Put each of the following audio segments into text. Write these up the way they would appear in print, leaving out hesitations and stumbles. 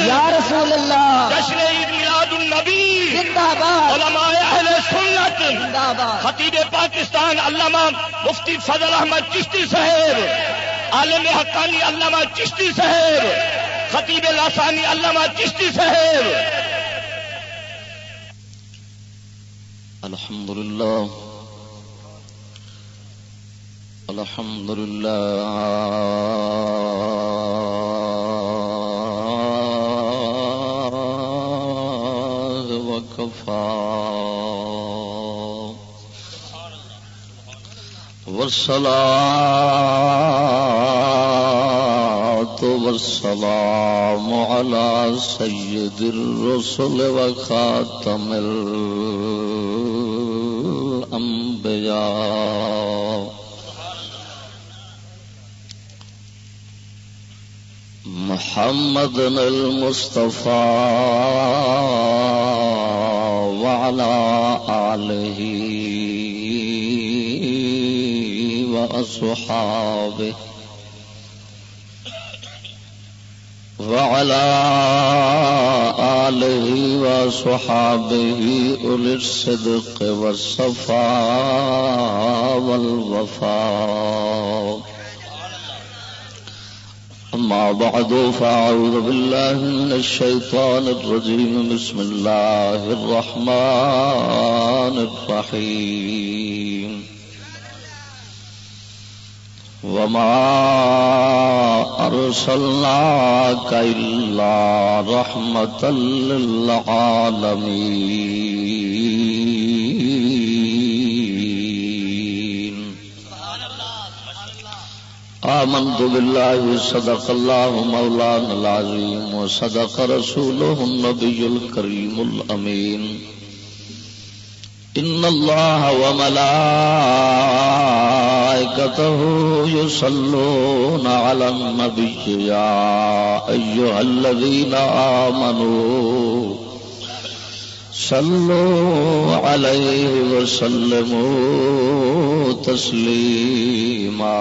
یا رسول اللہ، جشن عید میلاد النبی زندہ باد، علماء اہل سنت زندہ باد، خطیب پاکستان علامہ مفتی فضل احمد چشتی صاحب، عالم حقانی علامہ چشتی صاحب، خطیب لاسانی علامہ چشتی صاحب. الحمدللہ الحمدللہ وکفا والصلاة والسلام على سيد الرسل وخاتم الأنبياء محمد المصطفى وعلى آله وأصحابه وعلى آله وصحابه أولي الصدق والصفاء والوفاء. أما بعد فأعوذ بالله من الشيطان الرجيم. بسم الله الرحمن الرحيم. وما أرسلناك إلا رحمة للعالمين. آمنت بالله صدق الله مولانا العظيم وصدق رسوله النبي الكريم الأمين. إن الله وملائكته يصلون على النبي يا أيها الذين آمنوا صلوا عليه وسلموا تسليما.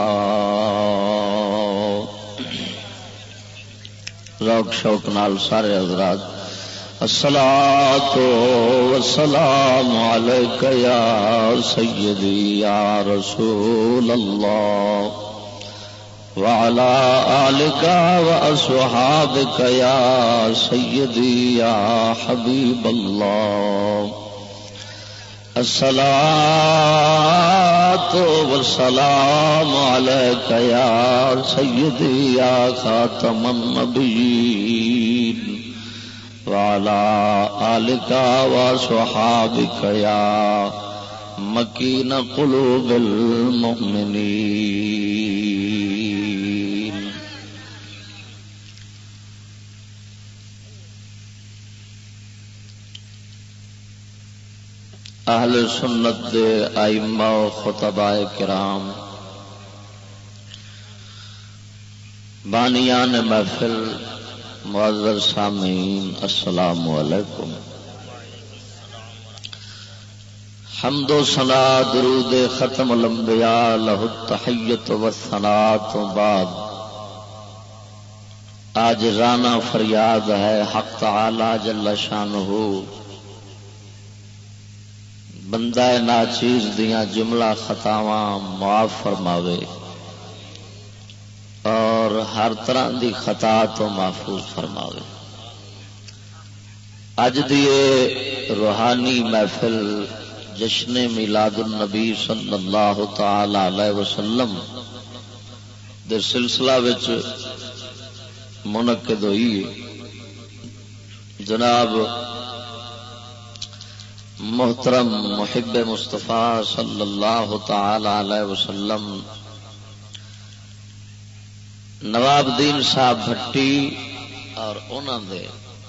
ذوق شوق نال سارے حضرات الصلاۃ والسلام علیک یا سیدی یا رسول اللہ وعلی آلک واصحابک یا سیدی یا حبیب اللہ. الصلاۃ والسلام علیک یا سیدی یا خاتم النبیین وعلى آلك وصحابك يا مكين قلوب المؤمنين. اہل سنت دے ائمہ و خطباء کرام، بانیان محفل، معزز سامعین، السلام علیکم. حمد و ثنا درود ختم الانبیاء لہ التحیت والثناء تو بعد عاجزانہ فریاد ہے حق تعالی جل شانہ بندہ ناچیز دیاں جملہ خطاواں معاف فرماوے اور ہر طرح دی خطا تو محفوظ فرماوے. اج دی روحانی محفل جشن میلاد النبی صلی اللہ تعالی علیہ وسلم دے سلسلہ وچ منعقد ہوئی. جناب محترم محب مصطفیٰ صلی اللہ تعالی علیہ وسلم نواب دین صاحب بھٹی اور انہوں دے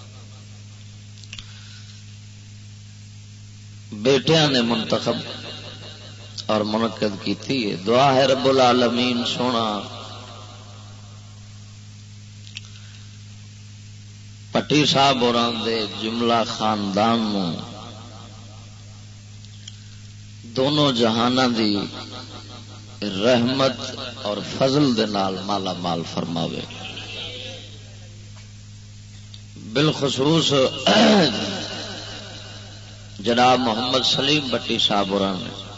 بیٹیاں نے منتخب اور منعقد کی تھی. دعا ہے رب العالمین سونا پٹی صاحب اور دے جملہ خاندان نو دونوں جہاناں دی رحمت اور فضل دے نال مالا مال فرماوے. بالخصوص جناب محمد سلیم بٹی صاحب اور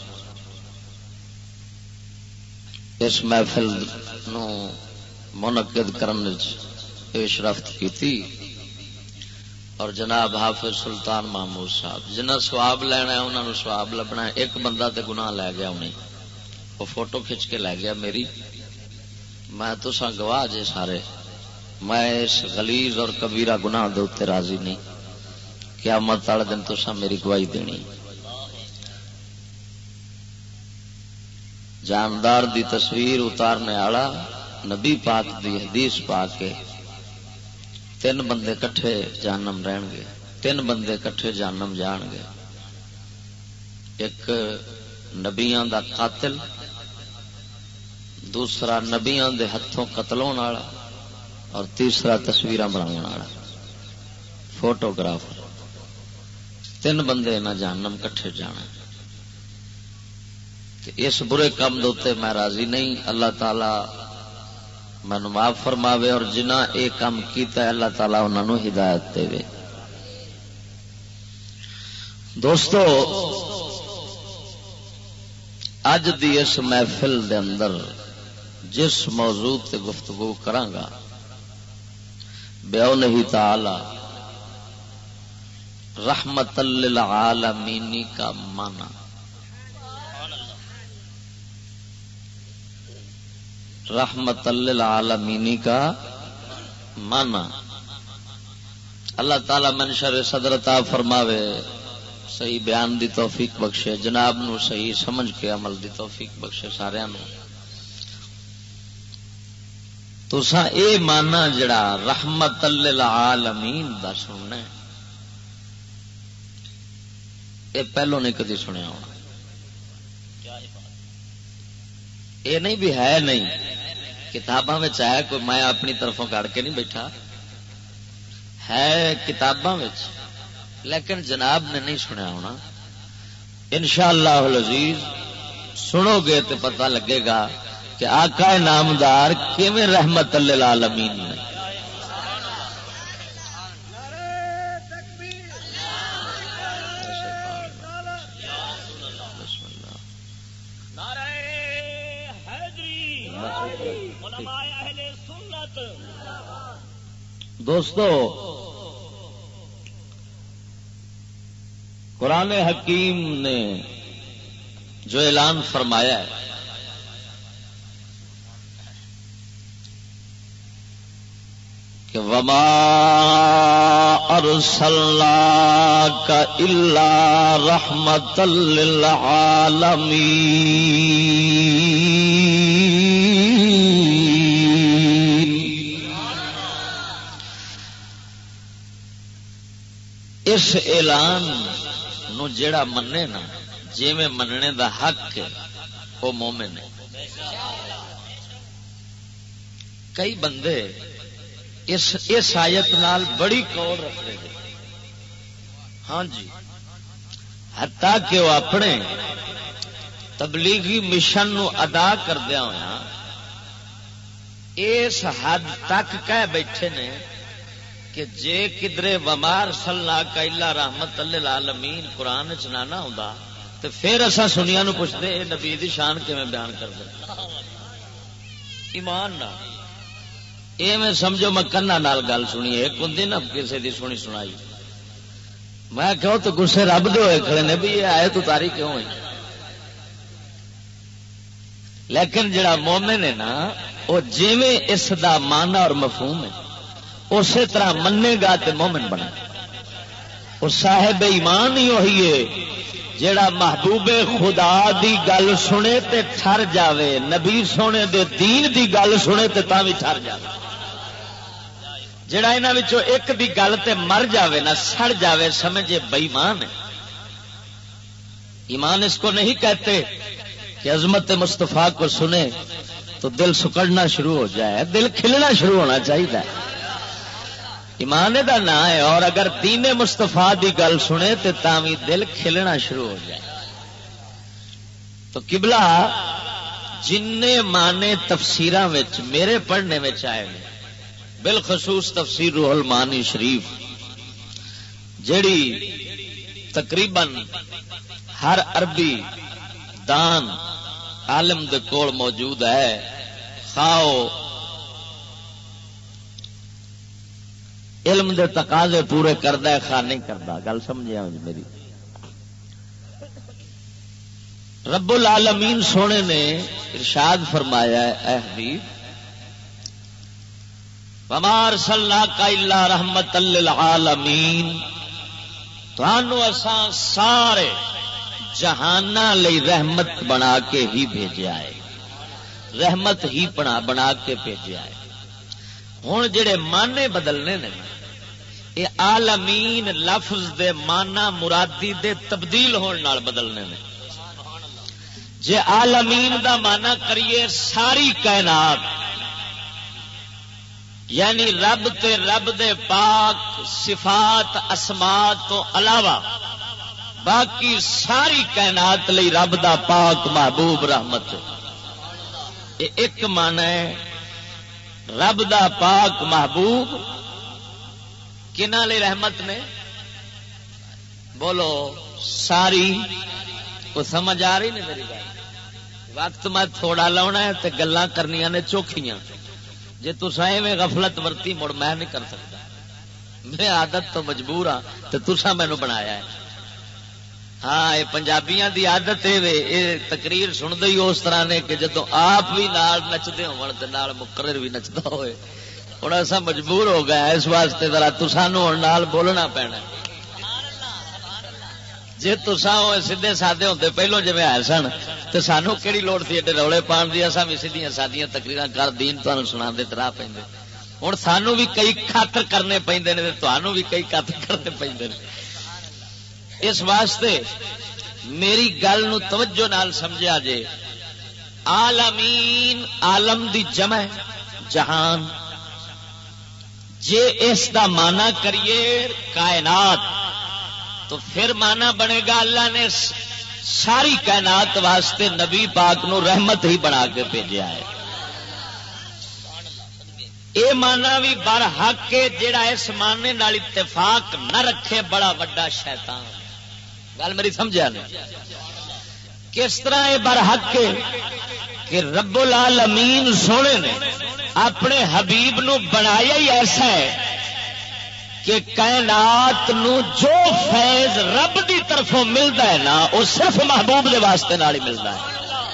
اس محفل نو منعقد کرنے پیشرفت کی تھی، اور جناب حافظ سلطان محمود صاحب جنہیں سواب لینا ہے انہوں نے سواب لبنا ہے. ایک بندہ تے گناہ لے گیا انہیں، وہ فوٹو کھچ کے لے گیا میری، میں تو سا گواہ جے سارے، میں اس غلیظ اور کبیرہ گناہ دے اتنے راضی نہیں. قیامت والے دن تو سا میری گواہی دینی. جاندار دی تصویر اتارنے والا نبی پاک دی حدیث پا کے 3 بندے کٹھے جہنم رہن گے، 3 بندے کٹھے جہنم جان گے. ایک نبیاں دا قاتل، دوسرا نبیاں دے ہتھوں قتل ہونے والا، اور تیسرا تصویراں بنانے والا فوٹوگرافر. 3 بندے نہ جہنم کٹھے جانا. اس برے کام دوتے میں راضی نہیں. اللہ تعالی مینوں معاف فرماوے، اور جنہ اے کام کیتا ہے اللہ تعالی انہاں نوں ہدایت دے. دوستو اج دی اس محفل دے اندر جس موضوع تے گفتگو کرانگا بیان ہی تعالی رحمت للعالمین کا معنی. رحمت للعالمین کا معنی اللہ تعالی من شر صدر عطا فرماوے، صحیح بیان دی توفیق بخشے، جناب نو صحیح سمجھ کے عمل دی توفیق بخشے سارے نو. تساں اے معنی جڑا رحمت للعالمین دا سننا ہے، اے پہلو نہیں کدی سنیا ہونا. اے نہیں بھی ہے نہیں کتاباں میں ہے، کوئی میں اپنی طرفوں کڑ کے نہیں بیٹھا، ہے کتاباں میں، لیکن جناب نے نہیں سنیا ہونا. انشاءاللہ العزیز سنو گے تو پتہ لگے گا کہ آقا نامدار کیویں رحمت للعالمین نے. دوستو قرآن حکیم نے جو اعلان فرمایا ہے کہ وما ارسلناک الا رحمۃ للعالمین، اس اعلان نو جڑا منے نا جویں مننے دا حق ہے وہ مومن ہے. کئی بندے اس آیت نال بڑی کول رکھتے ہیں، ہاں جی، حتیٰ کہ وہ اپنے تبلیغی مشن نو ادا کردیا ہویا اس حد تک کہہ بیٹھے نے کہ جے کدرے ومار ارسلناک الا رحمت للعالمین قرآن چ نہ ہوندا تو پھر اساں سنیاں نو پوچھدے اے نبی دی شان کیویں بیان کردے. ایمان نہ میں سمجھو میں کنا نال گل سنی، ایک ہوندی نا کسی دی سنی سنائی، میں کہو تو گسے رب دے ہوئے کھڑے نے بھی یہ آئے تو تاری کیوں ہوئی. لیکن جڑا مومن ہے نا وہ جویں اس دا معنی اور مفہوم ہے اسی طرح منے گا تے مومن بنے. وہ صاحب ایمان ہی وہی ہے جڑا محبوب خدا دی گل سنے تے ٹھر جاوے، نبی سونے دے دین دی گل سنے تے تاں وی ٹھر جاوے. جڑا انہاں وچوں ایک دی گل تے مر جاوے نہ سڑ جاوے سمجھے بے ایمان ہے. ایمان اس کو نہیں کہتے کہ عظمت مصطفیٰ کو سنے تو دل سکڑنا شروع ہو جائے، دل کھلنا شروع ہونا چاہیے. ایمان دا نا ہے، اور اگر دین مصطفیٰ دی گل سنے تو تاوی دل کھلنا شروع ہو جائے. تو قبلہ جن مانے تفسیراں وچ میرے پڑھنے میں آئے بالخصوص تفسیر روح المعانی شریف جیڑی تقریباً ہر عربی دان عالم دے کول موجود ہے، خاؤ علم دے تقاضے پورے کردا ہے خواہ نہیں کردا، گل سمجھیا میری؟ رب العالمین سونے نے ارشاد فرمایا ہے اے حبیب وما ارسلناک الا رحمت للعالمین، تانوں اساں سارے جہاناں لئی رحمت بنا کے ہی بھیجیا ہے، رحمت ہی بنا کے بھیجیا ہے۔ ہن جڑے معنی بدلنے نے یہ عالمین لفظ دے معنی مرادی دے تبدیل ہون نال بدلنے نے۔ جے عالمین دا معنی کریے ساری کائنات، یعنی رب تے رب دے پاک صفات اسماء تو علاوہ باقی ساری کائنات لئی رب دا پاک محبوب رحمت، یہ ایک معنی ہے۔ رب دا پاک محبوب کنہ لئی رحمت نے؟ بولو ساری کو سمجھ آ رہی نہیں میری گل؟ وقت میں تھوڑا لاؤنا ہے تے گلاں کرنیاں نے چوکھیاں، جے تساں ایویں غفلت ورتی مڑ میں نہیں کر سکتا، میں عادت تو مجبور ہاں تے تساں مینوں بنایا ہے۔ ہاں یہ پنجابیاں دی عادت ہے، تقریر سن دے اس طرح نے کہ جدو آپ بھی نال نچدے ہون تے نال مقرر بھی نچدا ہوئے۔ ہن ایسا مجبور ہو گیا اس واسطے ذرا تسانوں ہن نال بولنا پینا۔ جے تساں سیدھے سادے ہوندے پہلو جویں آئے سن تے سانوں کیڑی لوڑ سی ایڈے روڑے پان دی؟ اساں بھی سیدھیاں سادیاں تقریراں کر دین تانوں سناندے تے راہ پیندے۔ ہن سانوں بھی کئی خاطر کرنے پیندے نے تے تانوں بھی کئی خاطر کرنے پیندے نے۔ اس واسطے میری گل نو توجہ نال سمجھا جے، عالمین عالم دی جمع جہان، جے اس دا معنی کریے کائنات تو پھر معنی بنے گا اللہ نے ساری کائنات واسطے نبی پاک نو رحمت ہی بنا کے بھیجا ہے۔ اے معنی بھی برحق ہے، جڑا اس معنی نال اتفاق نہ رکھے بڑا وڈا شیطان۔ گل میری سمجھا نہیں؟ کس طرح یہ برحق ہے کہ رب العالمین سونے نے اپنے حبیب نو بنایا ہی ایسا ہے کہ کائنات نو جو فیض رب دی طرفوں ملتا ہے نا وہ صرف محبوب دے واسطے نال ہی ملتا ہے۔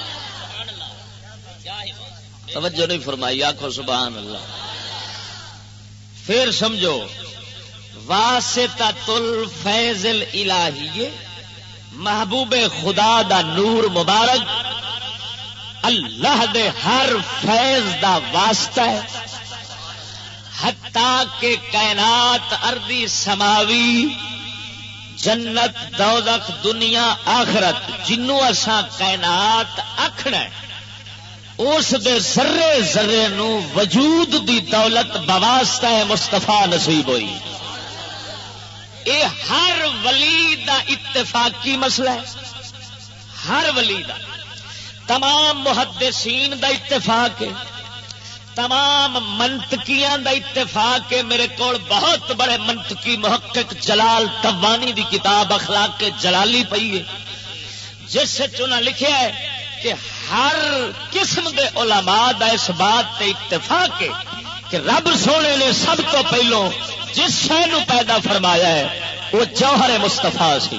توجہ نہیں فرمائی؟ آکھو سبحان اللہ۔ پھر سمجھو واسطۃ الفیض الالہی، محبوب خدا دا نور مبارک اللہ دے ہر فیض دا واسطہ ہے، حتیٰ کہ کائنات ارضی سماوی جنت دوزخ دنیا آخرت جنوں اساں کائنات آکھنا اس دے ذرے ذرے نو وجود دی دولت بواسطہ مصطفیٰ نصیب ہوئی۔ اے ہر ولی دا اتفاقی مسئلہ ہے، ہر ولی دا، تمام محدثین دا اتفاق ہے، تمام منطقیاں دا اتفاق ہے۔ میرے کول بہت بڑے منطقی محقق جلال طوانی دی کتاب اخلاق جلالی پئی ہے، جس سے چنا لکھیا ہے کہ ہر قسم دے علماء دا اس بات تے اتفاق ہے کہ رب سونے نے سب تو پہلو جس شے نو پیدا فرمایا ہے وہ جوہر مصطفیٰ سی۔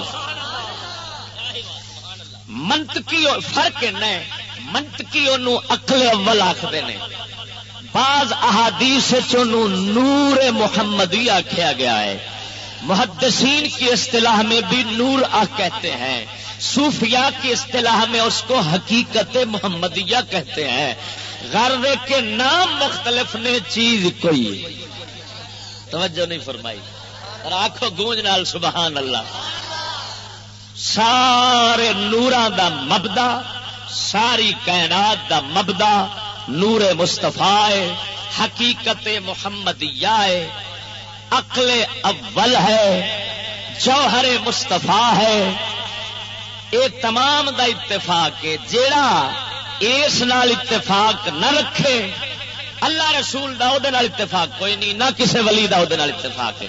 منطقی فرق ہے، منطقی انہوں عقل اول آکھدے نے، بعض احادیث چنوں نور محمدی آکھیا گیا ہے، محدثین کی اصطلاح میں بھی نور کہتے ہیں، صوفیاء کی اصطلاح میں اس کو حقیقت محمدیہ کہتے ہیں۔ غرض کے نام مختلف نے چیز کوئی ہے۔ توجہ نہیں فرمائی؟ اور آنکھوں گونج نال سبحان اللہ۔ سارے نوراں دا مبدا، ساری کائنات دا مبدا نور مصطفیٰ ہے، حقیقت محمدیہ ہے، عقل اول ہے، جوہر مصطفیٰ ہے۔ اے تمام دا اتفاق ہے۔ جیڑا اس نال اتفاق نہ رکھے اللہ رسول دا او دے نال اتفاق کوئی نہیں، نہ کسے ولی دا او دے نال اتفاق ہے.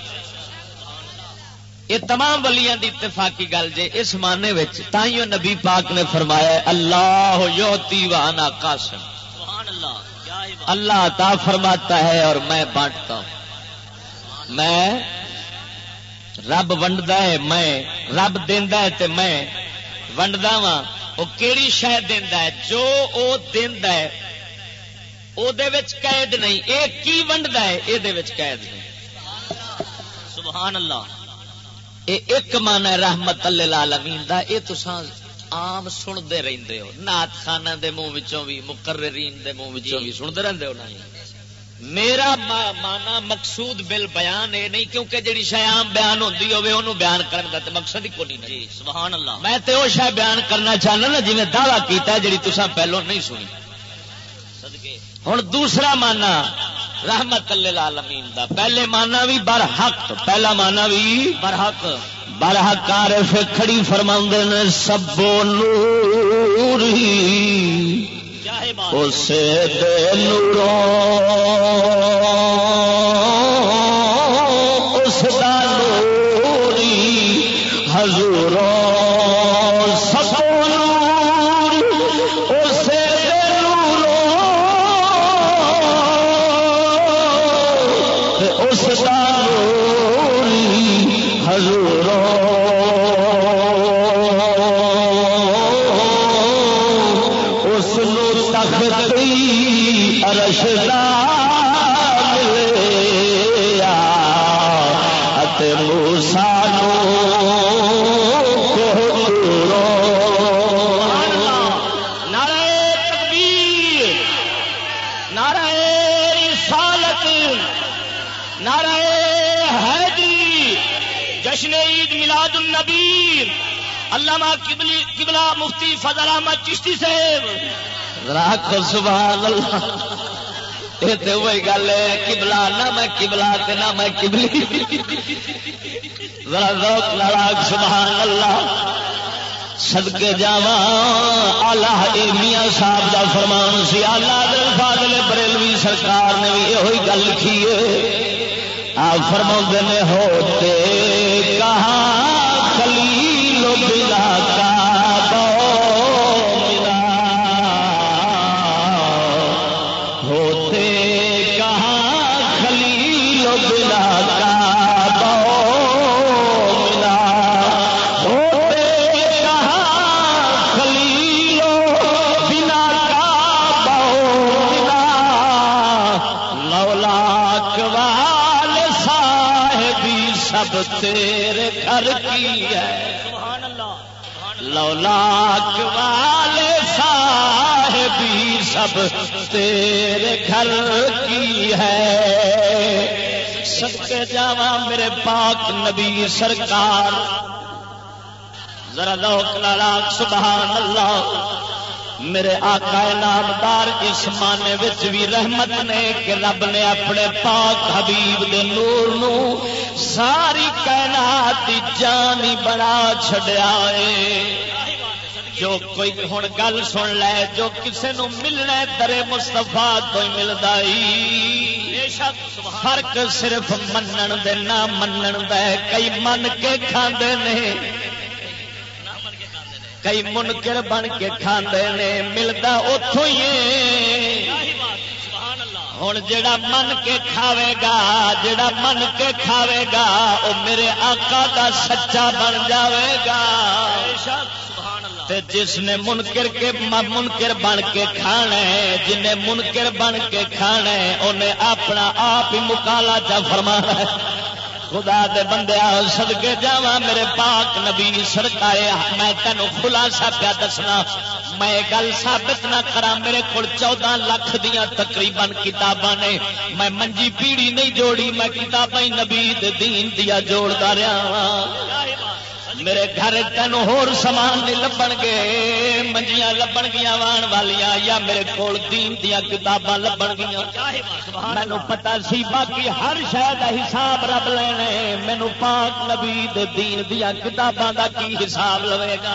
یہ تمام ولیاں دی اتفاقی گل جے اس معنی وچ تائیوں نبی پاک نے فرمایا اللہ یعطی وانا قاسم. سبحان اللہ. اللہ عطا فرماتا ہے اور میں بانٹتا ہوں. میں رب ونڈدا ہے، میں رب دیندا ہے تے میں ونڈدا وا. وہ کیڑی شے دیندا ہے؟ جو او دیندا ہے او دے وچ قید نہیں، اے کی ونڈدا ہے اے دے وچ قید نہیں. سبحان اللہ. اے ایک معنی رحمت للعالمین دا. اے تساں عام سنتے رہندے ہو، نعت خانہ دے منہ وچوں بھی، مقررین دے منہ وچوں بھی سنتے رہندے ہو. نہیں، میرا مانا مقصود بل بیان اے نہیں، کیونکہ جڑی شے عام بیان ہوندی ہوے اونوں بیان کرن دا تے مقصد ہی کوئی نہیں. سبحان اللہ. میں تے او شے بیان کرنا چاہنا نا جویں دعویٰ کیتا ہے جڑی تساں پہلو نہیں سنی. ہن دوسرا مانا رحمت للعالمین دا. پہلے مانا بھی برحق، پہلا مانا بھی برحق. برحق عارف کھڑی فرماندے نے سب نور ہی اسے دے نوروں اس دا نوری حضوروں سب نور اسے دے نوروں اس دا نوری حضوروں ارشدا ملیا اتے موسیٰ نو کوہتورو. نعرہ تکبیر، نعرہ رسالت، نعرہ حیدری، جشن عید میلاد النبی. علامہ قبلہ مفتی فضل احمد چشتی صاحب راکھو سبحان اللہ. یہ تو وہی گل ہے، قبلہ نہ میں قبلہ تے نہ میں قبلی. ذرا ذوق لڑاک سبحان اللہ. صدقے جاواں اعلی میاں صاحب دا فرمان سی. اعلی فاضل بریلوی سرکار نے بھی یہی گل لکھی ہے. آپ فرماندے نے ہوتے کہاں خلیل و بلا کا تیرے گھر کی ہے. لولاک والے صاحبی سب تیرے گھر کی ہے. صدقے جاواں میرے پاک نبی سرکار. ذرا ذوق لڑاک سبحان اللہ. میرے آقا نامدار اس معنی وچ بھی رحمت نے کہ رب نے اپنے پاک حبیب دے نور نو ساری کائنات دی جان ہی بنا چھڈیا ہے. جو کوئی ہن گل سن لے، جو کسے نو ملنا درے مصطفیٰ تو ہی ملدا ہی. فرق صرف منن دے نہ منن دا ہے. کئی من کے کھاندے نے، کئی منکر بن کے کھاندے نے. ملدا اوتھوں ہی ہن جڑا من کے کھاوے گا، جڑا من کے کھاوے گا او میرے آقا دا سچا بن جاوے گا. تے جس نے منکر بن کے کھانا ہے، جن نے منکر بن کے کھانا ہے انہیں اپنا آپ ہی مکالا چا فرمانا ہے. خدا دے بندیا صدقے جاواں میرے پاک نبی سرکار. میں تینوں خلاصہ پیا دسنا، میں گل ثابت نہ کرا. میرے کو 14 لاکھ دیاں تقریباً کتاباں نے. میں منجی پیڑھی نہیں جوڑی، میں کتاباں نبی دے دین دیا جوڑدا رہا. میرے گھر تینوں ہور سامان نہیں لبن گے، منجیاں لبن گیا وان والیاں، یا میرے کول دین دیا کتاباں لبن گیا. مینوں پتا سی باقی ہر شے دا حساب رب لینے، مینوں پاک نبی دے دین دیا کتاباں دا کی حساب لوے گا.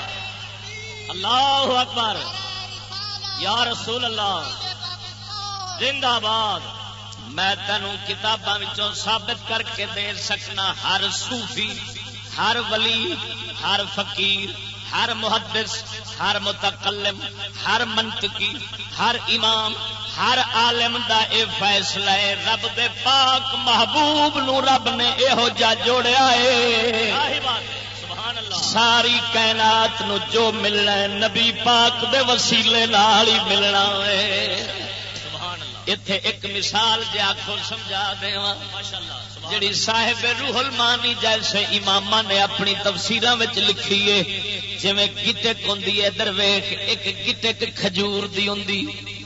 اللہ اکبر یا رسول اللہ. زندہ باد. میں تینوں کتاباں وچوں ثابت کر کے دے سکنا ہر صوفی، ہر ولی، ہر فقیر، ہر محدث، ہر متکلم، ہر منطقی، ہر امام، ہر عالم دا اے فیصلہ ہے رب دے پاک محبوب نو رب نے ایہو جا جوڑیا ہے. ساری کائنات نو جو ملنا ہے نبی پاک دے وسیلے نال ہی ملنا ہے. ایتھے ایک مثال جے آکھو سمجھا دیواں جڑی صاحب روح المانی جیسے اماماں نے اپنی تفسیراں وچ لکھی ہے. جویں گٹک ہوندی ہے درویش ایک گٹک کھجور دی ہوندی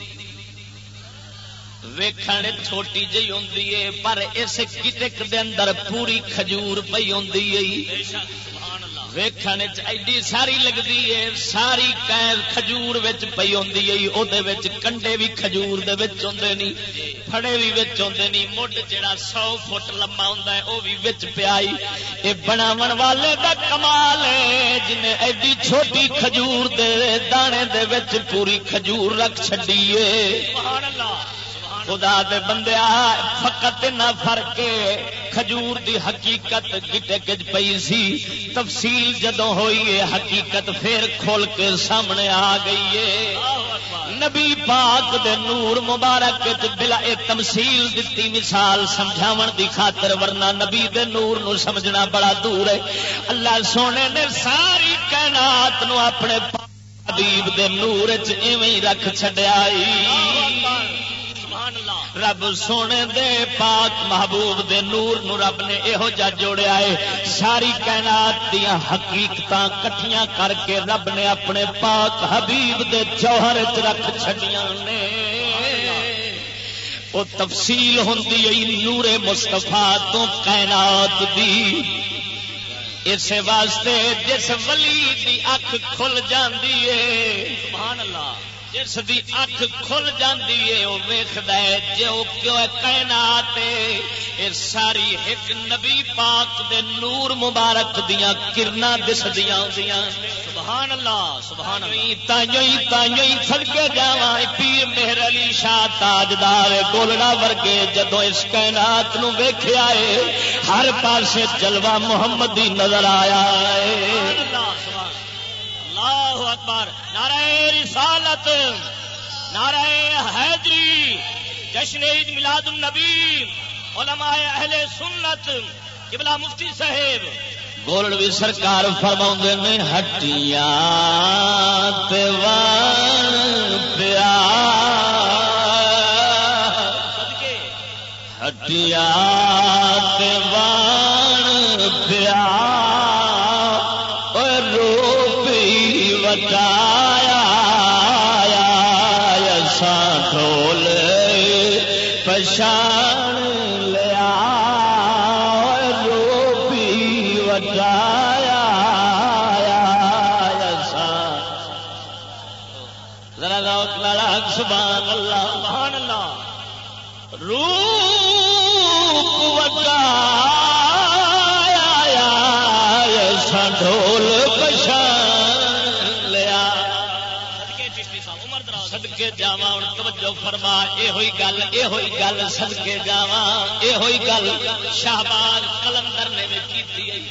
ویکھن چھوٹی جہی ہوندی ہے پر اس گٹک دے اندر پوری کھجور پئی ہوندی ہے. ویکھن ایڈی ساری لگدی ہے ساری کھجور وچ پئی ہوندی ہے. او دے وچ کنڈے بھی کھجور دے وچ ہوندے نہیں پھڑے بھی وچ ہوندے نہیں. مڈ جڑا 100 فٹ لمبا ہوندا ہے او بھی وچ پیائی. اے بناون والے دا کمال ہے جنے ایڈی چھوٹی کھجور دے دانے دے وچ پوری کھجور رکھ چھڈی ہے. سبحان اللہ. خدا دے بندیا فقط نہ فرق کھجور دی حقیقت گٹک پئی سی. تفصیل جدوں ہوئی ہے حقیقت پھر کھول کے سامنے آ گئی ہے. نبی پاک دے نور مبارک بلا اے تمثیل دتی مثال سمجھاون دی خاطر ورنہ نبی دے نور نو سمجھنا بڑا دور ہے. اللہ سونے نے ساری کائنات نو اپنے حبیب دے نور وچ ایویں رکھ چھڈیا. رب سونے دے پاک محبوب دے نور نو رب نے ایہو جا جوڑیا ہے. ساری کائنات دیاں حقیقتاں کٹھیاں کر کے رب نے اپنے پاک حبیب دے جوہر وچ رکھ چھڈیاں نے. او تفصیل ہوندی ہے نور مصطفیٰ تو کائنات دی. اس واسطے جس ولی دی اکھ کھل جاندی ہے سبحان اللہ جس دی اکھ کھل جاندی ہے وہ ویکھدا ہے جو کیوں کائنات ہے یہ ساری ایک نبی پاک دے نور مبارک دیاں کرنا دسدیاں ہوندیاں. سبحان اللہ سبحان اللہ. تائیں صدقے جاواں پیر مہر علی شاہ تاجدار گولڑا ورگے جدوں اس کائنات نو ویکھیا ہے ہر پاسے جلوہ محمدی نظر آیا ہے. اللہ اکبر. نعرہ رسالت، نعرہ حیدری، جشن عید میلاد النبی، علماء اہل سنت، قبلہ مفتی صاحب گولڑوی سرکار فرماؤندے نے ہٹیاں تے وان پیا ہٹیاں تے وان پیا وٹایا یساں ڈھول پشان لیا روپی وٹایا یساں. ذرا ذوق لڑا سبحان اللہ سبحان اللہ. روپ وٹایا یساں ڈھول پشان صدقے جاواں. ہن توجہ فرما اے ہوئی گل صدقے جاواں اے ہوئی گل شہباز قلندر نے بھی کیتی ہے.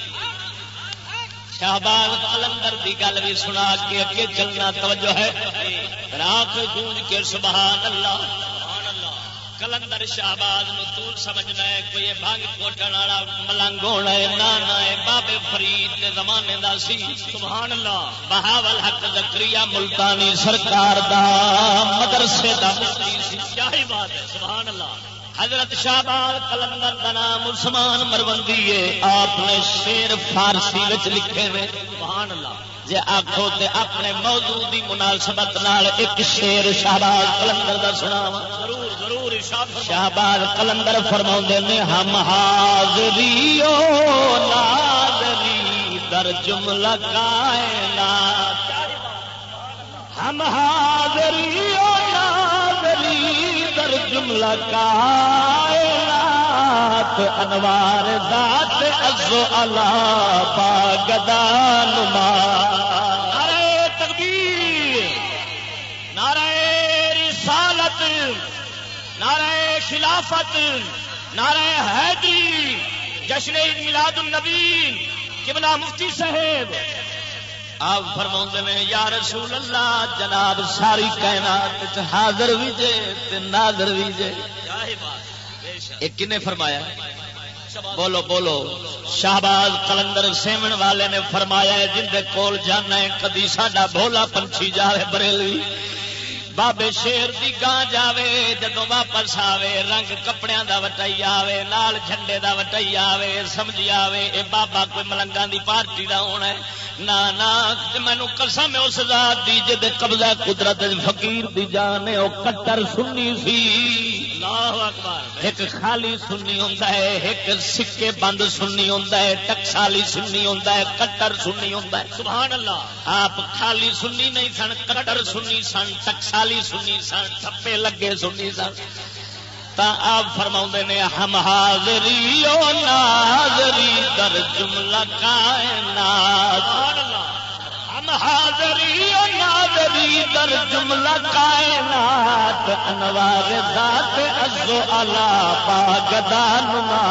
شہباز قلندر دی گل بھی سنا کے اگے چلنا. توجہ ہے رات گونج کے سبحان اللہ سبحان اللہ. کلندر شہباز نو تو سمجھنا ہے کوئی بھنگ کوٹن والا ملنگ ہونا ہے نہ ہے بابے فرید کے زمانے دا سی. سبحان اللہ. بہاول حق زکریا ملتانی سرکار دا مدرسے دا مفتی سی. کیا ہی بات ہے سبحان اللہ. حضرت شہباز قلندر دا نام عثمان مروندی ہے. آپ نے شعر فارسی وچ لکھے نے سبحان اللہ. جے آکھو تے اپنے موضوع دی مناسبت نال ایک شعر شہباز قلندر دا سناواں. ضرور ضرور ارشاد. شہباز قلندر فرماوندے نے ہم حاضری و ناظری در جملہ کائنات ہم حاضری و ناظری در جملہ کائنات انوار ذات عز و علا باگدا نما. نعرہ تکبیر، نعرہ رسالت، نعرہ خلافت، نعرہ حیدری، جشن عید میلاد النبی، قبلہ مفتی صاحب آپ فرماؤندے نے یا رسول اللہ جناب ساری کائنات حاضر بھی جے تے ناظر بھی جے. ایک کنے فرمایا؟ بولو بولو. شہباز قلندر سیمن والے نے فرمایا ہے جن دے کول جانا ہے کدی ساڈا بھولا پنچھی جاوے بریلوی، بابے شیر دی گاں جاوے، جدوں واپس آوے رنگ کپڑیاں دا وٹائی آوے، نال جھنڈے دا وٹائی آوے، سمجھی آوے اے بابا کوئی ملنگاں دی پارٹی دا ہونا ہے. نا مینوں قسم اس ذات دی جے قبضہ قدرت فقیر دی جان ہے، او کٹر سنی سی. اللہ اکبر. ایک خالی سنی ہوندا ہے، ایک سکے بند سنی ہوندا ہے، ٹکسالی سنی ہوندا ہے، کٹر سنی ہوندا ہے. سبحان اللہ. آپ خالی سنی نہیں سن، کٹر سنی سن، ٹکسالی سنی سن، ٹھپے لگے سنی سن. تا آپ فرماؤندے نے ہم حاضری و ناظری در جملہ کائنات، ہم حاضری و ناظری در جملہ کائنات، انوار ذات عز و علا باغدانما.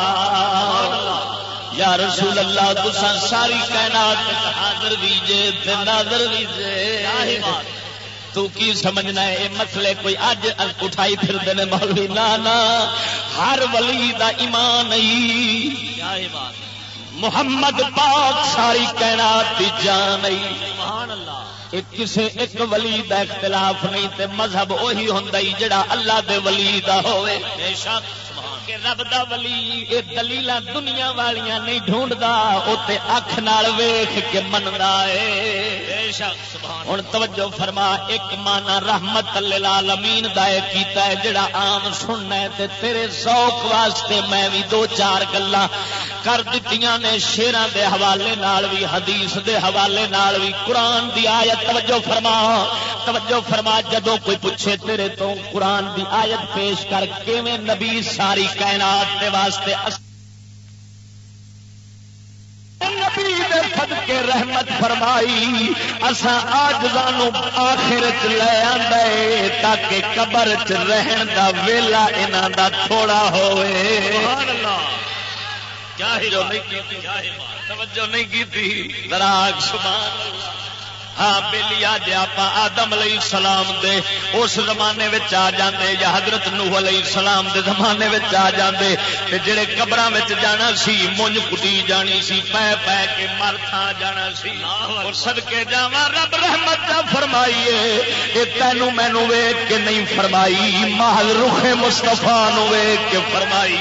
یا رسول اللہ تساں ساری کائنات حاضر ویجے تے ناظر ویجے. تو کی سمجھنا ہے یہ مسئلے کوئی اج اٹھائی پھر دینے مولوی؟ نا ہر ولی دا ایمان ہی محمد پاک ساری کائنات دی جان ہی. سبحان اللہ. کسے ایک ولی دا اختلاف نہیں تے مذہب وہی ہوندا ہی جڑا اللہ دے ولی دا ہوئے. بے شک کہ رب دا ولی اے دلیلاں دنیا والیاں نہیں ڈھونڈدا، او تے اکھ نال ویکھ کے مندا اے. بے شک سبحان. ہن توجہ فرما، ایک معنی رحمت للعالمین دا اے کیتا ہے جڑا عام سننا ہے تے تیرے ذوق واسطے میں بھی دو چار گلاں کر دتیاں نے شعراں دے حوالے نال بھی، حدیث دے حوالے نال بھی، قرآن دی آیت. توجہ فرما، توجہ فرما. جدوں کوئی پوچھے تیرے تو قرآن دی آیت پیش کر کیویں نبی ساری کائنات دے واسطے نبی دے صدقے رحمت فرمائی، اساں عاجزاں نو آخرت لے آندے تاکہ قبر چ رہن دا ویلا انہاں دا تھوڑا ہوئے. سبحان اللہ. کیا ہی جو نہیں کیتی، توجہ نہیں کیتی ذرا سبحان اللہ. ہاں بلیا جی آپ آدم علیہ السلام دے اس زمانے وچ آ جاندے یا حضرت نوح علیہ السلام دے زمانے وچ آ جاندے تے جڑے قبراں وچ جانا سی مونج کٹی جانی سی، پے پے کے مر تھا جانا سی. اور صدقے جاواں رب رحمت دا فرمائیے اے تینوں مینوں ویکھ کے نہیں فرمائی، محض رخ مصطفیٰ نو ویکھ کے فرمائی.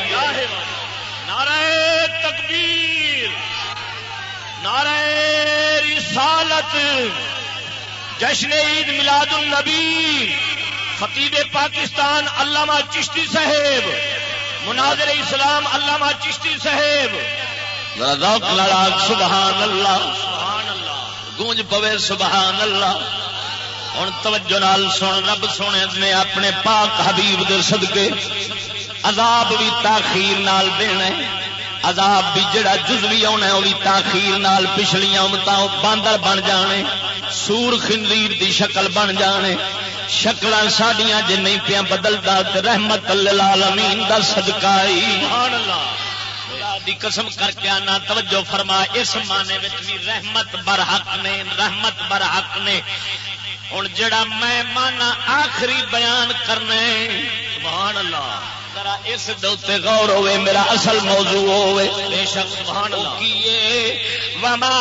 نعرہ تکبیر، نعرہ رسالت، جشن عید میلاد النبی، خطیب پاکستان علامہ چشتی صاحب، مناظر اسلام علامہ چشتی صاحب. ذوق لڑا سبحان اللہ، سبحان اللہ، گونج پوے سبحان اللہ. ہن توجہ نال سن، رب سونے نے اپنے پاک حبیب دے صدقے عذاب بھی تاخیر نال دینا ہے. عذاب بھی جڑا جزوی آنا ہے وہ بھی تاخیر نال، پچھلیاں امتاں باندر بن جانے، سور خنزیر دی شکل بن جانے. شکلاں ساڈیاں جے نہیں پیاں بدلدا تے رحمت للعالمین دا صدقہ ہی. سبحان اللہ. خدا دی قسم کر کے آنا توجہ فرما، اس معنی وچ بھی رحمت برحق نے، رحمت برحق نے. ہن جڑا میں معنی آخری بیان کرنا ہے، سبحان اللہ، ذرا اس دوتے غور ہوئے، میرا اصل موضوع ہوئے. بے شک سبحان اللہ. کیے وما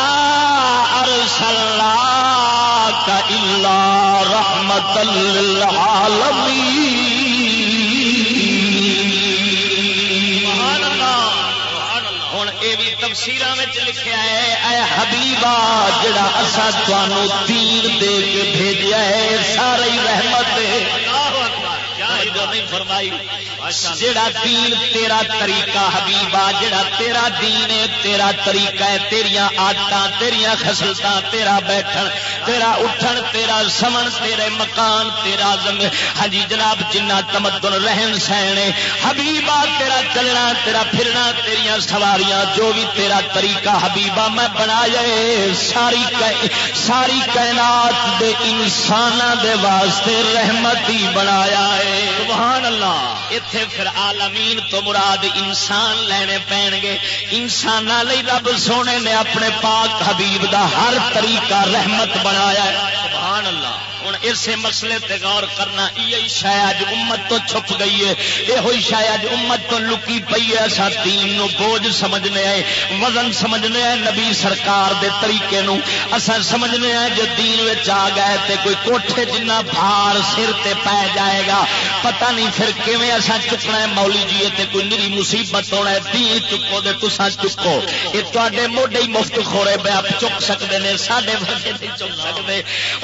ارسلناک الا رحمت للعالمین. سبحان اللہ. ہن اے بھی تفسیراں وچ لکھیا ہے اے حبیبا جڑا اساں تانوں دین دے کے بھیجیا ہے ساری رحمت ہے. اللہ اکبر. کیا جو نہیں فرمائی. جڑا دین تیرا طریقہ حبیبا، جڑا تیرا دین ہے، تیرا طریقہ ہے، تیریاں عادتاں، تیریاں خصلتاں، تیرا بیٹھن، تیرا اٹھن، تیرا سمن، تیرے مکان، تیرا ہاں جی جناب جنہ تمدن رہن سہن حبیبا، تیرا چلنا، تیرا پھرنا، تیریاں سواریاں، جو بھی تیرا طریقہ حبیبا میں بنایا ساری کائنات دے انساناں دے واسطے رحمت ہی بنایا ہے۔ سبحان اللہ۔ ایتھے پھر عالمین تو مراد انسان لینے پین گے۔ انساناں لئی رب سونے نے اپنے پاک حبیب دا ہر طریقہ رحمت بنایا ہے۔ سبحان اللہ۔ ہوں اسے مسئلے تے غور کرنا، یہ شاید امت تو چھپ گئی ہے، یہ شاید امت تو لکی پئی ہے۔ اسا دین نو بوجھ سمجھنے آئے، وزن سمجھنے آئے، نبی سرکار دے طریقے نو اسا سمجھنے آئے جو دین وچ آ گئے تے کوئی کوٹھے جنہ بھار سر تے پے جائے گا، پتہ نہیں پھر کیویں اسا چکنا ہے۔ مولی جی تے کوئی نری مصیبت ہونا ہے، دین چکو دے تساں چکو، یہ تواڈے موڈے ہی مفت خورے پہ آپ چک سکتے ہیں، ساڈے ورگے نہیں چک سکتے۔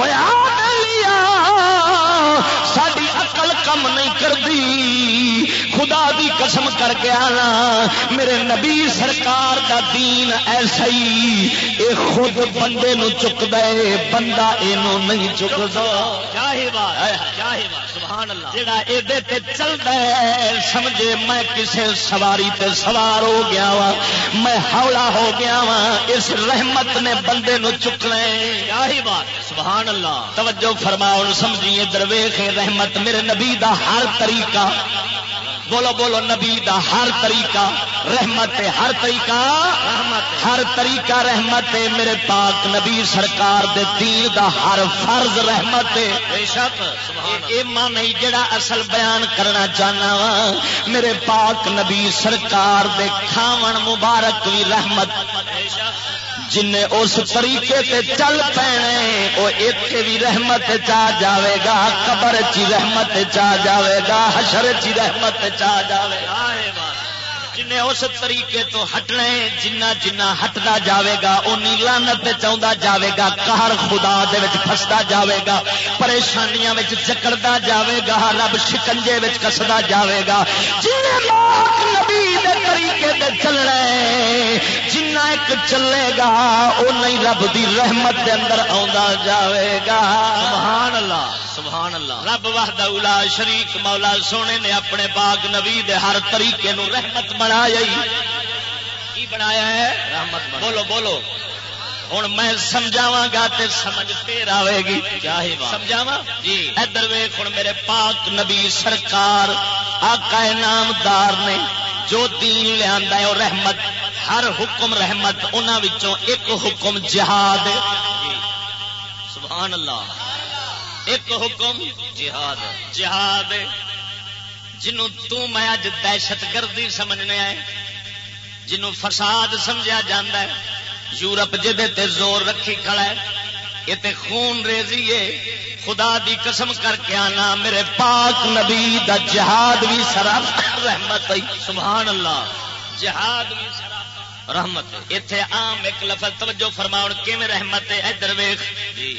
ساری عقل کم نہیں کرتی، خدا دی قسم کر کے آنا میرے نبی سرکار دا دین ایسا ہی اے خود بندے نو چک دے، بندہ اینو نہیں چکدا۔ کیا ہی بات ہے، کیا ہی بات، سبحان اللہ۔ جڑا اے دے تے چلدا ہے سمجھے میں کسے سواری تے سوار ہو گیا وا، میں ہولا ہو گیا وا، اس رحمت نے بندے نو چکنا ہے۔ کیا ہی بات، سبحان اللہ۔ توجہ فرماؤ سمجھیے درویش رحمت میرے نبی دا ہر طریقہ، بولو بولو، نبی دا ہر طریقہ رحمت ہے، ہر طریقہ رحمت، ہر طریقہ رحمت ہے۔ میرے پاک نبی سرکار دے دین دا ہر فرض رحمت ہے۔ بے شک اے مان نہیں جڑا اصل بیان کرنا چاہنا وا، میرے پاک نبی سرکار دے کھاون مبارک بھی رحمت، جن اس طریقے تے چل پینے وہ ایتھے بھی رحمت چا جاوے گا، قبر چی رحمت چا جاوے گا، حشر چی رحمت چا جاوے گا۔ جن اس طریقے تو ہٹنا ہے، جنہ جنہ ہٹدا جاوے گا اونی لعنت چاہندا جاوے گا، قہر خدا دے وچ پھسدا جاوے گا، پریشانیاں وچ جکڑدا جاوے گا، رب شکنجے وچ کسدا جاوے گا۔ جن پاک نبی دے طریقے تے چلنا ہے، جنہ ایک چلے گا اونا ہی رب دی رحمت دے اندر آوندا جاوے گا۔ سبحان اللہ، سبحان اللہ۔ رب وحدہ لا شریک مولا سونے نے اپنے پاک نبی دے ہر طریقے نو رحمت بنایا ہی۔ کی بنایا ہے؟ رحمت بنایا۔ بولو بولو، ہوں میں سمجھاواں گا تے سمجھ پھر آئے گی۔ کیا ہی بات، سمجھاواں جی۔ ادھر ویکھ ہن میرے پاک نبی سرکار آقا نامدار نے جو دین لے آندا ہے وہ رحمت، ہر حکم رحمت، انہاں وچوں ایک حکم جہاد۔ سبحان اللہ۔ ایک حکم جہاد، جہاد جنوں تو میں اج دہشت گردی سمجھنے آئے، جنوں فساد سمجھا جاندہ ہے، یورپ جدے تے زور رکھی کھڑا ہے، یہ تے خون ریزی ہے۔ خدا دی قسم کر کے آنا میرے پاک نبی دا جہاد بھی سراسر رحمت ہے۔ سبحان اللہ، جہاد بھی سراسر رحمت ہے۔ ایتھے عام ایک لفظ توجہ فرماؤ کیویں رحمت ہے، ادھر ویکھ جی۔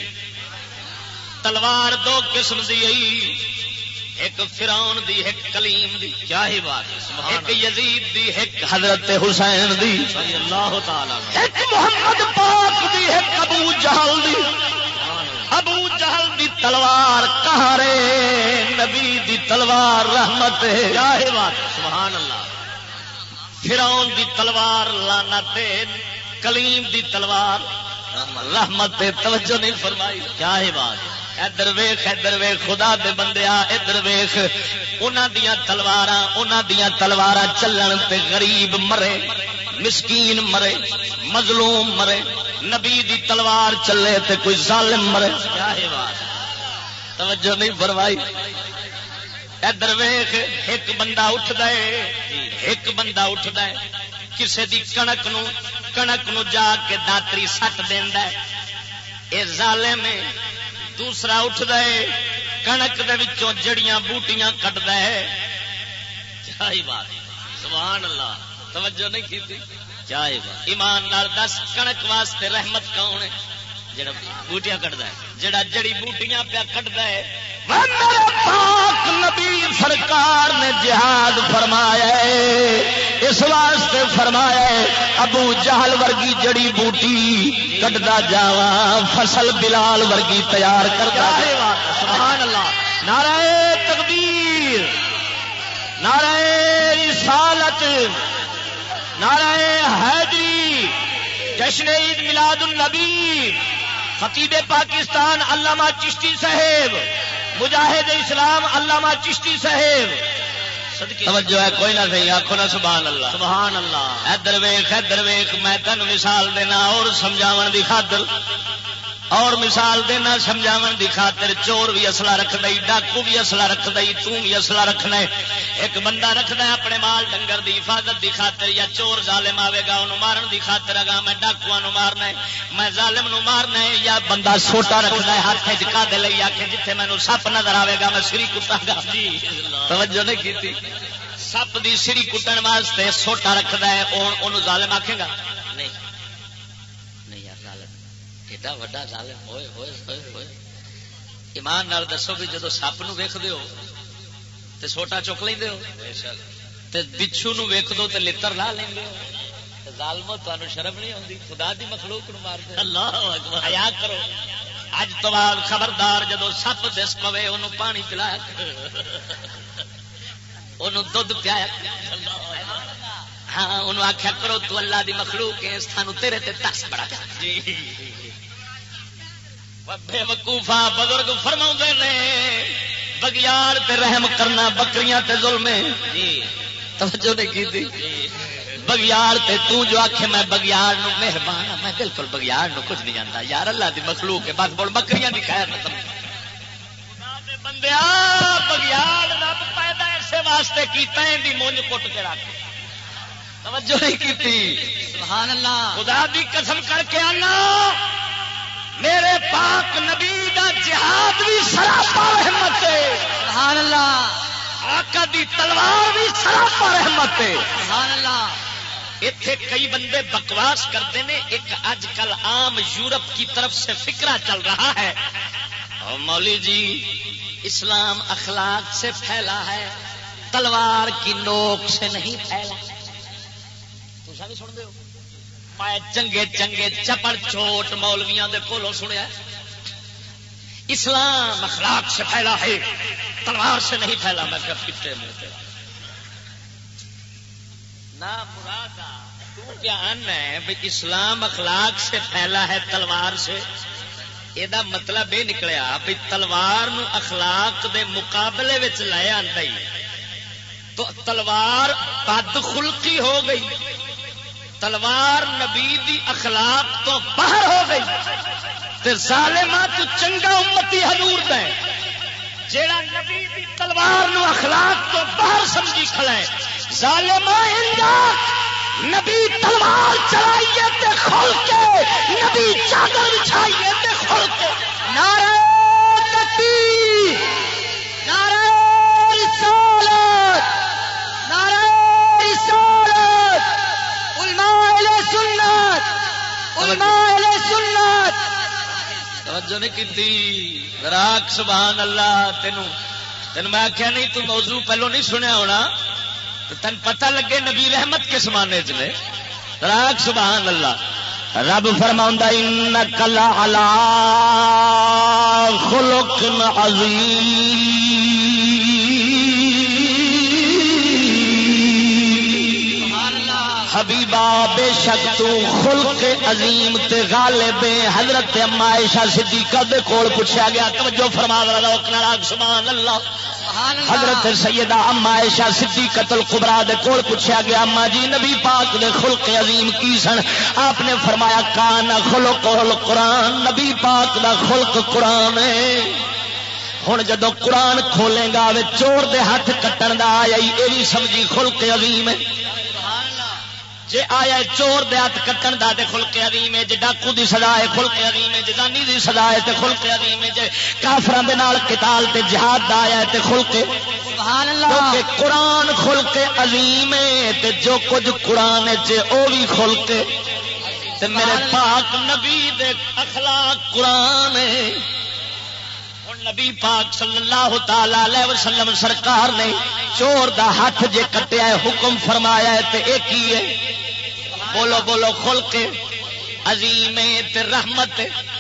تلوار دو قسم دی آئی، ایک فرعون دی، ایک کلیم دی۔ کیا ہی بات ہے، ایک یزید دی، ایک حضرت حسین دی صلی اللہ تعالی، ایک محمد پاک دی، ایک ابو جہل دی۔ ابو جہل دی تلوار قہرے، نبی دی تلوار رحمت ہے۔ کیا ہی بات، سبحان اللہ۔ فرعون دی تلوار لعنت ہے، کلیم دی تلوار رحمت ہے۔ توجہ نہیں فرمائی، کیا ہی بات ہے۔ ادھر ویخ، ادھر ویخ، خدا دے بندیا ادھر ویخ، انہاں دیاں تلواراں چلن تے غریب مرے، مسکین مرے، مظلوم مرے، نبی دی تلوار چلے تے کوئی ظالم مرے۔ کیا ہے بات، توجہ نہیں فرمائی۔ ادھر ویخ، ایک بندہ اٹھدا ہے، ایک بندہ اٹھدا ہے، کسے دی کنک نو جا کے داتری سٹ دیندا ہے، اے ظالم ہے۔ دوسرا اٹھدا ہے، کنک دے وچوں جڑیاں بوٹیاں کٹدا ہے۔ کیا ہی بات، سبحان اللہ، توجہ نہیں کیتی۔ کیا ہی بات، ایمان نال دس کنک واسطے رحمت کون ہے؟ جڑا بوٹیاں کٹدا ہے، جڑا جڑی بوٹیاں پیا کٹدا ہے۔ میرے پاک نبی سرکار نے جہاد فرمایا ہے، اس واسطے فرمایا ہے ابو جہل ورگی جڑی بوٹی کٹدا جاواں فصل بلال ورگی تیار کردا جاواں۔ سبحان اللہ، نعرہ تکبیر، نعرہ رسالت، نعرہ حیدری، جشن عید میلاد النبی، خطیب پاکستان علامہ چشتی صاحب، مجاہد اسلام علامہ چشتی صاحب، توجہ ہے کوئی نہ صحیح، آخو نا سبحان اللہ، سبحان اللہ۔ ادھر ویخ میں تین مثال دینا اور سمجھاون دی خاطر، اور مثال دینا سمجھاون دی خاطر۔ چور بھی اسلحہ رکھدا، ڈاکو بھی اسلحہ رکھدا، تو بھی اسلحہ رکھنا ہے۔ ایک بندہ رکھدا ہے اپنے مال ڈنگر دی حفاظت دی خاطر، یا چور ظالم آوے گا انہوں مارن دی خاطر، اگا میں ڈاکواں نو مارنا ہے، میں ظالم نو مارنا ہے۔ یا بندہ سوٹا رکھدا ہے ہاتھ وچ کادے لئی، آکھے جتھے مینوں سپ نظر آوے گا میں سری کٹاں گا۔ توجہ نہیں کیتی، سپ دی سری کٹن واسطے سوٹا رکھدا ہے، اونوں ظالم آکھے گا نہیں نہیں یار ظالم ایڈا وڈا ظالم ہوئے ہوئے ہوئے ہوئے۔ ایمان نال دسو بھی جدو سپ نو ویکھ دیو تے سوٹا چک لیندے ہو، تے بچھو نو ویکھ دو تے لتر لا لیندے ہو، تے ظالمو تانوں شرم نہیں آندی؟ خدا دی مخلوق نو مار دے، اللہ اکبر، حیا کرو۔ اج تو بعد خبردار جدو سپ دس پوے اونوں پانی پلایا، انہوں دودھ پیا، ہاں انہوں آخیا کرو تو اللہ دی مخلوق ہے، سانو تیرے تے ترس بڑا جی۔ بے وقوفا بزرگ فرماؤں نے بگیار تے رحم کرنا بکریاں تے ظلم ہے جی، توجہ نہیں کی تھی۔ بگیار تے تو جو آکھے میں بگیار نو مہربان ہاں، میں بالکل بگیار نو کچھ نہیں جانتا یار، اللہ دی مخلوق ہے، بس بول بکریاں دی خیر ختم بندیا۔ بگیار رب پیدا ایسے واسطے کیتا ہے دی مونج کٹ کے رکھ، توجہ نہیں کیتی؟ سبحان اللہ، خدا دی قسم کر کے آنا میرے پاک نبی دا جہاد بھی سراپا رحمت ہے، سبحان اللہ، آقا دی تلوار بھی سراپا رحمت ہے، سبحان اللہ۔ اتنے کئی بندے بکواس کرتے ہیں، ایک اج کل عام یورپ کی طرف سے فکرہ چل رہا ہے، اور مولوی جی اسلام اخلاق سے پھیلا ہے، تلوار کی نوک سے نہیں پھیلا۔ تسا بھی سن دے ہو، میں چنگے چنگے چپڑ چوٹ مولویاں دے کولوں سنیا، اسلام اخلاق سے پھیلا ہے، تلوار سے نہیں پھیلا۔ میں کہا پھٹے میں نہ مرادا تو بیان ہے بھئی اسلام اخلاق سے پھیلا ہے تلوار سے، یہ مطلب یہ نکلیا بھی تلوار نو اخلاق دے مقابلے وچ لے آندا تو تلوار بد خلقی ہو گئی، تلوار نبی دی اخلاق تو باہر ہو گئی، تے ظالماں تو چنگا امتی حضور دا ہے جیڑا نبی دی تلوار نو اخلاق تو باہر سمجھی کھڑا ہے۔ ظالماں اندا نبی تلوار چلائیے تے کھول کے، نبی چادر بچھائیے تے کھول کے۔ نعرہ تکبیر، نعرہ رسالت، نعرہ رسالت، علماء اہل سنت، علماء اہل سنت۔ توجہ نہیں کیتی؟ راک سبحان اللہ۔ تینوں میں آخیا نہیں تو موضوع پہلو نہیں سنیا ہونا، تن پتہ لگے نبی رحمت کس مانے چلے۔ راک سبحان اللہ۔ رب فرماؤندا انک لعلی خلق عظیم، حبیبا بے شک تو خلق عظیم تے غالب۔ حضرت اما عائشہ صدیقہ دے کول پوچھا گیا، توجہ فرما ذرا راک سبحان اللہ۔ حضرت سیدہ اما عائشہ صدیقۃ الکبریٰ دے کول پوچھا گیا، اما جی نبی پاک دے خلق عظیم کی سن؟ آپ نے فرمایا کان خلقہ القرآن، نبی پاک دا خلق قرآن ہے۔ ہن جدو قرآن کھولے گا وے چور دے ہاتھ کٹن دا آیا یہ بھی سمجھی خلق عظیم ہے۔ جے آیا چور دے ہاتھ کٹن دا تے خلق عظیم ہے، جے ڈاکو دی سزا ہے خلق عظیم ہے، جے زانی دی سزا ہے تے خلق عظیم ہے، جے کافراں دے نال قتال تے جہاد دا آیا ہے تے خلق سبحان اللہ۔ کیونکہ قرآن خلق عظیم ہے تے جو کچھ قرآن وچ او بھی خلق تے میرے پاک نبی دے اخلاق قرآن ہے۔ نبی پاک صلی اللہ تعالی علیہ وسلم سرکار نے چور دا ہاتھ جے کٹیا ہے حکم فرمایا ہے تے ایک ہی ہے بولو بولو خلق عظیم تے رحمت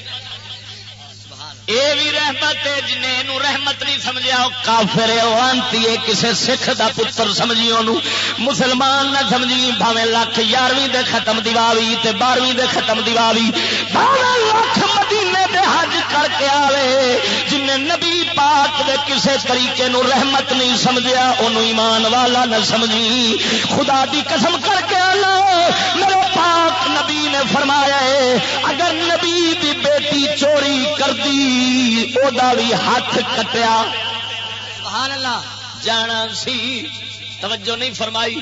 اے بھی رحمت ہے جنہیں رحمت نہیں سمجھا وہ کافر ہے وہ آنتی ہے کسے سکھ دا پتر سمجھی انہوں مسلمان نہ سمجھی بھاویں لاکھ 11ویں دے ختم دیواوی تے 12ویں دے ختم دیواوی بھاویں لاکھ مدینے دے حج کر کے آوے جنہیں نبی پاک دے کسے طریقے نو رحمت نہیں سمجھا انہوں ایمان والا نہ سمجھی خدا دی قسم کر کے آنا میرے پاک نبی نے فرمایا ہے اگر نبی دی بیٹی چوری کر دی او دا بھی ہاتھ کٹیا سبحان اللہ جانا سی توجہ نہیں فرمائی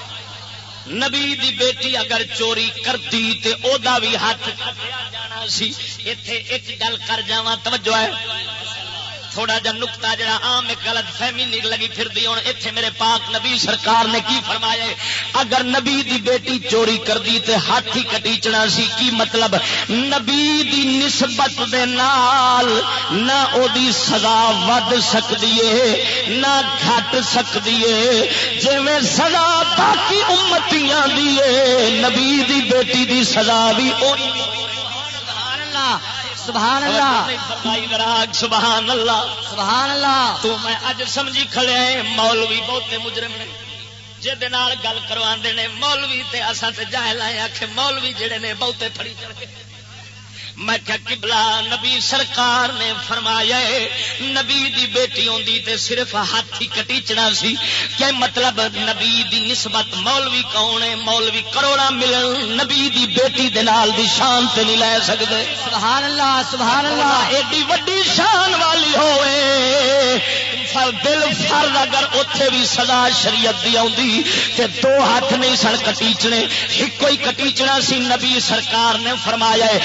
نبی دی بیٹی اگر چوری کرتی تے او دا بھی ہاتھ کٹیا جانا سی ایتھے ایک گل کر جاواں توجہ ہے تھوڑا جا نقطہ جڑا عام ایک غلط فہمی نہیں لگی پھر دی ہن ایتھے میرے پاک نبی سرکار نے کی فرمایا اگر نبی دی بیٹی چوری کر دی تے ہاتھ ہی کٹیچنا سی کی مطلب نبی دی نسبت دے نال نہ او دی سزا ود سکدی ہے نہ گھٹ سکدی ہے جویں سزا باقی امتیاں دی ہے نبی دی بیٹی دی سزا بھی اونی سبحان اللہ سبحان اللہ سبحان اللہ سبحان اللہ تو میں اج سمجھی کھڑے ہیں مولوی بہتے مجرم نے جے نال گل کرواندے نے مولوی تے اساں تے جاہل آئے آکھے مولوی جڑے نے بہتے پھڑی چڑھ کے میں کہ قبلہ نبی سرکار نے فرمایا نبی دی بیٹی ہوندی تے صرف ہاتھ ہی کٹیچنا سی کہ مطلب نبی دی نسبت مولوی کون ہے مولوی کروڑا ملن نبی دی بیٹی دے نال دی شان تے نہیں لے سکدے سبحان اللہ سبحان اللہ ایڈی وڈی شان والی ہوئے بل فرض اگر اوتھے بھی سزا شریعت دی آوندی تے دو ہاتھ نہیں سن کٹیچنے ایک ہی کٹیچنا سی نبی سرکار نے فرمایا ہے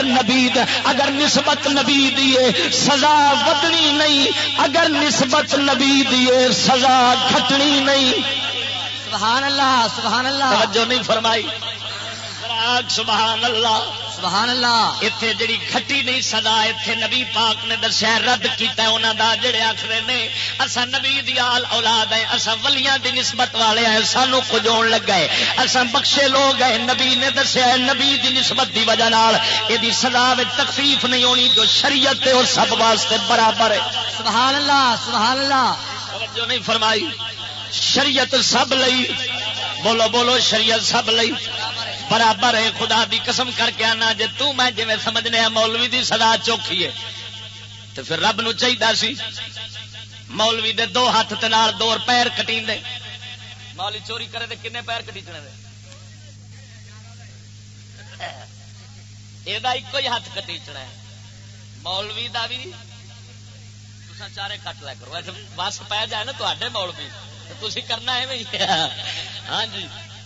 اگر نسبت نبی دیے سزا ودنی نہیں اگر نسبت نبی دیے سزا گھٹنی نہیں سبحان اللہ سبحان اللہ توجہ نہیں فرمائی سبحان اللہ سبحان اللہ ایتھے جڑی کھٹی نہیں سزا ایتھے نبی پاک نے دسیا رد کیتا ہے انہاں دا جڑے آکھدے نے اساں نبی دی آل اولاد ہیں اساں ولیاں دی نسبت والے ہیں سانو کچھ ہون لگا ہے اساں بخشے لوگ ہیں نبی نے دسیا ہے نبی دی نسبت دی وجہ نال ایدی سزا وچ تخفیف نہیں ہونی جو شریعت ہے اور سب واسطے برابر ہے سبحان اللہ سبحان اللہ توجہ نہیں فرمائی شریعت سب لئی بولو بولو شریعت سب لئی برابر ہے خدا دی قسم کر کے آنا جے تو میں جویں سمجھنے ہیں مولوی دی سزا چوکھی ہے تو پھر رب نو چاہیے سی مولوی دے دو ہاتھ تے نال دو پیر کٹیندے مولوی چوری کرے تے کنے پیر کٹیچنے دے اے دا ایک ہی ہاتھ کٹیچنا ہے مولوی دا بھی تساں چارے کٹ لیا کرو بس پی جائے نا تواڈے مولوی تو تسی کرنا ہے ہاں جی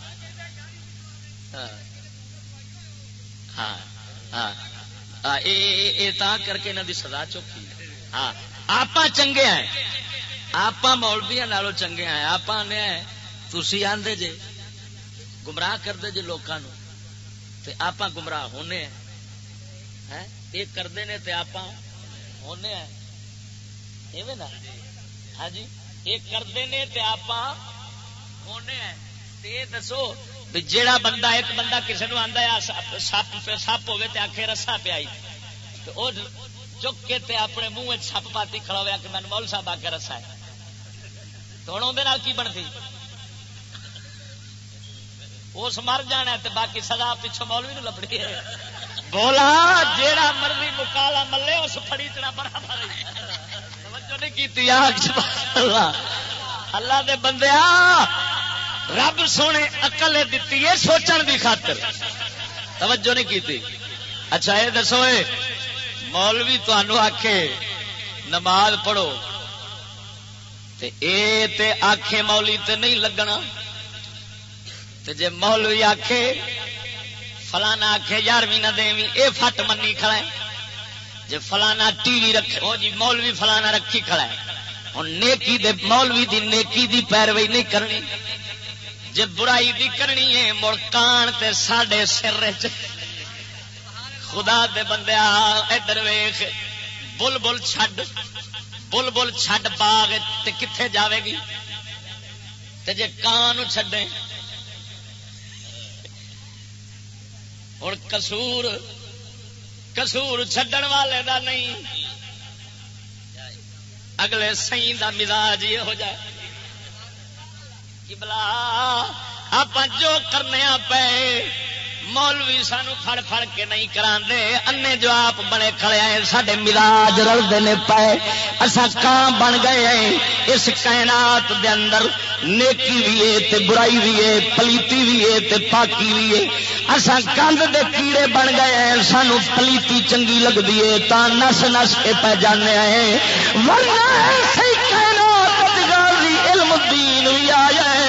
ہاں ہاں تا کر کے انہوں دی سزا چوکی ہاں آپ چنگے ہیں آپ مولویاں نالوں چنگے ہیں آپ نے تسی آندے جے گمراہ کرتے جے لوگوں تے آپ گمراہ ہونے ہیں یہ کرتے ہیں تے آپ ہونے ہیں ایویں نا ہاں جی یہ کرتے ہیں تے آپ ہونے ہیں تے دسو جیڑا بندہ ایک بندہ کسی نے آتا ہے سپ ہوے تے آخے رسا پیائی تو چک کے تے اپنے منہ سپ پاتی کھڑا ہوا کہ میں مول صاحب آ کے رسا ہے تو ہوں اندر کی بنتی اس مر جانا تے باقی سزا پچھوں مولوی نو لبڑی ہے بولا جیڑا مرضی مکالا ملے اس پڑی چنا برابر توجہ نہیں کی اللہ دے بندیا رب سونے عقل دیتی ہے سوچن دی خاطر توجہ نہیں کی اچھا یہ دسو مولوی تمہوں آکھے نماز پڑھو تے اے تے آکھے مولی تے نہیں لگنا تے جے مولوی آکھے فلانا آکھے 11ویں نہ دیویں اے فٹ منی کھڑا ہے جے فلانا ٹی وی رکھے او جی مولوی فلانا رکھی کھڑا ہے ہن نیکی دے مولوی دی نیکی دی پیروی نہیں کرنی جے برائی دی کرنی ہے مڑ کان تے ساڈے سر خدا دے بندیا ادھر ویکھ بل بل چھڈ بل بل چھڈ باغ تے کتھے جاوے گی تے جے کان چھڈے ہن قصور چھڈن والے دا نہیں اگلے سائیں دا مزاج یہ ہو جائے کہ بلا آپ جو کرنے پے مولوی سانو پھڑ پھڑ کے نہیں کراندے انے جو آپ بنے کھڑے ہیں ساڈے مزاج رلدے نے پے اساں کاں بن گئے ہیں اس کائنات دے اندر نیکی بھی ہے تے برائی بھی ہے پلیتی بھی ہے تے پاکی بھی ہے اساں گند دے کیڑے بن گئے ہیں سانو پلیتی چنگی لگدی ہے تا نس نس کے پہ جانے ہیں ورنہ ایسی کائنات غازی علم الدین بھی آیا ہے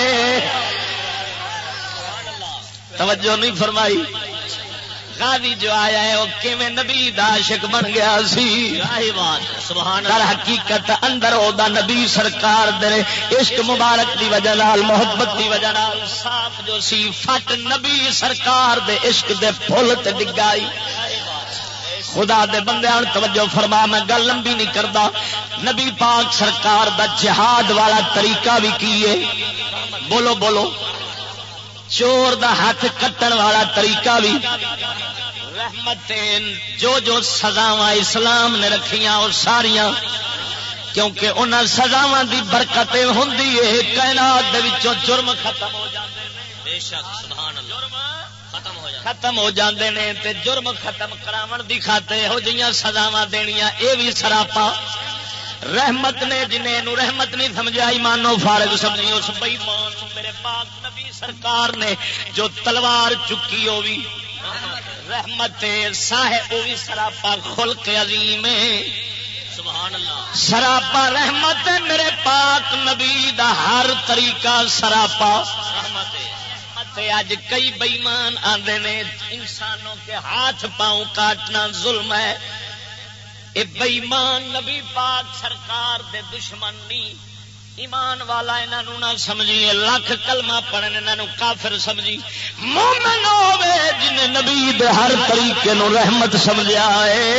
توجہ نہیں فرمائی غازی جو آیا ہے وہ کیویں نبی دا عاشق بن گیا سی سبحان اللہ حقیقت اندر او دا نبی سرکار دے عشق مبارک دی وجہ نال محبت دی وجہ نال صاف جو سی فٹ نبی سرکار دے عشق دے پھل تے ڈگائی خدا دے بندیاں توجہ فرما میں گل لمبی نہیں کردا نبی پاک سرکار دا جہاد والا طریقہ بھی کیے بولو بولو چور دا ہاتھ کٹن والا طریقہ بھی رحمتیں جو سزاواں اسلام نے رکھیاں اور ساریاں کیونکہ انہاں سزاواں دی برکتیں ہوندی ہے کائنات دے وچوں جرم ختم ہو جاندے نے بے شک سبحان اللہ ختم ہو جاندے نے تے جرم ختم کراون دی خاطر ہو جیاں سزاواں دینیاں اے بھی سراپا رحمت نے جنہیں نو رحمت نہیں سمجھا ایمانو فارغ سمجھی اس بے ایمان میرے پاک نبی سرکار نے جو تلوار چکی ہو بھی رحمت صاحب وہ بھی سراپا خلق عظیم سبحان اللہ سراپا رحمت میرے پاک نبی دا ہر طریقہ سراپا رحمت اج کئی بے ایمان آندے نے انسانوں کے ہاتھ پاؤں کاٹنا ظلم ہے اے بے ایمان نبی پاک سرکار دے دشمن نہیں ایمان والا انہوں نہ سمجھی لاکھ کلمہ پڑھن انہوں کافر سمجھی مومن ہوے جن نبی دے ہر طریقے نو رحمت سمجھا ہے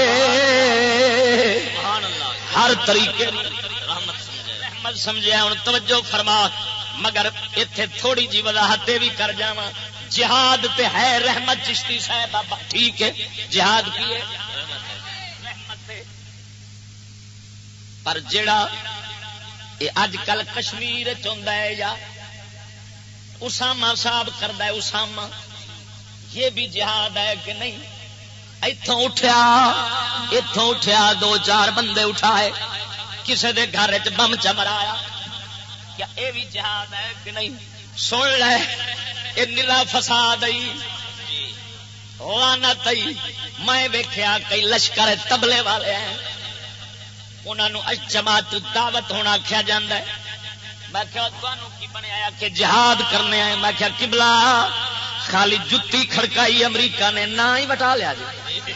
ہر طریقے رحمت سمجھا ہوں توجہ فرما مگر ایتھے تھوڑی جی وضاحت بھی کر جاواں جہاد تے ہے رحمت چشتی صاحب ٹھیک ہے جہاد کی ہے پر جڑا یہ اج کل کشمیر چاہتا ہے یا اسامہ صاحب کرتا ہے اسامہ یہ بھی جہاد ہے کہ نہیں اتوں اٹھیا دو چار بندے اٹھائے کسے دے گھر چ بم چمرایا کیا یہ بھی جہاد ہے کہ نہیں سن لے یہ نیلا فساد لعنت میں ویکھیا کئی لشکر تبلے والے ہیں انہوں جماعت دعوت ہونا آخیا جا ہے میں کی بنیا کہ جہاد کرنے آئے میں کیا قبلہ خالی جتی کھڑکائی امریکہ نے نہ ہی بٹا لیا جی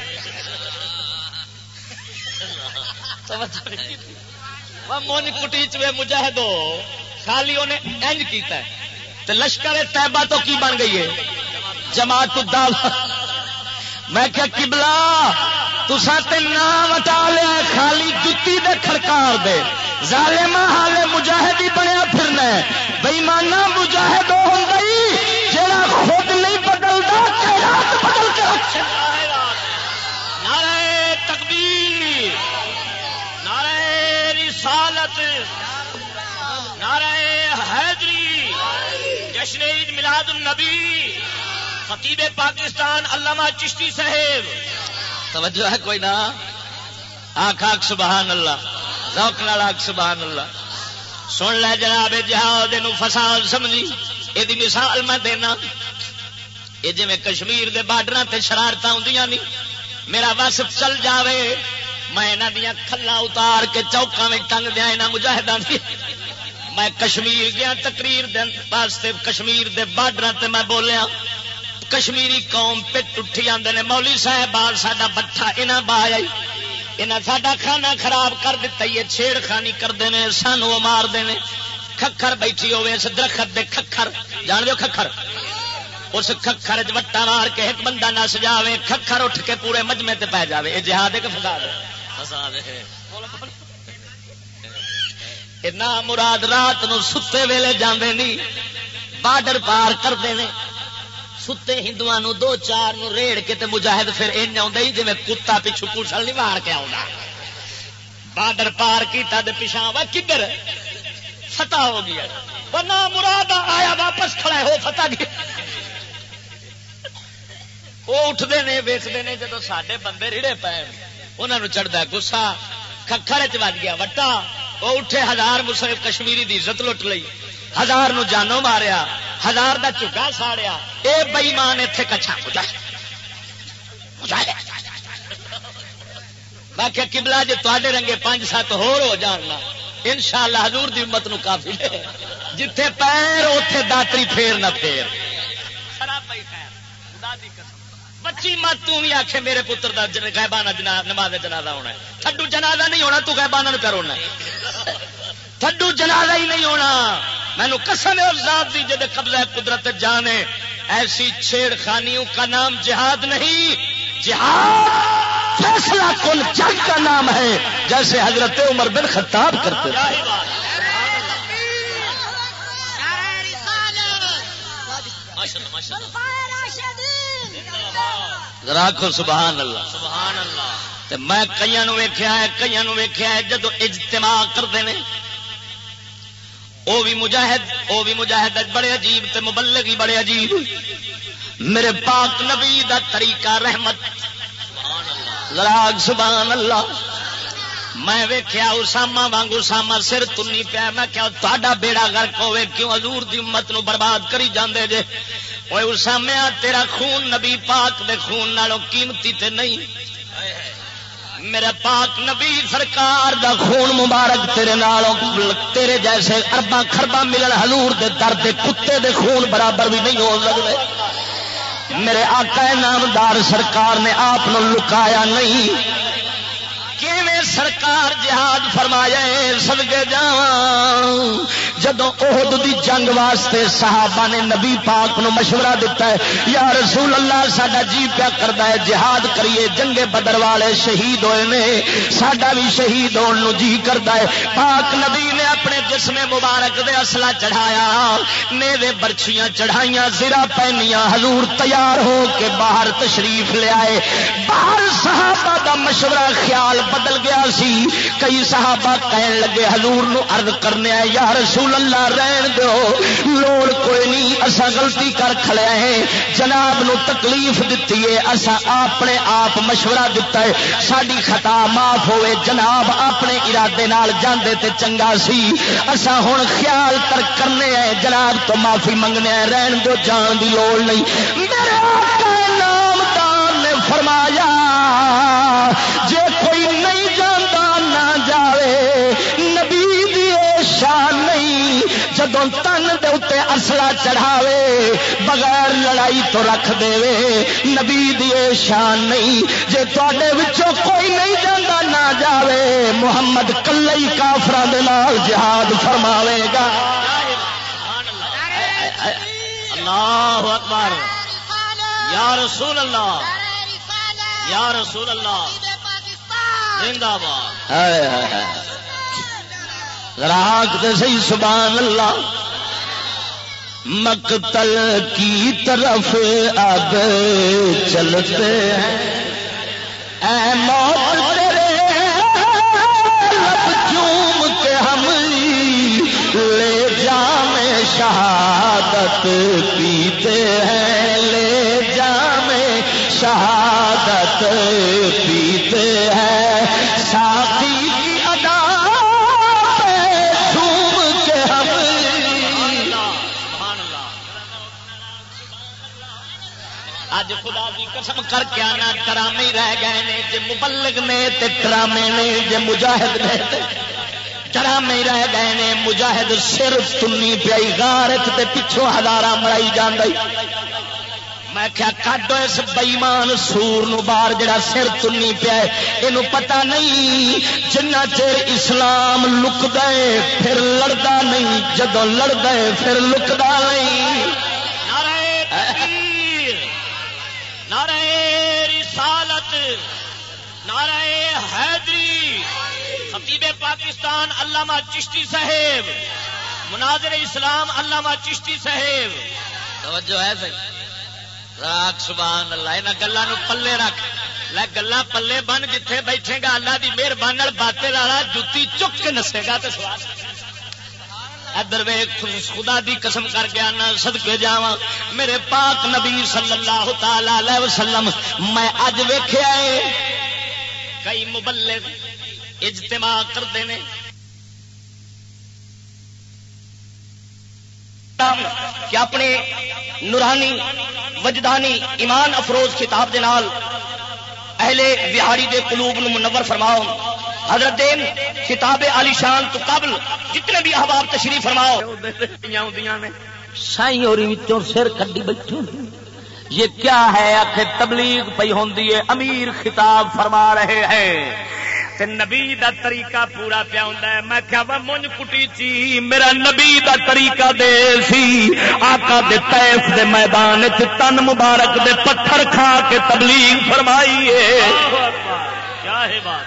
مونج کٹی چوے مجاہدو خالی انہیں انج کیتا ہے تو لشکر طیبہ تو کی بن گئی ہے جماعت الدعوت میں کیا قبلہ تسا تے نام وٹا لیا خالی جتی دے کھڑکار دے ظالمہ حالے مجاہدی بنیا پھرنا ہے بے ایمانہ مجاہد ہوندا ہی جڑا خود نہیں بدلدا قیادت بدل کے رکھے نعرہ تکبیر نعرہ رسالت نعرہ حیدری جشن عید میلاد النبی خطیب پاکستان علامہ چشتی صاحب توجہ ہے کوئی نہ آنکھ سبحان اللہ ذوق نال آنکھ سبحان اللہ سن لے جناب جہاد نو فساد سمجھی یہ مثال میں دینا یہ جی کشمیر دے بارڈر تے شرارت ہوندیاں نہیں میرا بس چل جاوے میں انہاں دیاں کھلاں اتار کے چوکاں وچ ٹنگ دیاں انہاں مجاہداں دی میں کشمیر گیا تقریر دے واسطے کشمیر دے بارڈر تے میں بولیا کشمیری قوم پٹ اٹھی آندے نے مولی صاحب بال ساڈا بٹھا انہاں با آئی انہاں ساڈا کھانا خراب کر دتا ہے چھیڑ خانی کردے نے سانو مار دے نے کھکھر بیٹھی ہوے اس درخت دے کھکھر جان دیو کھکھر اس کھکھر وٹا مار کے ایک بندہ نس جاوے کھکھر اٹھ کے پورے مجمے تے پی جاوے یہ جہاد ہے کہ فساد ہے نہ مراد رات نو ستے ویلے جاندے نہیں بارڈر پار کرتے ہیں ستے ہندوؤں نو دو چار نو ریڑ کے تے مجاہد پھر این آئی جی میں کتا پچھو کشل نہیں مار کے آؤں بارڈر پار کیتا تے پیچھا وا کدھر فتح ہو گیا ورنہ مراد آیا واپس کھڑا ہے ہو فتح گیا وہ اٹھتے ہیں ویچتے ہیں جب سارے بندے ریڑے پے انہوں چڑھتا گسا ککھڑ چ وج گیا وٹا وہ اٹھے 1000 مسلم کشمیری دی عزت لٹ لئی 1000 نو جانو ماریا 1000 دا چگا ساڑیا اے بئیمان اتنے کچھا باقی قبلہ جی تے رنگے 5-7 ہو جاننا انشاءاللہ حضور دی امت نو کافی ہے جتھے پیر اوتھے داتری پھیر نہ پھیر بچی مت توں بھی آخے میرے پتر دا غیبانہ نماز جنازہ ہونا ہے تھڈو جنازہ نہیں ہونا تو غیبانہ نو کر ہونا تھڈو جنازہ ہی نہیں ہونا مینو قسم ہے اس ذات دی جدے قبضہ قدرت جانے ایسی چھیڑ خانیوں کا نام جہاد نہیں جہاد فیصلہ کن جنگ کا نام ہے جیسے حضرت عمر بن خطاب کرتے تھے راکھو سبحان اللہ سبحان اللہ میں کئی ویخیا ہے جدو اجتماع کرتے ہیں وہ بھی مجاہد بڑے عجیب تے مبلغ ہی بڑے عجیب میرے پاک نبی دا طریقہ رحمت ذراک سبحان اللہ میں ویخیا اسامہ وانگو اسامہ سر تنی پیا میں کیا تا بیڑا غرق ہوے کیوں حضور دی امت نو برباد کری جاندے جے اوے اسامہ تیرا خون نبی پاک دے خون نالوں قیمتی تے نہیں میرا پاک نبی سرکار دا خون مبارک تیرے نالوں تیرے جیسے ارباں خرباں ملن حضور دے در دے کتے دے خون برابر بھی نہیں ہو سکتے میرے آقا نامدار سرکار نے آپ نو لکایا نہیں کیویں سرکار جہاد فرمایا صدقے جاواں جدوں احد دی جنگ واسطے صحابہ نے نبی پاک نو مشورہ دیتا ہے یا رسول اللہ ساڈا جی پیا کردا ہے جہاد کریے جنگ بدر والے شہید ہوئے نے ساڈا بھی شہید ہون نو جی کردا ہے پاک نبی نے اپنے جسم مبارک دے اسلحہ چڑھایا نیوے برچیاں چڑھائیاں زرہ پہنیاں حضور تیار ہو کے باہر تشریف لے آئے باہر صحابہ دا مشورہ خیال بدل گیا سی کئی صحابہ کہن لگے حضور نو عرض کرنے آئے یا رسول اللہ رہن دو لوڑ کوئی نہیں اسا غلطی کر کھڑے ہیں جناب نو تکلیف دتی ہے اسا اپنے آپ مشورہ دتا ہے ساڈی خطا معاف ہوئے جناب اپنے ارادے نال جاندے تے چنگا سی اسا ہن خیال ترک کرنے ہیں جناب تو معافی منگنے ہیں رہن دو جان دی لوڑ نہیں میرے آقا نامدار نے فرمایا جے کوئی نہیں جاندا نہ جاوے نبی دی شان نہیں جدوں تن دے اوتے اسلحہ چڑھاوے بغیر لڑائی تو رکھ دے نبی دی شان نہیں جے تواڈے وچوں کوئی نہیں جاندا نہ جاوے محمد کلے ہی کافراں دے نال جہاد فرماوے گا اللہ اکبر یا رسول اللہ یا رسول اللہ زندہ باد راگ دے صحیح سبحان اللہ مقتل کی طرف اب چلتے ہیں اے موت تیرے لب چوم کے ہم لے جام شہادت پیتے ہیں لے جام شہادت پیتے ہیں ساقی کی ادا پہ جھوم کے ہم اج خدا کی قسم کر کے آنا ڈرامے رہ گئے نے جے مبلغ نے تے ڈرامے نے جے مجاہد نے تے ڈرامے رہ گئے نے مجاہد سر تنی پیائی غارت تے پچھوں ہزاراں مرائی جاندی میں کیا کڈو اس بئیمان سور نو باہر جڑا سر تنی پیا یہ پتا نہیں جنہ چر اسلام لکدا ہے پھر لڑدا نہیں جدو لڑدا ہے پھر لکدا نہیں نعرہ تکبیر نعرہ رسالت نعرہ حیدری، خطیب پاکستان علامہ چشتی صاحب، مناظر اسلام علامہ چشتی صاحب. توجہ ہے صحیح؟ راک سبحان اللہ. انہاں گلاں نو پلے رکھ لے، گلاں پلے بن جتھے بیٹھے گا اللہ دی مہربانی نال باطل والا جُتی چک کے نسے گا تے سوال. ادھر ویکھ خدا دی قسم کر کے آنا صدقے جاواں میرے پاک نبی صلی اللہ تعالی علیہ وسلم. میں اج ویکھیا اے کئی مبلغ اجتماع کرتے ہیں کہ اپنے نورانی وجدانی ایمان افروز خطاب دے نال اہل بہاری دے قلوب نو منور فرماؤ. حضرت دین خطاب عالی شان تو قبل جتنے بھی احباب تشریف فرماؤ سائیں اور سر کڈی بیٹھی یہ کیا ہے؟ آخر تبلیغ پی ہوندی ہے، امیر خطاب فرما رہے ہیں تے نبی دا طریقہ پورا پیا ہوندا ہے. میں کیا وا منج کٹی چی میرا نبی دا طریقہ دے سی. آقا دے طیف دے میدان وچ تن مبارک دے پتھر کھا کے تبلیغ فرمائی ہے. کیا ہے بات؟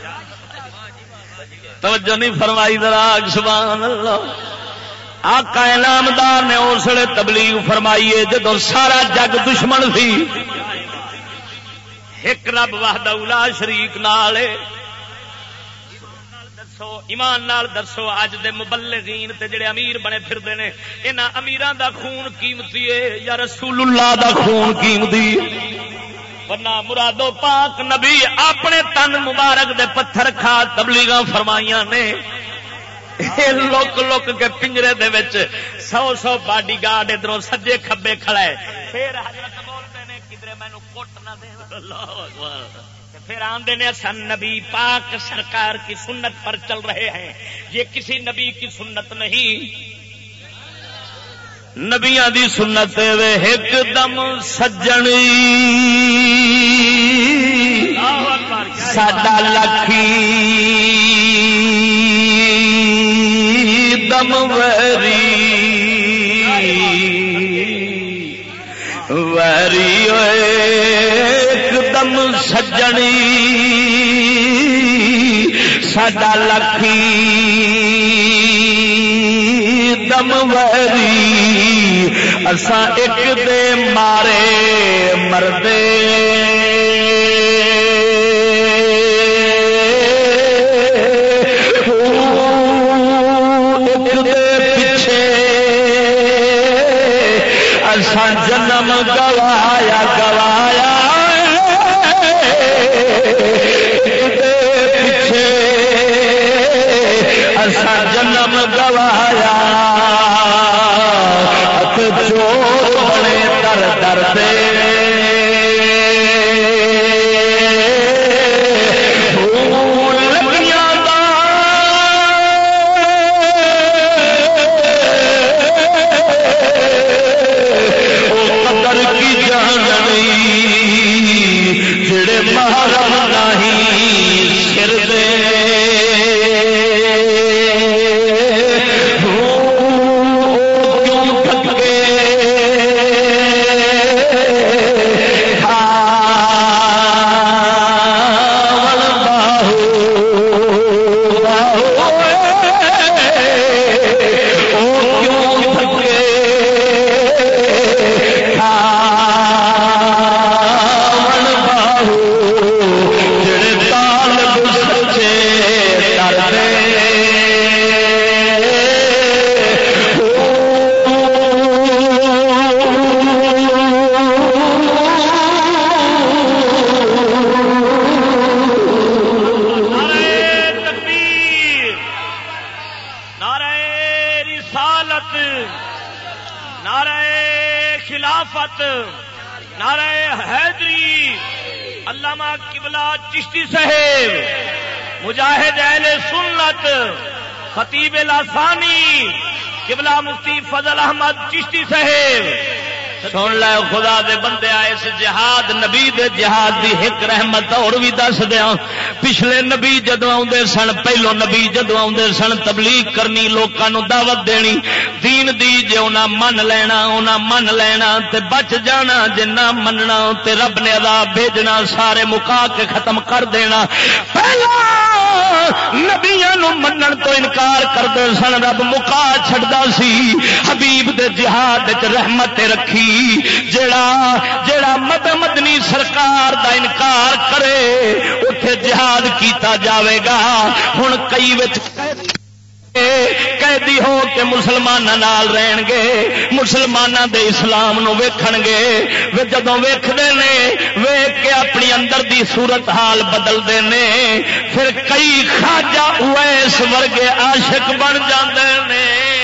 توجہ نہیں فرمائی ذرا سبحان اللہ. آقا انعامدار نے اس ویلے تبلیغ فرمائی ہے جدو سارا جگ دشمن سی. ایک رب وحدہ لا شریک نال دسو ایمان نال دسو اج دے مبلغین تے جڑے امیر بنے پھردے نے انہاں امیراں دا خون قیمتی ہے یا رسول اللہ دا خون قیمتی؟ ورنہ مرادو پاک نبی اپنے تن مبارک دے پتھر کھا تبلیغاں فرمائیاں نے. لک لک کے پنجرے دے وچ 100 باڈی گارڈ ادھروں سجے کھبے کھڑا ہے. پھر حضرت بولتے نے کدھر مینوں کوٹ نہ دے. اللہ اکبر. پھر آندے نے سن نبی پاک سرکار کی سنت پر چل رہے ہیں. یہ کسی نبی کی سنت نہیں، نبیاں دی سنت وے ایک دم سجنی ساڈا لکھی دم ویری ویری ایک دم سجنی ساڈا لکھی دم ویری اساں ایک دے مارے مردے ایک دے پیچھے اساں جنم گوایا گوایا ایک دے پیچھے اساں جنم گوایا چور بڑے در در دے لکیاں دا او قدر کی جاننی جڑے محرم نہیں سر دے چشتی صاحب مجاہد اہل سنت خطیب لاسانی قبلہ مفتی فضل احمد چشتی صاحب سن لے خدا دے بندے اس جہاد نبی دے جہاد دی ایک رحمت اور بھی دس دیا. پچھلے نبی جدو آدھے سن پہلو نبی جدو آدھے سن تبلیغ کرنی لوگوں نو دعوت دینی دین دی جے انہاں من لینا انہاں من لینا تے بچ جانا جے نہ مننا تے رب نے عذاب بھیجنا سارے مکا کے ختم کر دینا. پہلا نبیاں نو منن تو انکار کردے سن رب مکا چھڑدا سی. حبیب دے جہاد وچ رحمت رکھی جیڑا مدنی سرکار دا انکار کرے اوتھے جہاد کیتا جاوے گا. ہن کئی وچ قیدی ہو کے مسلماناں نال رہن گے مسلماناں دے اسلام نو ویکھن گے جدوں ویکھدے نے ویکھ کے اپنی اندر دی صورت حال بدلدے نے پھر کئی خواجہ اویس ورگے عاشق بن جاندے نے.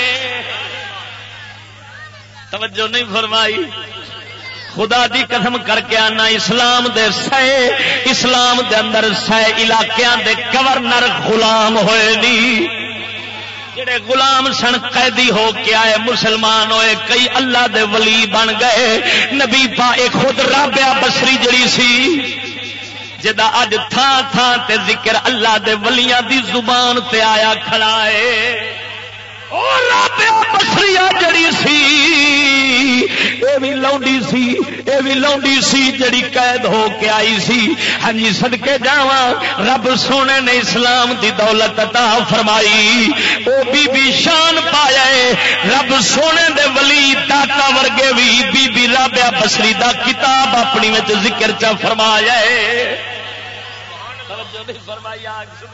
توجہ نہیں فرمائی. خدا دی قسم کر کے آنا اسلام دے اندر سہ علاقیاں دے گورنر غلام ہوئے نہیں. جڑے غلام سن قیدی ہو کے آئے مسلمان ہوئے کئی اللہ دے ولی بن گئے. نبی پاک خود رابعہ بصری جڑی سی جدا اج تھان تھان تے ذکر اللہ دے ولیاں دی زبان تے آیا کھڑا ہے. اور رابعہ بصریہ جڑی سی اے بھی لونڈی سی جڑی قید ہو کے آئی سی. ہاں جی صدقے جاواں رب سونے نے اسلام دی دولت عطا فرمائی. او بی شان پایا ہے رب سونے دے ولی داتا ورگے بھی بی رابعہ بصری دا کتاب اپنی وچ ذکر چا فرمایا ہے. توجہ نہیں فرمائی.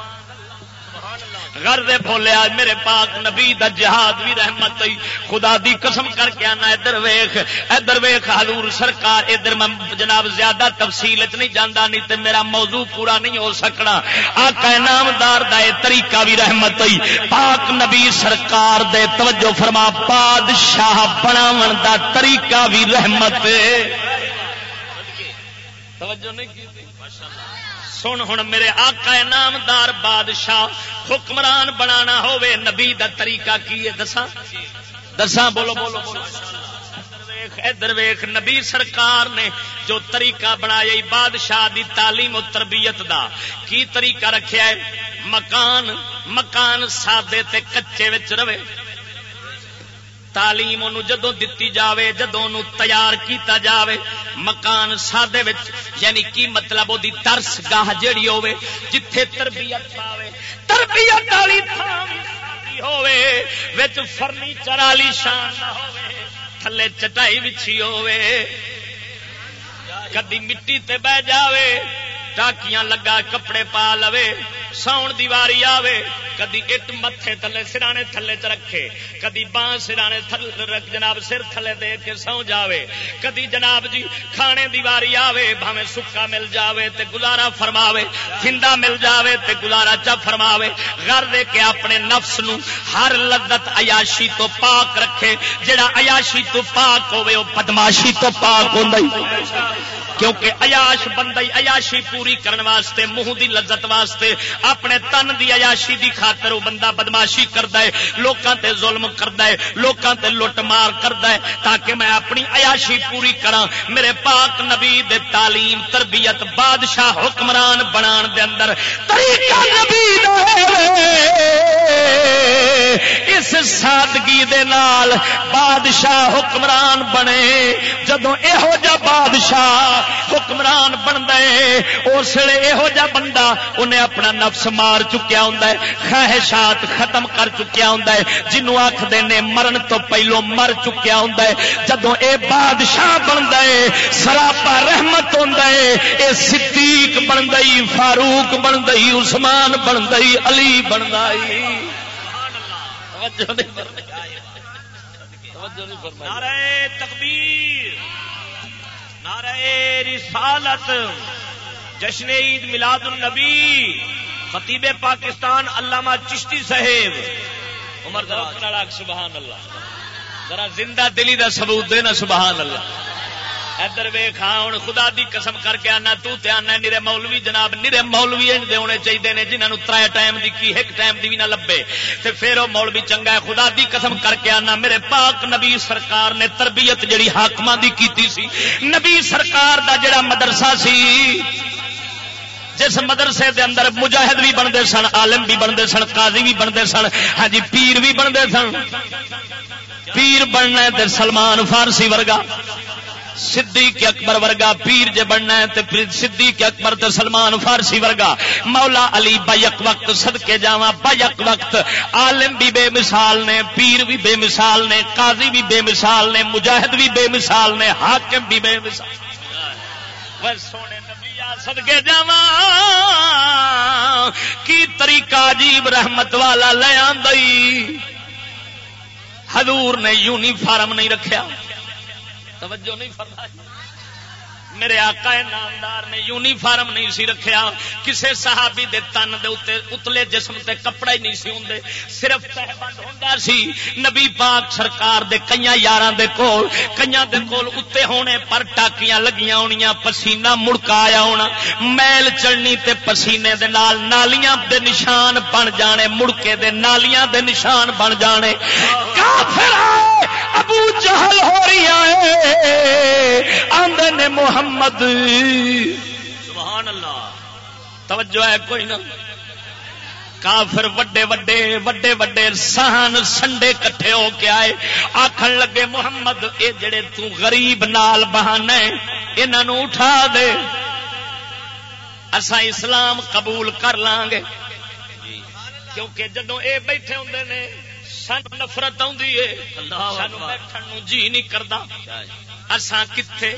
غرض بولیا میرے پاک نبی دا جہاد بھی رحمت ہوئی. خدا دی قسم کر کے آنا ادھر ویخ حضور سرکار ادھر میں جناب زیادہ تفصیل چ نہیں جانا نہیں تے میرا موضوع پورا نہیں ہو سکنا. آقا نامدار دا یہ طریقہ بھی رحمت ہوئی. پاک نبی سرکار دے توجہ فرما بادشاہ بناون دا طریقہ بھی رحمت. توجہ نہیں کی سن ہن میرے آقا نامدار بادشاہ حکمران بنانا ہوئے نبی دا طریقہ کی ہے دساں بولو ادھر ویخ نبی سرکار نے جو طریقہ بنایا بادشاہ دی تعلیم و تربیت دا کی طریقہ رکھیا ہے. مکان سادے تے کچے وچ رہے. تعلیم انہوں جدوں دتی جاوے جدوں انہوں تیار کیتا جاوے مکان سادے وچ یعنی کی مطلب وہ دی درس گاہ جڑی ہوے جتھے تربیت پاوے تربیت والی تھاں ہوے وچ فرنیچر والی شان نہ ہوے تھلے چٹائی وچھی ہوے کدی مٹی تے بہ جاوے ٹاکیاں لگا کپڑے پا لوے ساؤن دیواری آوے کدی اٹ متھے تھلے سرانے تھلے چ رکھے کدی بان سرانے جناب سر تھلے دے کے سو جاوے کدی جناب جی کھانے دیواری آوے بھاویں سکا مل جاوے تے گزارا فرماوے تھندا مل جاوے تے گزارا چا فرماوے. گھر دے کے اپنے نفس نو ہر لذت عیاشی تو پاک رکھے. جڑا عیاشی تو پاک ہوے او بدماشی تو پاک ہوندا کیونکہ عیاش بندہ عیاشی پوری کرنے واسطے منہ دی لذت واسطے اپنے تن دی عیاشی دی خاطر وہ بندہ بدماشی کردا ہے لوکاں تے ظلم کردا ہے لوکاں تے لٹ مار کردا ہے تاکہ میں اپنی عیاشی پوری کراں. میرے پاک نبی دے تعلیم تربیت بادشاہ حکمران بنان دے اندر طریقہ نبی دا اس سادگی دے نال بادشاہ حکمران بنے. جدوں ایہو جا بادشاہ حکمران بندا ہے اس ویلے یہو جا بندہ انہیں اپنا نفس مار چکیا ہوندا ہے خواہشات ختم کر چکیا ہوندا ہے جنوں آکھدے نے مرن تو پہلو مر چکیا ہوندا ہے. جدوں اے بادشاہ بندا ہے سراپا رحمت ہوندا ہے. اے صدیق بندا ہے فاروق بندا ہے عثمان بندا ہے علی بندا ہے. نعرہ تکبیر نعرہ رسالت جشن عید میلاد النبی خطیب پاکستان علامہ چشتی صاحب عمر دراز. سبحان اللہ. ذرا زندہ دلی دا ثبوت دینا سبحان اللہ. ادھر ویخ ہوں خدا دی قسم کر کے آنا تو تے آنا نرے مولوی جناب نرے مولوی انج دے ہونے چاہیے نے جنہوں ترائے ٹائم دی کی ایک ٹائم دی بھی نہ لبے تے پھر وہ مولوی چنگا ہے خدا دی قسم کر کے آنا میرے پاک نبی سرکار نے تربیت جڑی حاکماں دی کیتی سی نبی سرکار دا جڑا مدرسہ سی جس مدرسے دے اندر مجاہد بھی بنتے سن عالم بھی بنتے سن قاضی بھی بنتے سن ہاں جی پیر بھی بنتے سن پیر بننا تے سلمان فارسی ورگا صدیق اکبر ورگا پیر جے بننا ہے تے صدیق اکبر تے سلمان فارسی ورگا مولا علی بیک وقت صدقے جاواں بیک وقت عالم بھی بے مثال نے پیر بھی بے مثال نے قاضی بھی بے مثال نے مجاہد بھی بے مثال نے حاکم بھی بے مثال وہ سونے صدقے جاواں کی طریقہ عجیب رحمت والا لے آندئی حضور نے یونیفارم نہیں رکھیا توجہ نہیں فرمائی میرے آقا نامدار نے یونیفارم نہیں سی رکھیا کسے صحابی دے تن دے اتلے جسم تے کپڑا ہی نہیں سی ہوندے صرف تہبند ہوندا سی نبی پاک سرکار دے کئیاں یاراں دے کول اتے ہونے پر ٹاکیاں لگیاں ہونیاں پسینہ مڑکا آیا ہونا میل چڑنی تے پسینے دے نال نالیاں دے نشان بن جانے مڑکے دے نالیاں دے نشان بن جانے کافر ابو جہل ہو رہی ہے آندے نے محمد سبحان اللہ توجہ ہے کوئی نہ کافر وڈے وڈے وڈے وڈے سہن سنڈے کٹھے ہو کے آئے آکھن لگے محمد اے جڑے تو غریب نال بہانے انہاں نوں اٹھا دے اساں اسلام قبول کر لیں گے کیونکہ جدوں اے بیٹھے ہوندے نے سان نفرت آندی ہے سانو بیٹھن نوں جی نہیں کردا اساں کتھے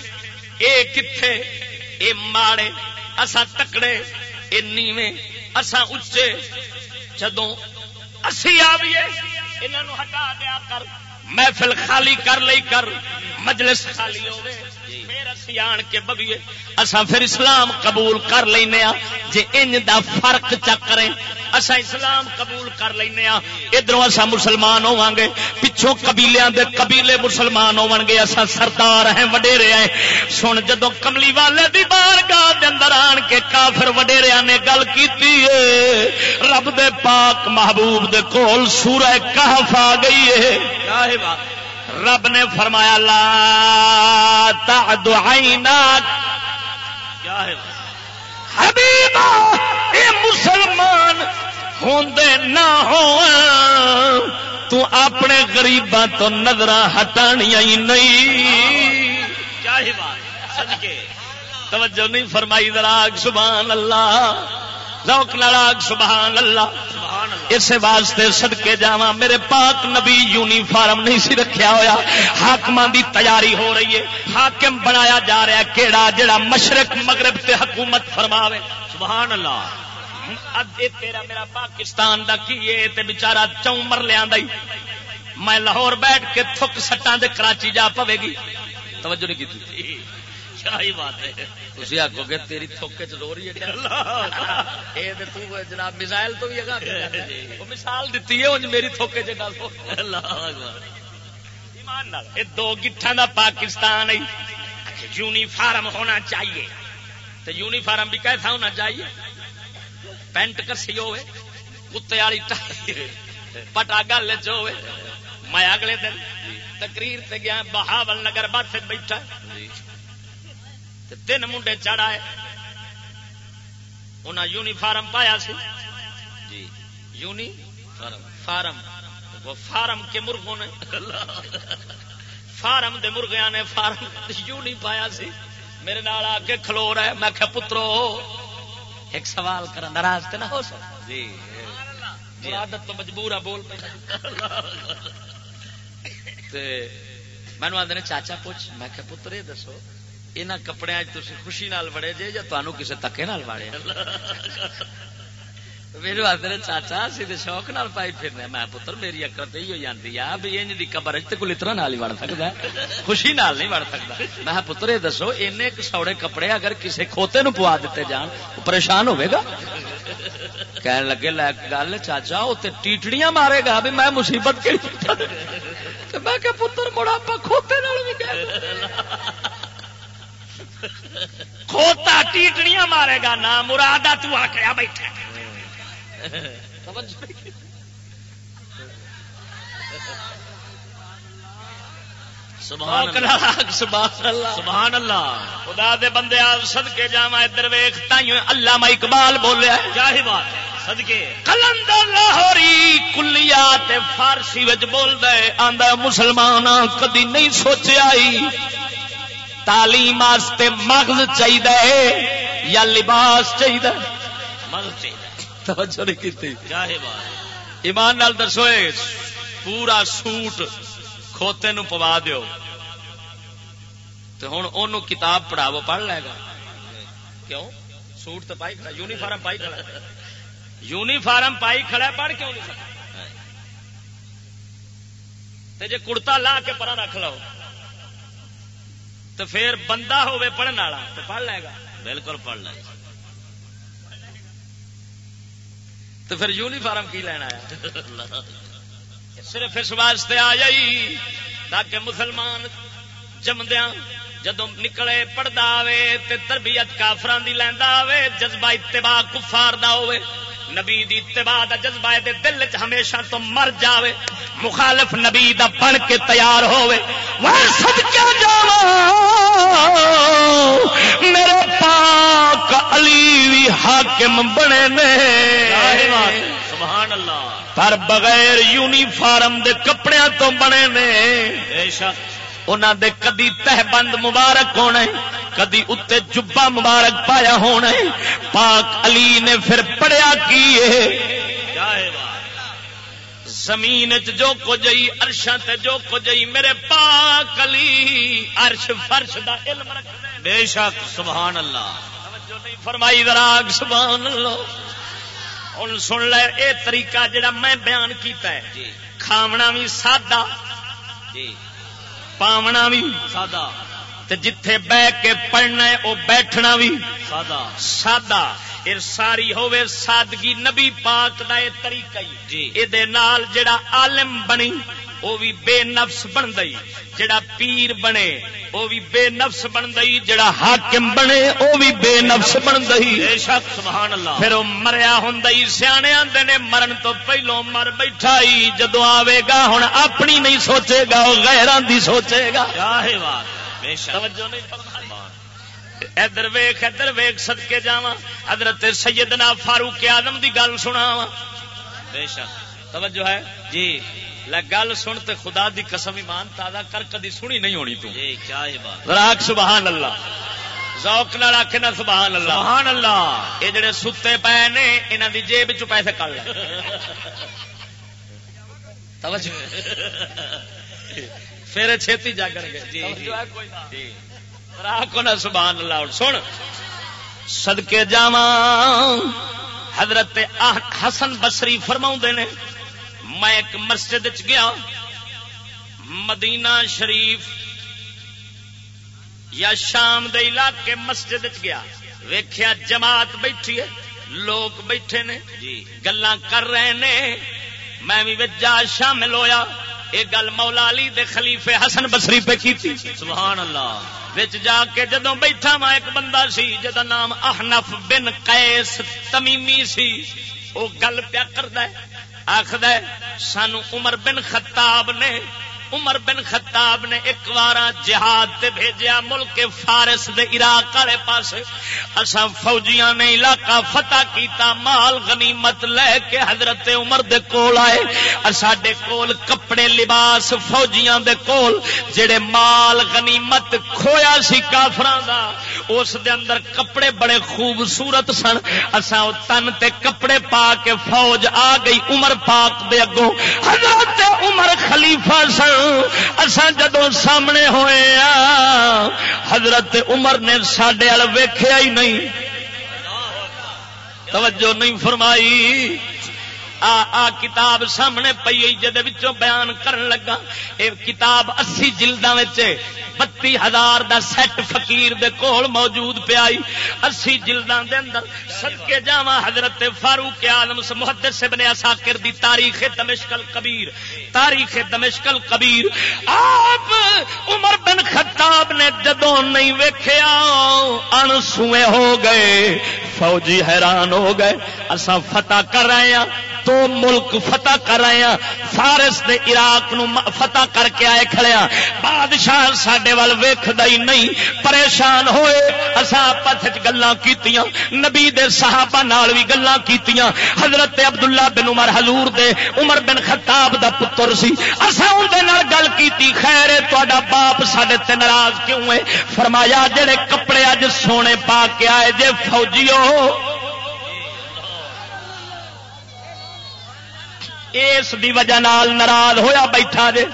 اے ماڑے اساں تکڑے اے نیویں اساں اچے جدوں اسی آویے انہاں نوں ہٹا دیا کر محفل خالی کر لئی کر مجلس خالی ہوے پھر اسی آن کے بویے اساں پھر اسلام قبول کر لینے ہاں جے انج دا فرق چکریں اساں اسلام قبول کر لینے ہاں ادھروں اساں مسلمان ہوواں گے پچھوں قبیلیاں دے قبیلے مسلمان ہون گے اساں سردار ہیں وڈیرے ہیں سن جدوں کملی والے دی بارگاہ دے اندر آن کے کافر وڈیریاں نے گل کیتی ہے رب دے پاک محبوب دے کول سورہ کہف آ گئی ہے رب نے فرمایا لا تعد عیناک کیا ہے حبیبا اے مسلمان ہوندے نہ ہون تو اپنے غریباں تو نظراں ہٹانیاں ہی نہیں کیا ہے بات صدقے توجہ نہیں فرمائی ذرا سبحان اللہ ذوق نال سبحان اللہ اس واسطے صدقے جاواں میرے پاک نبی یونیفارم نہیں سی رکھیا ہویا حاکماں دی تیاری ہو رہی ہے حاکم بنایا جا رہا ہے کیڑا جڑا مشرق مغرب تے حکومت فرماوے سبحان اللہ اب اے تیرا میرا پاکستان دا کی اے تے بیچارہ چوں مرلیاں دا ہی میں لاہور بیٹھ کے تھک سٹاں دے کراچی جا پوے گی توجہ نہیں کیتی کیا ہی بات ہے تسی آکھو گے تیری تھوکے چ رو رہی ہے اے تے تو جناب میزائل تو بھی اگا وہ مثال دتی ہے اونج میری تھوکے چ گل اللہ اکبر ایمان نال اے دو گٹھاں دا پاکستان ہے یونیفارم ہونا چاہیے تو یونیفارم بھی کیسا ہونا چاہیے پینٹ کسی ہوئے کتے والی پٹا گل ہوئے میں اگلے دن تقریر سے گیا بہاول نگر بس بیٹھا تین منڈے چڑھائے انہیں یونیفارم پایا سی جی یونیفارم وہ فارم کے مرغوں نے فارم دے مرغیاں نے فارم یونی پایا سی میرے نال آ کے کھلو رہا ہے میں کہ پترو ایک سوال کرا ناراض تے نہ ہو سکتا جی عادت تو مجبور ہے بول تے مینوں آندے نے چاچا پوچھ میں کہ پتر یہ دسو انہاں کپڑیاں وچ تسی خوشی نال وڑے جے یا تانوں کسے تکے نال واڑے میرے آدھے نے چاچا اسی تے شوق نال پائی پھرنے میں پتر میری اکل تے ہی جاندی آ بھی انج دی قبر وچ تے کوئی اتنا نال ہی وڑ سکدا ہے خوشی نال نہیں وڑ سکدا میں پتر یہ دسو اینے سوڑے کپڑے اگر کسے کھوتے نو پوا دیتے جان وہ پریشان ہوے گا کہنے لگے گل چاچا وہ تے ٹیٹڑیاں مارے گا بھی میں مصیبت کیڑی تے میں کہ پتر مڑا پا کھوتے نال وی گئے کھوتا ٹیٹڑیاں مارے گا نہ مرادا تو آکڑیا بیٹھا سبحان اللہ خدا دے بندے صدقے جاواں ادھر ویکھ تائیں علامہ اقبال بولیا کیا ہی بات ہے صدقے قلندر لاہوری کلیات فارسی وچ بولدا ہے آندا مسلماناں کدی نہیں سوچیا تعلیم واسطے مغز چاہیے یا لباس چاہیے مغز چاہیے توجہ نہیں کیتی کیا ہی بات ایمان نال دسو پورا سوٹ کھوتے نو پوا دیو تو ہوں انہوں کتاب پڑھاو پڑھ لے گا کیوں سوٹ تو پائی کھڑا یونیفارم پائی کھڑا یونیفارم پائی کھڑا پڑھ کیوں نہیں سکتا جے کرتا لا کے پرا رکھ لو تو پھر بندہ ہوے پڑھن والا تو پڑھ لے گا بالکل پڑھ لے گا تو پھر یونیفارم کی لینا ہے صرف اس واسطے آ جائی تاکہ مسلمان جمدیاں جدو نکلے پڑھدا آوے تے تربیت کافراں دی لیندا آوے جذبہ اتباع کفار دا ہوے نبی دی اتباع دا جذبہ دے دل وچ ہمیشہ تو مر جاوے مخالف نبی دا بن کے تیار ہوے وا صدقے جاواں میرے پاک علی وی حاکم بنے نے سبحان اللہ پر بغیر یونیفارم دے کپڑیاں تو بنے نے بے شک انہاں دے کدی تہ بند مبارک ہونے کدی اتے جبا مبارک پایا ہونا پاک علی نے پھر پڑھیا کی زمین جو کو جئی عرشاں تے جو کو جئی میرے پاک علی عرش فرش دا علم رکھدے بے شک سبحان اللہ توجہ نہیں فرمائی ذرا سبحان اللہ ہن سن لے اے طریقہ جڑا میں بیان کیتا ہے جی کھاونا بھی سادہ جی پاونا بھی سادہ تے جتھے بہ کے پڑھنا ہے او بیٹھنا بھی سادہ سادہ یہ ساری ہوے سادگی نبی پاک دا اے طریقہ جی اے دے نال جڑا عالم بنی او بھی بے نفس بن گئی جڑا پیر بنے او بھی بے نفس بن گئی جڑا حاکم بنے او بھی بے نفس بن گئی بے شک سبحان اللہ پھر او مریا ہوندا سیانے آندے نے مرن تو پہلو مر بیٹھا جدو آوے گا ہن اپنی نہیں سوچے گا او غیراں دی سوچے گا کیا ہے بات بے شک توجہ نہیں فرمائی ادھر ویکھ صدقے جاواں حضرت سیدنا فاروق اعظم دی گل سناواں بے شک توجہ ہے جی لے گل سن تے خدا دی قسم ایمان تازہ کر کدی سنی نہیں ہونی تو جی کیا ہے بات راک سبحان اللہ ذوق نال آکھے نا سبحان اللہ سبحان اللہ اے جڑے ستے پے نے انہاں دی جیب چوں پیسے کڈ لے توجہ پھر چھتی جاگن گے جی کوئی نہ راکو نا سبحان اللہ سن صدقے جاواں حضرت حسن بصری فرماؤندے نے میں ایک مسجد چ گیا مدینہ شریف یا شام دے علاقے مسجد چ گیا ویکھیا جماعت بیٹھی ہے لوگ بیٹھے نے جی گلاں کر رہے نے میں بھی وچ جا شامل ہویا ایک گل مولا علی دے خلیفے حسن بصری پہ کیتی سبحان اللہ وچ جا کے جدوں بیٹھا میں ایک بندہ سی جدا نام احنف بن قیس تمیمی سی او گل پیا کردا ہے آخد سانو عمر بن خطاب نے ایک وارا جہاد تے بھیجیا ملک فارس دے عراق والے پاسے اساں فوجیاں نے علاقہ فتح کیتا مال غنیمت لے کے حضرت عمر دے کول آئے ساڈے کول کپڑے لباس فوجیاں دے کول جڑے مال غنیمت کھویا سی کافراں دا اس دے اندر کپڑے بڑے خوبصورت سن اساں تن تے کپڑے پا کے فوج آ گئی عمر پاک دے اگوں حضرت عمر خلیفہ سن اساں جدوں سامنے ہوئے حضرت عمر نے ساڈے ول ویکھیا ہی نہیں توجہ نہیں فرمائی آ کتاب سامنے پئی جدے وچوں بیان کرن لگا. اے کتاب 80 جلداں وچ 32,000 دا سیٹ فقیر دے کول موجود پیائی. 80 جلداں دے اندر صدقے جاواں حضرت فاروق اعظم محدث ابن عساکر دی تاریخ دمشق الکبیر. تاریخ دمشق الکبیر آپ عمر بن خطاب نے جدوں نہیں ویکھیا انسوئے ہو گئے. فوجی حیران ہو گئے. اساں فتح کر رہے ہیں تو ملک فتح کر رہے ہیں. فارس دے عراق نو فتح کر کے آئے کھڑے ہیں. بادشاہ ساڈے ول ویکھدا ہی نہیں. پریشان ہوئے. اساں آپس وچ گلاں کیتیاں. نبی دے صحابہ نال بھی گلاں کیتیاں. حضرت عبداللہ بن عمر حضور دے عمر بن خطاب دا پتر سی. اساں اون دے نال گل کیتی. خیر ہے تہاڈا باپ ساڈے تے ناراض کیوں ہے؟ فرمایا جڑے کپڑے اج سونے پا کے آئے جے فوجیو اس دی وجہ نال ناراض ہویا بیٹھا جے.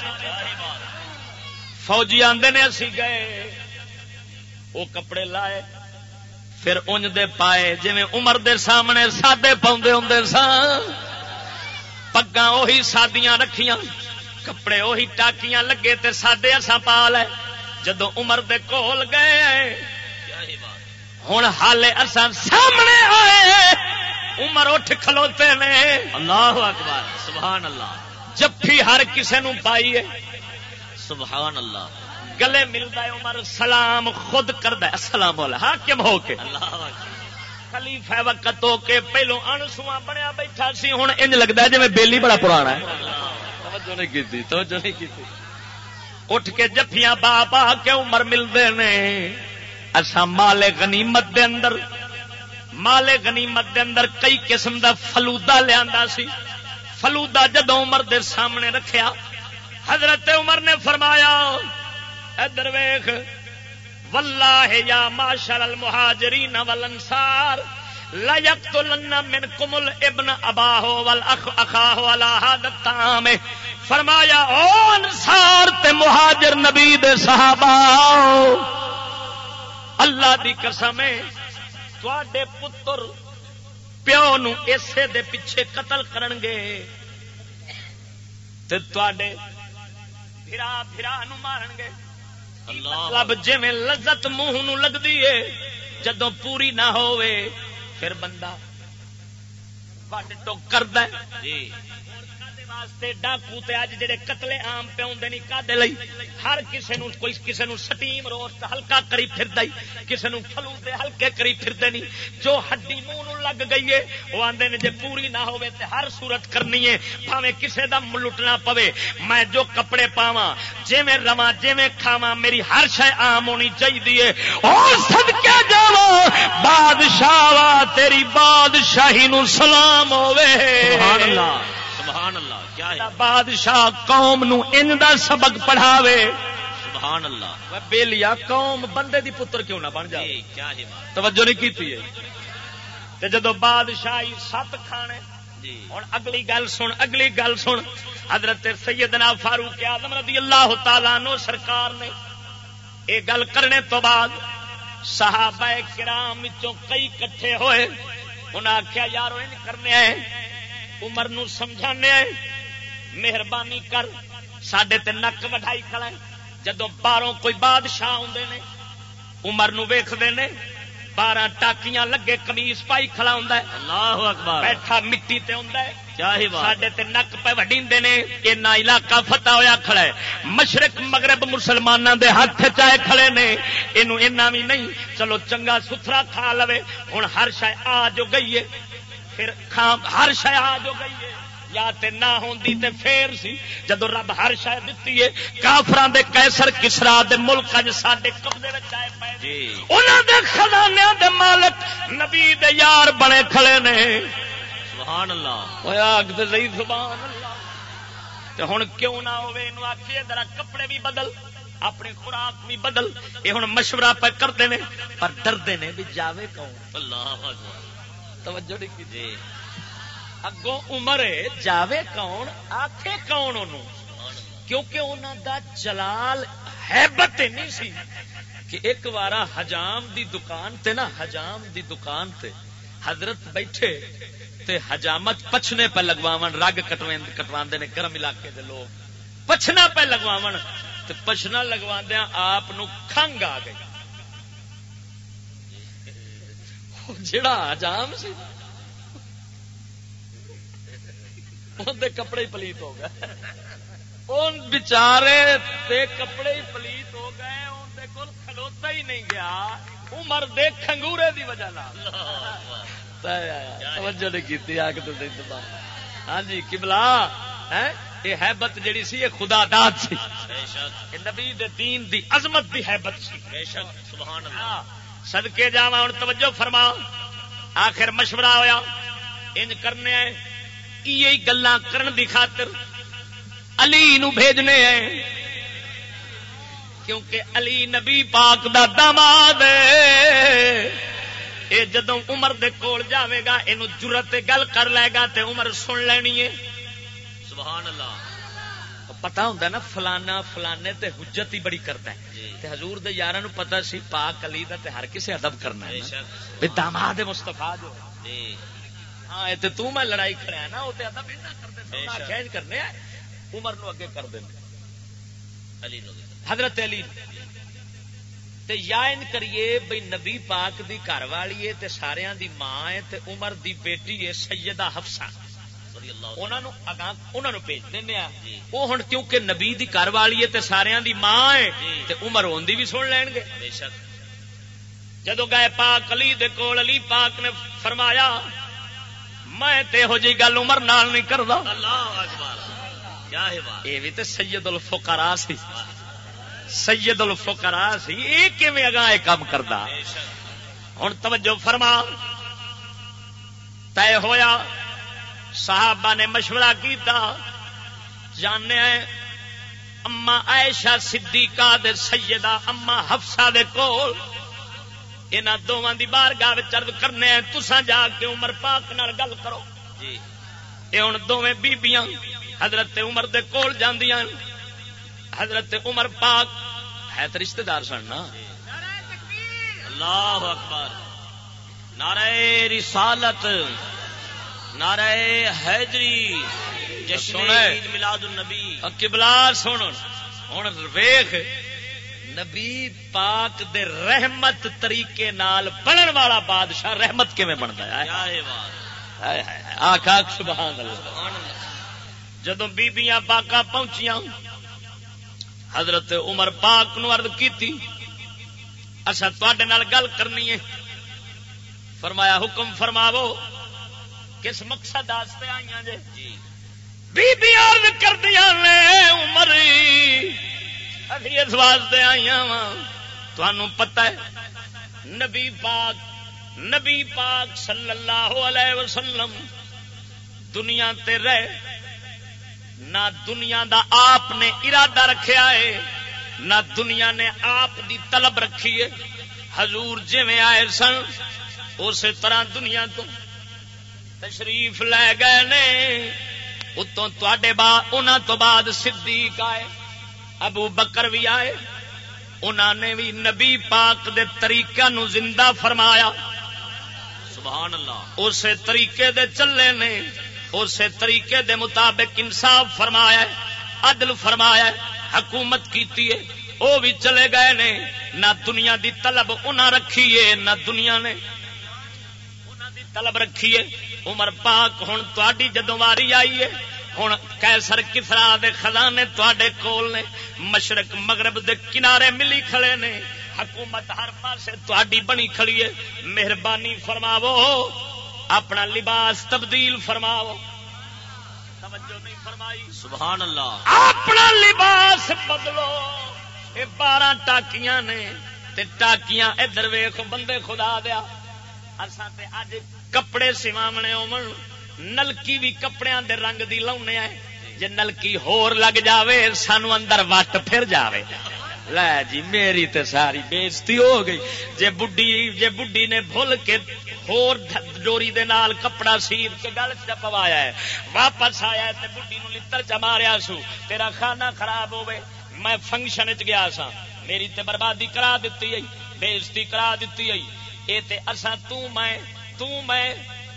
فوجی آندے نے اسی گئے وہ کپڑے لائے پھر انج دے پائے جویں عمر دے سامنے سادے پاؤندے ہوندے سان. پگاں وہی سادیاں رکھیاں کپڑے وہی ٹاکیاں لگے تے سادے اساں پا لے. جدوں عمر دے کول گئے ہن حالے اساں سامنے آئے. عمر اٹھ کھلوتے نے. اللہ اکبر سبحان اللہ. جفی ہر کسے نو پائی ہے. سبحان اللہ. گلے ملدا ہے عمر سلام خود کردا ہے. السلام علیکم حاکم ہو کے اللہ اکبر. خلیفہ وقت ہو کے پہلو انسواں بنیا بیٹھا سی. ہن انج لگدا ہے جویں بیلی بڑا پرانا ہے. توجہ نہیں کیتی توجہ نہیں کیتی. اٹھ کے جفیاں با با کے عمر ملدے نے. اساں مال غنیمت دے اندر مال غنیمت دے اندر کئی قسم دا فلودا لیا سی. فلودا جدوں عمر دے سامنے رکھیا حضرت عمر نے فرمایا ادھر ویکھ واللہ یا معاشر المہاجرین والانصار لا یقتلن منکم الابن اباہ والاخ اخاہ علی ھذا الطعام. فرمایا او انصار تے مہاجر نبی دے صحابہ اللہ دی قسم ہے تواڈے پتر پیو نو اسے دے پیچھے قتل کرن گے تے تواڈے بھرا نو مارن گے. مطلب جویں لذت منہ نو لگدی ہے جدوں پوری نہ ہوئے پھر بندہ وڈ ٹوک کردا ہے. جی واسطے ڈاکو تے اج جڑے قتل عام پہ ہوندے نہیں کادے لئی ہر کسے نو کوئی کسے نو سٹیم روسٹ ہلکا کری پھردا ہی کسے نو فلوتے ہلکے کری پھردے نہیں. جو ہڈی منہ نو لگ گئی ہے وہ آندے نے جے پوری نہ ہوے تے ہر صورت کرنی ہے بھاویں کسے دا لٹنا پوے. میں جو کپڑے پاواں جویں رواں جویں کھاواں میری ہر شے عام ہونی چاہیے. او صدکے جاواں بادشاہ وا تیری بادشاہی نو سلام ہوے. سبحان اللہ سبحان اللہ. کیا ہے بادشاہ قوم نو ان دا سبق پڑھاوے. سبحان اللہ. بیلیا قوم بندے دی پتر کیوں نہ بن جائے. کیا ہے توجہ نہیں کیتی ہے. تے جدو بادشاہی 7 کھانے. ہن اگلی گل سن. حضرت سیدنا فاروق اعظم رضی اللہ تعالی عنہ سرکار نے یہ گل کرنے تو بعد صحابہ کرام وچوں کئی کٹھے ہوئے. انہاں آکھیا یارو این کرنے آئے عمر نو سمجھانے آئے مہربانی کر ساڈے تے نک وڈھائی کھڑا ہے. جدوں باہروں کوئی بادشاہ آندے نے عمر نو ویکھدے نے 12 ٹاکیاں لگے قمیص پائی کھڑا ہوندا ہے. اللہ اکبر. بیٹھا مٹی تے ہوندا ہے. کیا ہی بات. ساڈے تے نک پہ وڈیندے نے. اینا علاقہ فتح ہویا کھڑا ہے. مشرق مغرب مسلماناں دے ہاتھ چائے کھڑے نے. اینو اینا بھی نہیں چلو چنگا ستھرا کھا لوے. ہن ہر شے آ جو گئی ہے پھر ہر شے آ جو گئی ہے یا تے نہ ہوندی تے پھر سی. جدو رب ہر شے دتی ہے کافراں دے قیصر کسرا دے ملک اج ساڈے قبضے وچ آئے پئے. جی انہاں دے خزانیاں دے مالک نبی دے یار بنے کھڑے نے. سبحان اللہ. ہویا کہ صحیح سبحان اللہ. تے ہن کیوں نہ ہوے اینو آکھیے ذرا کپڑے بھی بدل اپنی خوراک بھی بدل. اے ہن مشورہ پہ کردے نے پر ڈردے نے بھی جاوے کون. اللہ اکبر. توجہ نہیں کی. جی اگوں عمر جاوے کون آکھے کون انہوں کیونکہ انہوں دا جلال ہیبت نہیں سی کہ ایک وارا حجام دی دکان تے نا حجام دی دکان تے حضرت بیٹھے تے حجامت پچھنے پہ لگواون رگ کٹواندے نے گرم علاقے دے لوگ پچھنا پہ لگواون تے پچھنا لگواندیاں آپ نو کھنگ آ گئی جڑا حجام سی ان دے کپڑے ہی پلیت ہو گئے ان بچارے تے کپڑے ہی پلیت ہو گئے ان دے کول کھلوتا ہی نہیں گیا عمر دے کھنگورے دی وجہ نال توجہ نہیں کیتی آ کے تو ہاں جی قبلہ یہ حیبت جڑی سی یہ خدا داد سی بے نبی دے دین دی عظمت دی حیبت سی بے شک سبحان اللہ صدقے جاواں ہن توجہ فرما آخر مشورہ ہویا انج کرنے ہیں یہ گلاں کرن دی خاطر علی نو بھیجنے ہیں کیونکہ علی نبی پاک دا داماد ہے اے جدوں عمر دے کول جاوے گا اینو جرت گل کر لے گا تے عمر سن لینی ہے سبحان اللہ پتا ہوندا نا فلانا فلانے تے حجت ہی بڑی کرتا ہے تے حضور دے یاراں نو پتا سی پاک علی دا تے ہر کسے ادب کرنا ہے بے داماد مصطفی جو ہاں تے تو میں لڑائی کھڑا نا او تے ادب نہ کردے سنا کھینچ کرنے عمر نو اگے کر دین علی نو حضرت علی تے یا ان کریے بھئی نبی پاک دی گھر والی ہے تے ساریاں دی ماں ہے تے عمر دی بیٹی ہے سیدہ حفصہ انہاں نو بھیج دینے آ او ہن کیونکہ نبی دی گھر والی ہے تے ساریاں دی ماں ہے تے عمر ہون دی بھی سن لین گے بے شک جدوں گئے پاک علی دے کول علی پاک نے فرمایا میں تے ہو جی گل عمر نال نہیں کردا اللہ اکبر کیا ہے بات اے وی تے سید الفقراء سی سید الفقراء سی اے کیویں اگاں اے کام کردا ہن توجہ فرما طے ہویا صحابہ نے مشورہ کیتا جانے اما عائشہ صدیقہ دے سیدہ اما حفصہ دے کول انہاں دوواں دی بارگاہ وچ عرض کرنے ہیں تساں جا کے عمر پاک نال گل کرو جی اے ہن دوویں بیبییاں حضرت عمر دے کول جاندیاں حضرت عمر پاک ہے تے رشتہ دار سن نا اللہ اکبر نعرہ رسالت نعرہ حیدری جشن عید میلاد النبی قبلہ سن ہن ویکھ نبی پاک دے رحمت طریقے نال بنن والا بادشاہ رحمت کیویں بندا ہے کیا بات ہائے ہائے آکھا سبحان اللہ جدوں بیبییاں پاکاں پہنچیاں حضرت عمر پاک نو عرض کیتی اساں تواڈے نال گل کرنی ہے فرمایا حکم فرماو کس مقصد واسطے آئیاں جے بی عرض کردیاں نے عمر ابھی اس واسطے آئیاں وا تانوں پتہ ہے نبی پاک صلی اللہ علیہ وسلم دنیا تے رہ نہ دنیا دا آپ نے ارادہ رکھیا ہے نہ دنیا نے آپ دی طلب رکھی ہے حضور جویں آئے سن اسی طرح دنیا تو تشریف لے گئے نے اتوں تواڈے انہاں تو بعد صدیق آئے ابو بکر بھی آئے انہاں نے بھی نبی پاک دے طریقہ نو زندہ فرمایا سبحان اللہ اسی طریقے دے چلے نے اسی طریقے دے مطابق انصاف فرمایا ہے عدل فرمایا ہے حکومت کیتی ہے وہ بھی چلے گئے نے نہ دنیا دی طلب انہاں رکھی ہے نہ دنیا نے انہاں دی طلب رکھی ہے عمر پاک ہن تواڈی جدوں واری آئی ہے ہن قیصر کسرا دے خزانے تواڈے کول نے مشرق مغرب دے کنارے ملی کھڑے نے حکومت ہر پاسے تواڈی بنی کھڑی ہے مہربانی فرماو اپنا لباس تبدیل فرماو توجہ نہیں فرمائی سبحان اللہ اپنا لباس بدلو یہ 12 ٹاکیاں نے تے ٹاکیاں ادھر ویکھ بندے خدا دیا اساں تے اج کپڑے سواونے ہون نلکی بھی کپڑیاں دے رنگ دی لاونے آئے جے نلکی ہور لگ جاوے سانو اندر وٹ پھر جاوے لے جی میری تے ساری بےزتی ہو گئی جے بڈھی نے بھول کے ہور ڈوری دے نال کپڑا سیب کے گل چ پوایا ہے واپس آیا تے بڈھی نو لتر چ ماریا سو تیرا کھانا خراب ہوے میں فنکشن وچ گیا سا میری تے بربادی کرا دتی ہے بےزتی کرا دتی ہے اے تے اساں تو میں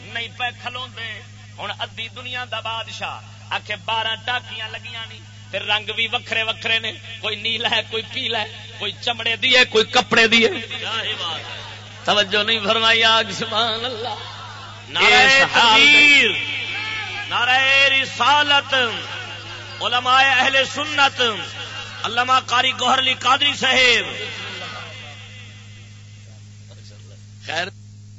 نہیں پہ کھلوندے ہن ادھی دنیا دا بادشاہ آکھے 12 ٹاکیاں لگیاں نہیں تے رنگ بھی وکھرے وکھرے نے کوئی نیلا ہے کوئی پیلا ہے کوئی چمڑے دی ہے کوئی کپڑے دی ہے توجہ نہیں فرمائی آگ سبحان اللہ نعرہ تکبیر نعرہ رسالت علماء اہل سنت علامہ قاری گوہر علی قادری صاحب خیر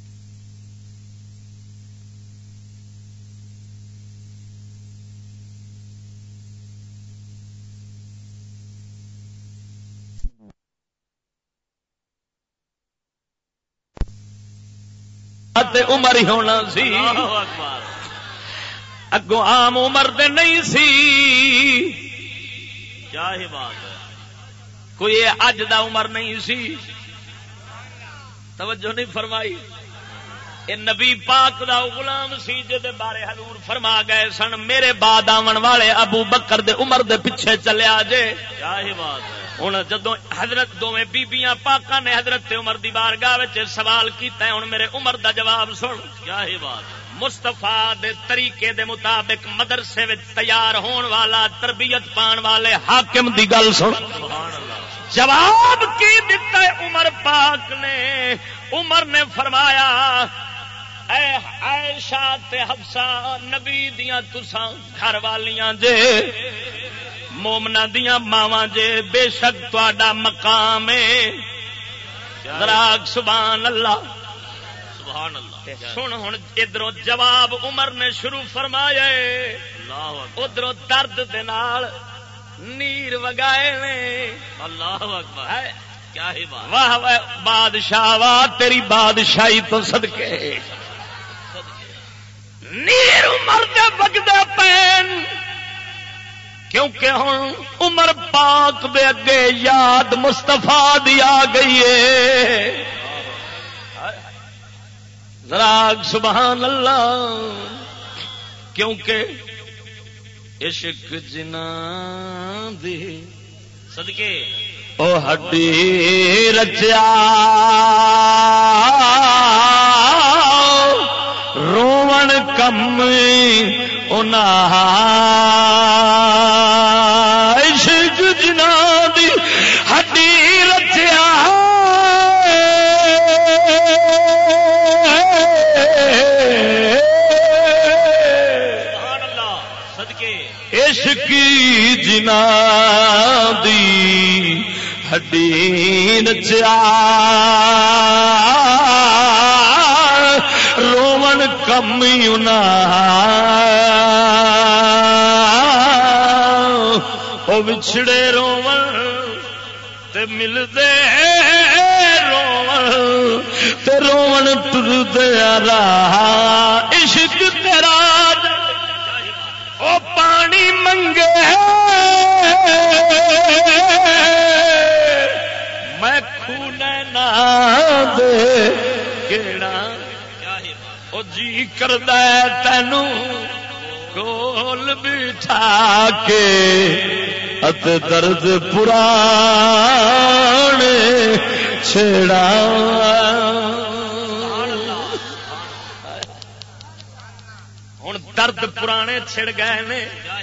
عمر ہی ہونا سی اگوں عام عمر دے نہیں سی کیا ہی بات ہے کوئی اج دا عمر نہیں سی توجہ نہیں فرمائی اے نبی پاک دا غلام سی جے بارے حضور فرما گئے سن میرے بعد آون والے ابو بکر دے عمر دے پیچھے چلیا جے کیا ہی بات ہے ہوں جدو حضرت دونوں بیبیاں پاکاں نے حضرت عمر دی بارگاہ وچ سوال کیتا ہے ہن میرے عمر دا جواب سن کیا ہی بات مصطفیٰ دے طریقے دے مطابق مدرسے وچ تیار ہون والا تربیت پان والے حاکم دی گل سن سبحان اللہ جواب کی دیتا ہے عمر پاک نے عمر نے فرمایا اے عائشہ تے حفصہ نبی دیاں تساں گھر والیاں جے مومنا دیاں ماواں جے بے شک تہاڈا مقام ہے ذرا سبحان اللہ سبحان اللہ سن ہن ادھروں جواب عمر نے شروع فرمایا اللہ ادھروں درد دے نال نیر وگائے نے اللہ اکبر کیا ہی بات واہ واہ بادشاہ واہ تیری بادشاہی تو صدقے نیر عمر دے وگدے پین کیونکہ ہن عمر پاک دے اگے یاد مصطفیٰ دی آ گئی ہے ذرا سبحان اللہ کیونکہ عشق جناں دی صدقے او ہڈی رچیا روون کم انہاں عشق جناں دی ہڈی رچیا سبحان اللہ صدقے عشق جناں دی ہڈی رچیا روون کم او بچھڑے روون تے ملدے روون تے روون ٹردے راہ عشق تیرا او پانی منگے میں خونے نہ دے کیڑا او جی کردا تینو کول بٹھا کے ات درد پرانے چھڑا ہن درد پرانے چھڑ گئے نے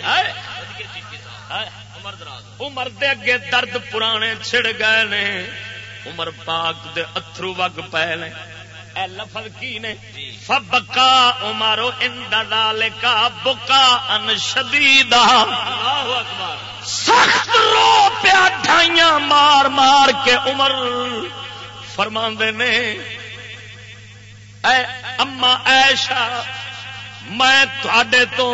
عمر دے اگے درد پرانے چھڑ گئے نے عمر پاک دے اتھرو وگ پے نے اے لفظ کی نے فبکا عمر عند ذالک بکا ان شدیدا اللہ اکبر سخت رو پیا ڈھائیاں مار مار کے عمر فرماندے نے اے اما عائشہ میں تھوڑے تو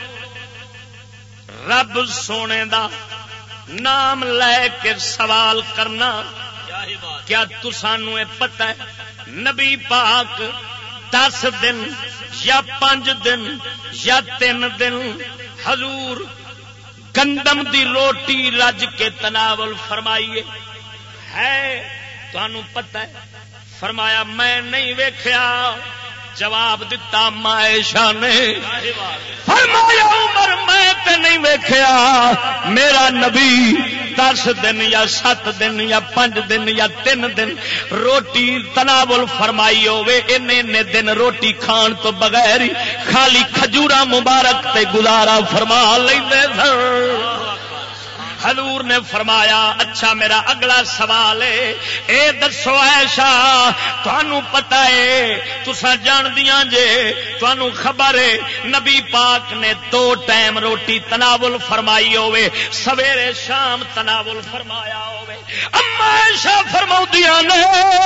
رب سونے دا نام لے کے سوال کرنا کیا تسانو پتہ ہے نبی پاک 10 دن یا 5 دن یا 3 دن حضور گندم دی روٹی رج کے تناول فرمائیے ہے تانوں پتہ ہے فرمایا میں نہیں ویکھیا جواب دتا عائشہ نے فرمایا عمر میں تے نہیں ویکھیا میرا نبی 10 دن یا 7 دن یا 5 دن یا 3 دن روٹی تناول فرمائی ہوے انے دن روٹی کھان تو بغیر ہی خالی کھجورا مبارک تے گزارا فرما لیندے سن. حضور نے فرمایا اچھا میرا اگلا سوال ہے اے دسو عائشہ تانوں پتہ ہے تساں جاندیاں جے تانوں خبر ہے نبی پاک نے 2 ٹائم روٹی تناول فرمائی ہوے سویرے شام تناول فرمایا ہوے. اما عائشہ فرماؤندیاں نے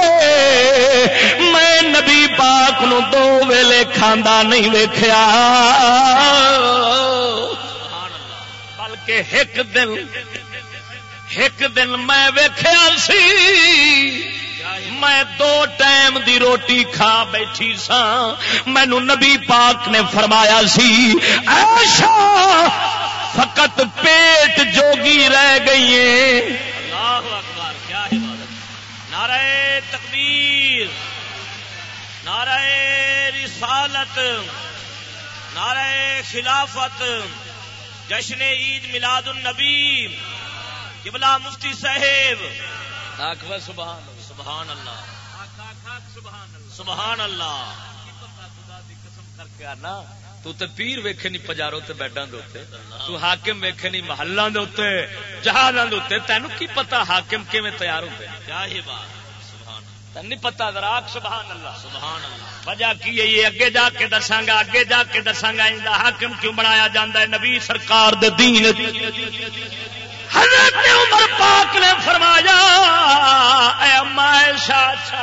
میں نبی پاک نو 2 ویلے کھاندا نہیں ویکھیا کہ ایک دن میں ویکھیا سی میں 2 ٹائم دی روٹی کھا بیٹھی سا مینوں نبی پاک نے فرمایا سی عائشہ فقط پیٹ جوگی رہ گئی ہے. اللہ اکبر کیا عبادت. نعرہ تکبیر نعرہ رسالت نعرہ خلافت جشن عید میلاد النبی قبلہ مفتی صاحب اکبر سبحان سبحان اللہ سبحان اللہ. خدا دی قسم کر کے آنا تو تے پیر ویکھے نہیں پجاروں تے بیڈاں دے اوتے تو حاکم ویکھے نہیں محلاں دے اوتے جہازاں دے اوتے تینوں کی پتہ حاکم کیویں تیار ہوندے ہیں. کیا ہی بات سبحان اللہ. تینوں نہیں پتہ ذرا سبحان اللہ سبحان اللہ. وجہ کی ہے یہ اگے جا کے دساں گا اگے جا کے دساں گا اندا حاکم کیوں بنایا جاندا ہے نبی سرکار دے دین. حضرت عمر پاک نے فرمایا اے اما عائشہ اچھا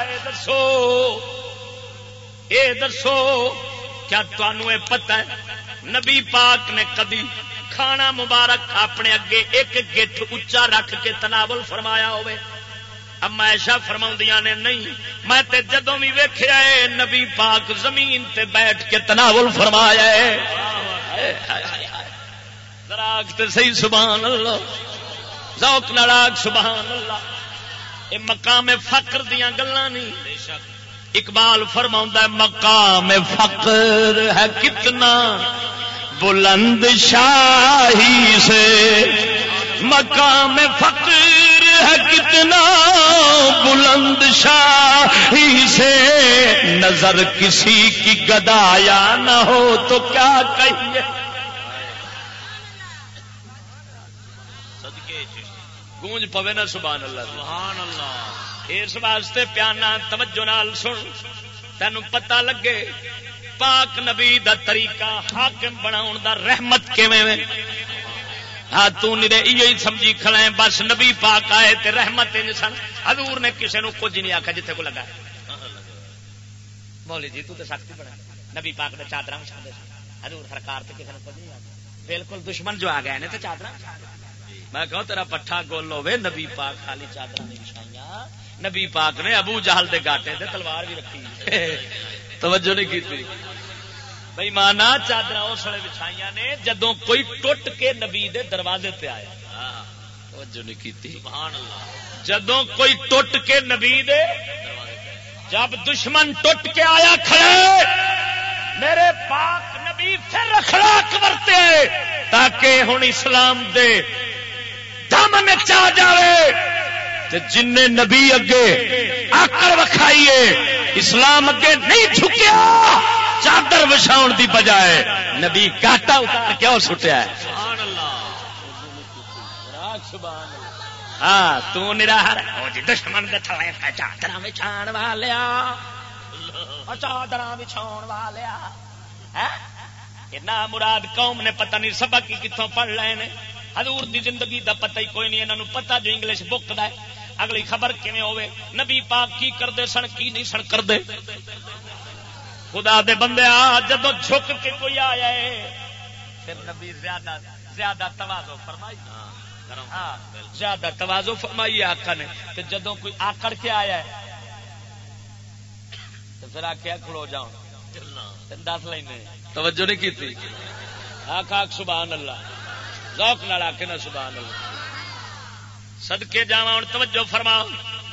اے دسو کیا تانوں اے پتہ ہے نبی پاک نے کبھی کھانا مبارک اپنے اگے ایک گٹھ اچا رکھ کے تناول فرمایا ہوئے؟ اما عائشہ فرماؤندیاں نے نہیں میں تے جدوں بھی ویکھیا ہے نبی پاک زمین تے بیٹھ کے تناول فرمایا ہے. ذرا تے صحیح سبحان اللہ ذوق نال سبحان اللہ. اے مقام فقر دیاں گلاں نہیں. اقبال فرماوندا ہے مقام فقر ہے کتنا بلند شاہی سے مقام فقر ہے کتنا بلند شاہی سے نظر کسی کی گدایا نہ ہو تو کیا کہیے. گونج پوے نا سبحان اللہ سبحان اللہ. اس واسطے پیانا توجہ نال سن تینوں پتہ لگے پاک نبی دا طریقہ حاکم بناؤن دا رحمت کیویں وے. ہاں تو نہیں یہ سمجھی کھڑا ہے بس نبی پاک آئے تے رحمت انسان. حضور نے کسے نو کچھ نہیں آکھا جتھے کو لگا مولوی جی تو تے سختی بنا نبی پاک دے چادراں وچھاندے سن حضور سرکار تے کسے نو کچھ نہیں آکھا. بالکل دشمن جو آ گئے نے تے چادراں میں کہوں تیرا پٹھا گول ہوے نبی پاک خالی چادراں نہیں بچھائیاں. نبی پاک نے ابو جہل دے گاٹے تے تلوار بھی رکھی توجہ نہیں کیتی بھائی مانا چادراں اس ویلے بچھائیاں نے جدوں کوئی ٹوٹ کے نبی دے دروازے تے آیا. توجہ نہیں کیتی سبحان اللہ. جدوں کوئی ٹوٹ کے نبی دے جب دشمن ٹوٹ کے آیا کھڑے میرے پاک نبی پھر اخلاق برتے تاکہ ہن اسلام دے دم میں چا جاوے تے جن نبی اگے آکڑ وکھائیے اسلام اگے نہیں جھکیا چادر وچھاؤن دی بجائے نبی کاٹا اتار کے اور سٹیا ہے. سبحان اللہ. ہاں تو نراہر او جی دشمن دے تھلے چادراں وچھان والیا چادراں وچھاون والیا ہے نا مراد قوم نے پتہ نہیں سبق کی کتوں پڑھ لے نے. حضور دی زندگی دا پتہ ہی کوئی نہیں. انہاں نوں پتہ جو انگلش بک دا ہے اگلی خبر کیویں ہوے نبی پاک کی کردے سن کی نہیں سن کردے. خدا دے بندے جدوں جھک کے کوئی آیا ہے پھر نبی زیادہ تواضع فرمائی. ہاں زیادہ تواضع فرمائی آقا نے. تے جدوں کوئی آکڑ کے آیا ہے تو پھر آکھیا کھلو جاؤ دس لینے. توجہ نہیں کیتی آقا سبحان اللہ ذوق نال آکھے نا سبحان اللہ. صدقے جاواں ہن توجہ فرماؤ.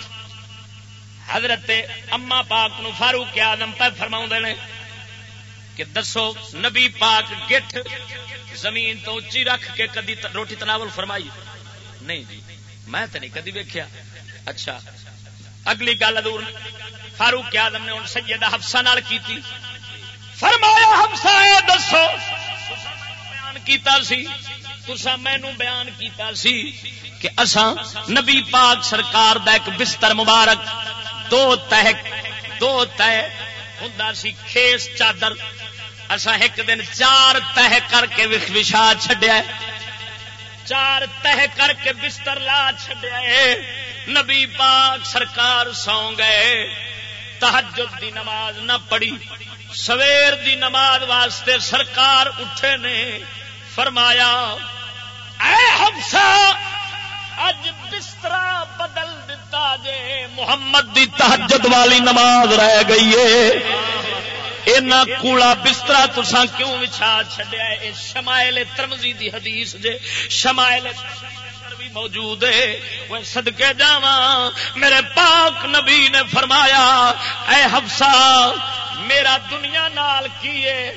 حضرت اما پاک نو فاروق اعظم پہ فرماؤندے نے کہ دسو نبی پاک گٹھ زمین تو اچھی رکھ کے کدی روٹی تناول فرمائی نہیں جی. میں تو نہیں کدی ویکھیا. اچھا اگلی گل حضور فاروق اعظم نے ہن سیدہ حفصہ نال کیتی. فرمایا حفصہ اے دسو بیان کیتا سی تساں مینوں بیان کیتا سی کہ اساں نبی پاک سرکار دا ایک بستر مبارک دو تہ ہوندا سی کھیس چادر اساں ایک دن 4 تہ کر کے وچھا چھڈیا 4 تہ کر کے بستر لا چھڈیا نبی پاک سرکار سو گئے تہجد دی نماز نہ پڑھی سویر دی نماز واسطے سرکار اٹھے نے فرمایا اے حفصہ اج بسترا بدل دیتا جے محمد دی تہجد والی نماز رہ گئی ہے اینا کوڑا بسترا تساں کیوں وچھا چھڈیا ہے. اے شمائل ترمذی دی حدیث جے شمائل بھی موجود ہے. وہ صدقے جاواں میرے پاک نبی نے فرمایا اے حفصہ میرا دنیا نال کی ہے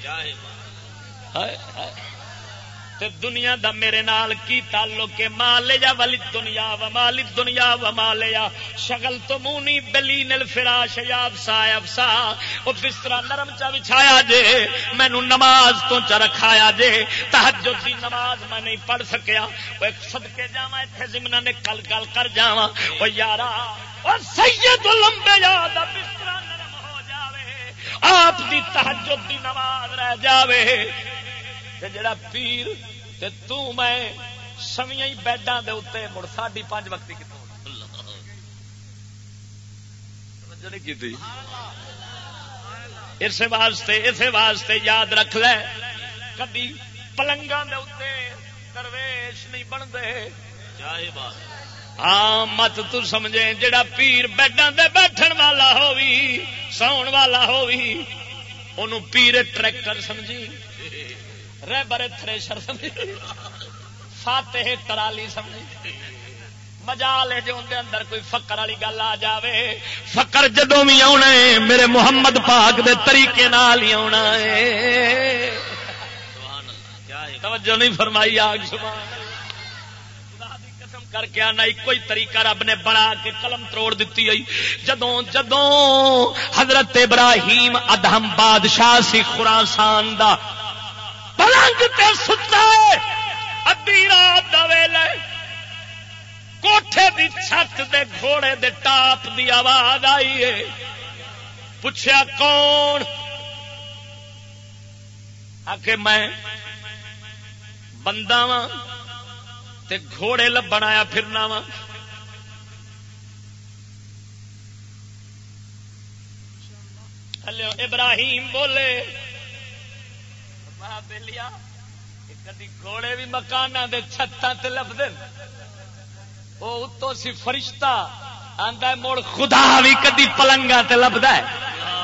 تے دنیا دا میرے نال کی تعلق ہے. مال یا ولی دنیا و مال دنیا و مال یا شغل تو مونی بلین الفراش یا افسا افسا. او بستر نرم چا بچھایا جے مینوں نماز تو چ رکھایا جے تہجد دی نماز میں نہیں پڑھ سکیا. او ایک صدقے جاواں ایتھے ضمن نے کل کر جاواں او یارا او سید الانبیاء دا بستر نرم ہو جاوے آپ دی تہجد دی نماز رہ جاوے تے جڑا پیر تے تو میں سویاں ہی بیڈاں دے اوتے مڑ 5:30 وقت کتوں توجہ نہیں کیتی. اسے واسطے یاد رکھ لے کبھی پلنگاں دے اوتے درویش نہیں بندے. ہاں مت تو سمجھے جڑا پیر بیڈاں دے بیٹھن والا ہووی ساؤن والا ہووی اونوں پیر ٹریکٹر سمجھی رہبر تھریشر سمجھی فاتح ٹرالی سمجھی مجال ہے جو اندر اندر کوئی فقر والی گل آ جاوے. فقر جدوں بھی آنا ہے میرے محمد پاک دے طریقے نال ہی آنا ہے. توجہ نہیں فرمائی آگ سبحان اللہ دی قسم کر کے آنا کوئی طریقہ رب نے بنا کے قلم توڑ دیتی ہے. جدوں حضرت ابراہیم ادہم بادشاہ سی خراسان دا پلنگ تے ستا ادھی رات دا ویلے کوٹھے دی چھت دے گھوڑے دے ٹاپ دی آواز آئی ہے. پوچھا کون؟ آکے میں بندہ واں تے گھوڑے لبن آیا پھرنا وا. ابراہیم بولے بلیا کدی گھوڑے بھی مکانہ دے چھتاں تے لبدے وہ اتوں سی فرشتہ آندا مڑ خدا بھی کدی پلنگاں تے لبدا ہے.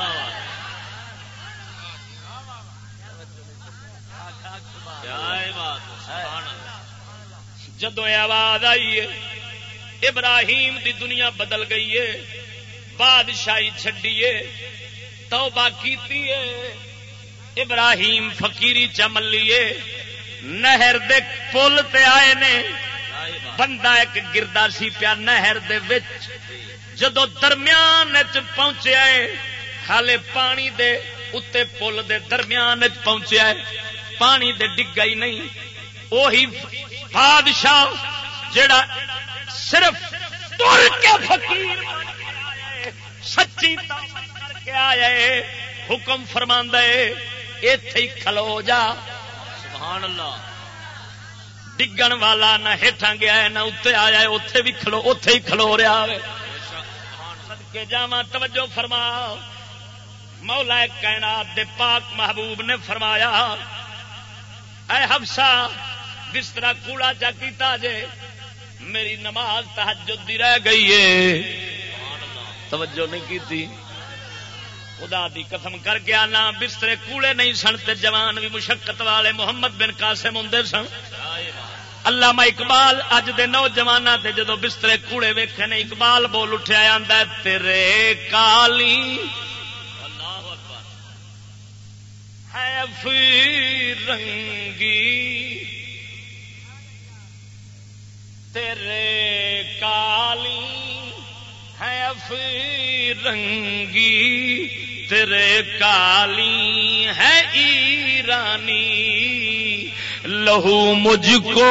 جدو آواز آئی ہے ابراہیم دی دنیا بدل گئی ہے بادشاہی چھڈیے توبہ کیتی ہے. ابراہیم فقیری چملیے نہر دے پل تے آئے نے بندہ ایک گردا سی پیا نہر دے وچ جدو درمیان وچ پہنچے آئے حالے پانی دے اتے پل دے درمیان وچ پہنچے آئے پانی دے ڈگا ہی نہیں. وہی بادشاہ جڑا صرف تر کے فقیر سچی کر کے آیا حکم فرماندا ہے ایتھے ہی کھلو جا. سبحان اللہ. ڈگن والا نہ ہیٹھاں گیا ہے نہ اتنے آیا ہے اوتھے بھی کھلو اوتھے ہی کھلو رہا ہے. صدقے جاواں توجہ فرما مولا کائنات دے پاک محبوب نے فرمایا اے حفصہ بستر کوڑا جا کیتا جے میری نماز تہجد دی رہ گئی ہے. توجہ نہیں کیتی. خدا دی قسم کر کے آنا بسترے کوڑے نہیں سن تے جوان بھی مشقت والے محمد بن قاسم ہوندے سن. علامہ اقبال اج دے نوجواناں تے جدو بسترے کوڑے ویکھے نے اقبال بول اٹھیا آندا تیرے کالی اللہ اکبر ہے فرنگی تیرے کالی ہے افرنگی تیرے کالی ہے ایرانی لہو مجھ کو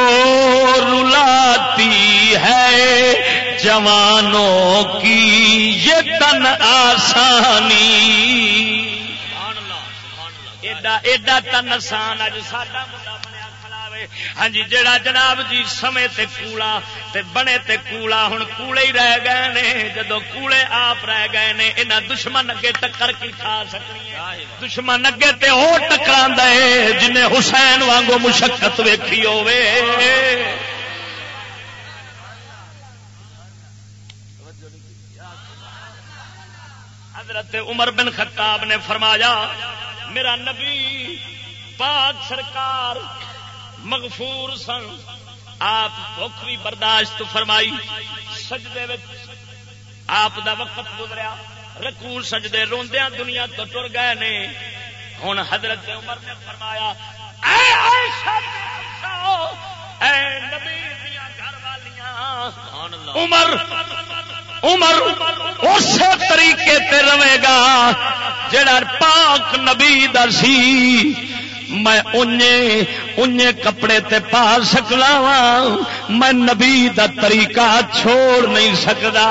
رلاتی ہے جوانوں کی یہ تن آسانی ایڈا تن آسان اج ساڈا منڈا بنیا کھڑاوے ہاں جی جڑا جناب جی سمے تے کولا تے بنے تے کولا ہن کوڑے ہی رہ گئے نے جدوں کوڑے آپ رہ گئے نے انہاں دشمن اگے ٹکر کی کھا سکنی ہے دشمن اگے تے او ٹکراندا ہے جنے حسین وانگو مشقت ویکھی ہوے حضرت عمر بن خطاب نے فرمایا میرا نبی پاک سرکار مغفور سن آپ بھوک بھی برداشت فرمائی سجدے آپ دا وقت گزریا رکوع سجدے روندیاں دنیا تو ٹر گئے نے ہن حضرت عمر نے فرمایا اے عائشہ اے نبی دیاں گھر والیاں سبحان اللہ عمر اسی طریقے تے رہے گا جڑا پاک نبی دا سی میں انجے کپڑے تے پا سکنا وا میں نبی دا طریقہ چھوڑ نہیں سکدا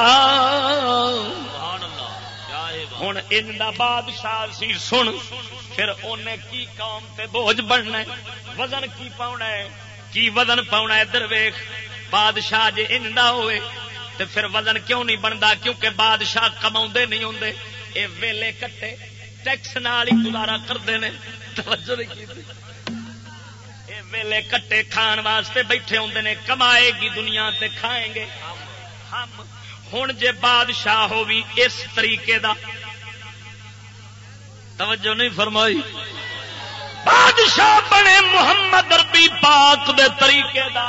ہن ان دا بادشاہ سی سن پھر اونے کی قوم تے بوجھ بننا وزن کی پاؤنا ہے کی وزن پاؤنا ہے ادھر ویکھ بادشاہ جے ان دا ہوئے تے پھر وزن کیوں نہیں بنتا کیونکہ بادشاہ کماؤندے نہیں ہوندے اے ویلے کٹے ٹیکس نال ہی گزارا کرتے ہیں توجہ نہیں کی اے ویلے کٹے کھان واسطے بیٹھے ہوندے نے کمائے گی دنیا تے کھائیں گے ہم ہن جے بادشاہ ہو بھی اس طریقے دا توجہ نہیں فرمائی بادشاہ بنے محمد عربی پاک دے طریقے دا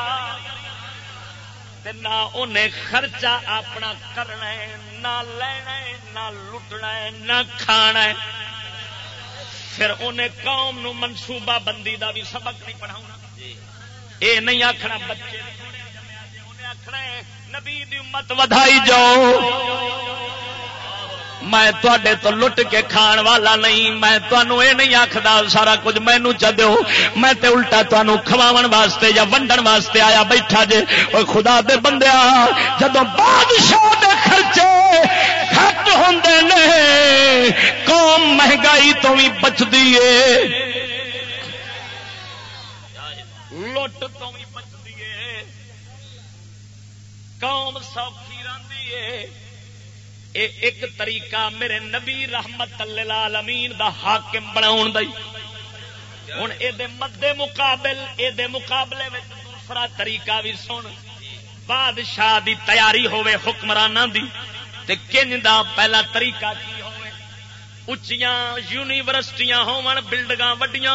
نہ انہیں خرچہ اپنا کرنا ہے نہ لینا ہے نہ لٹنا ہے نہ کھانا ہے پھر انہیں قوم نو منصوبہ بندی دا بھی سبق نہیں پڑھاؤنا اے نہیں آکھنا بچے انہیں آکھنا ہے نبی دی امت ودھائی جاؤ میں تواڈے تو لٹ کے کھان والا نہیں میں تانوں اے نہیں آکھدا سارا کچھ مینوں چ دیو میں تے الٹا تانوں کھواون واسطے یا ونڈن واسطے آیا بیٹھا جے اوے خدا دے بندیا جدوں بادشاہ دے خرچے گھٹ ہوندے نے قوم مہنگائی تو بھی بچدی ہے لٹ تو بھی بچدی ہے قوم سوکھی رہندی ہے ایک طریقہ میرے نبی رحمت للعالمین دا حاکم بناؤن دا ہن اے دے مد مقابل اے دے مقابلے وچ دوسرا طریقہ بھی سن بادشاہ دی تیاری ہوے حکمراناں دی تے کنج دا پہلا طریقہ کی ہوے اچیاں یونیورسٹیاں ہون بلڈنگاں وڈیاں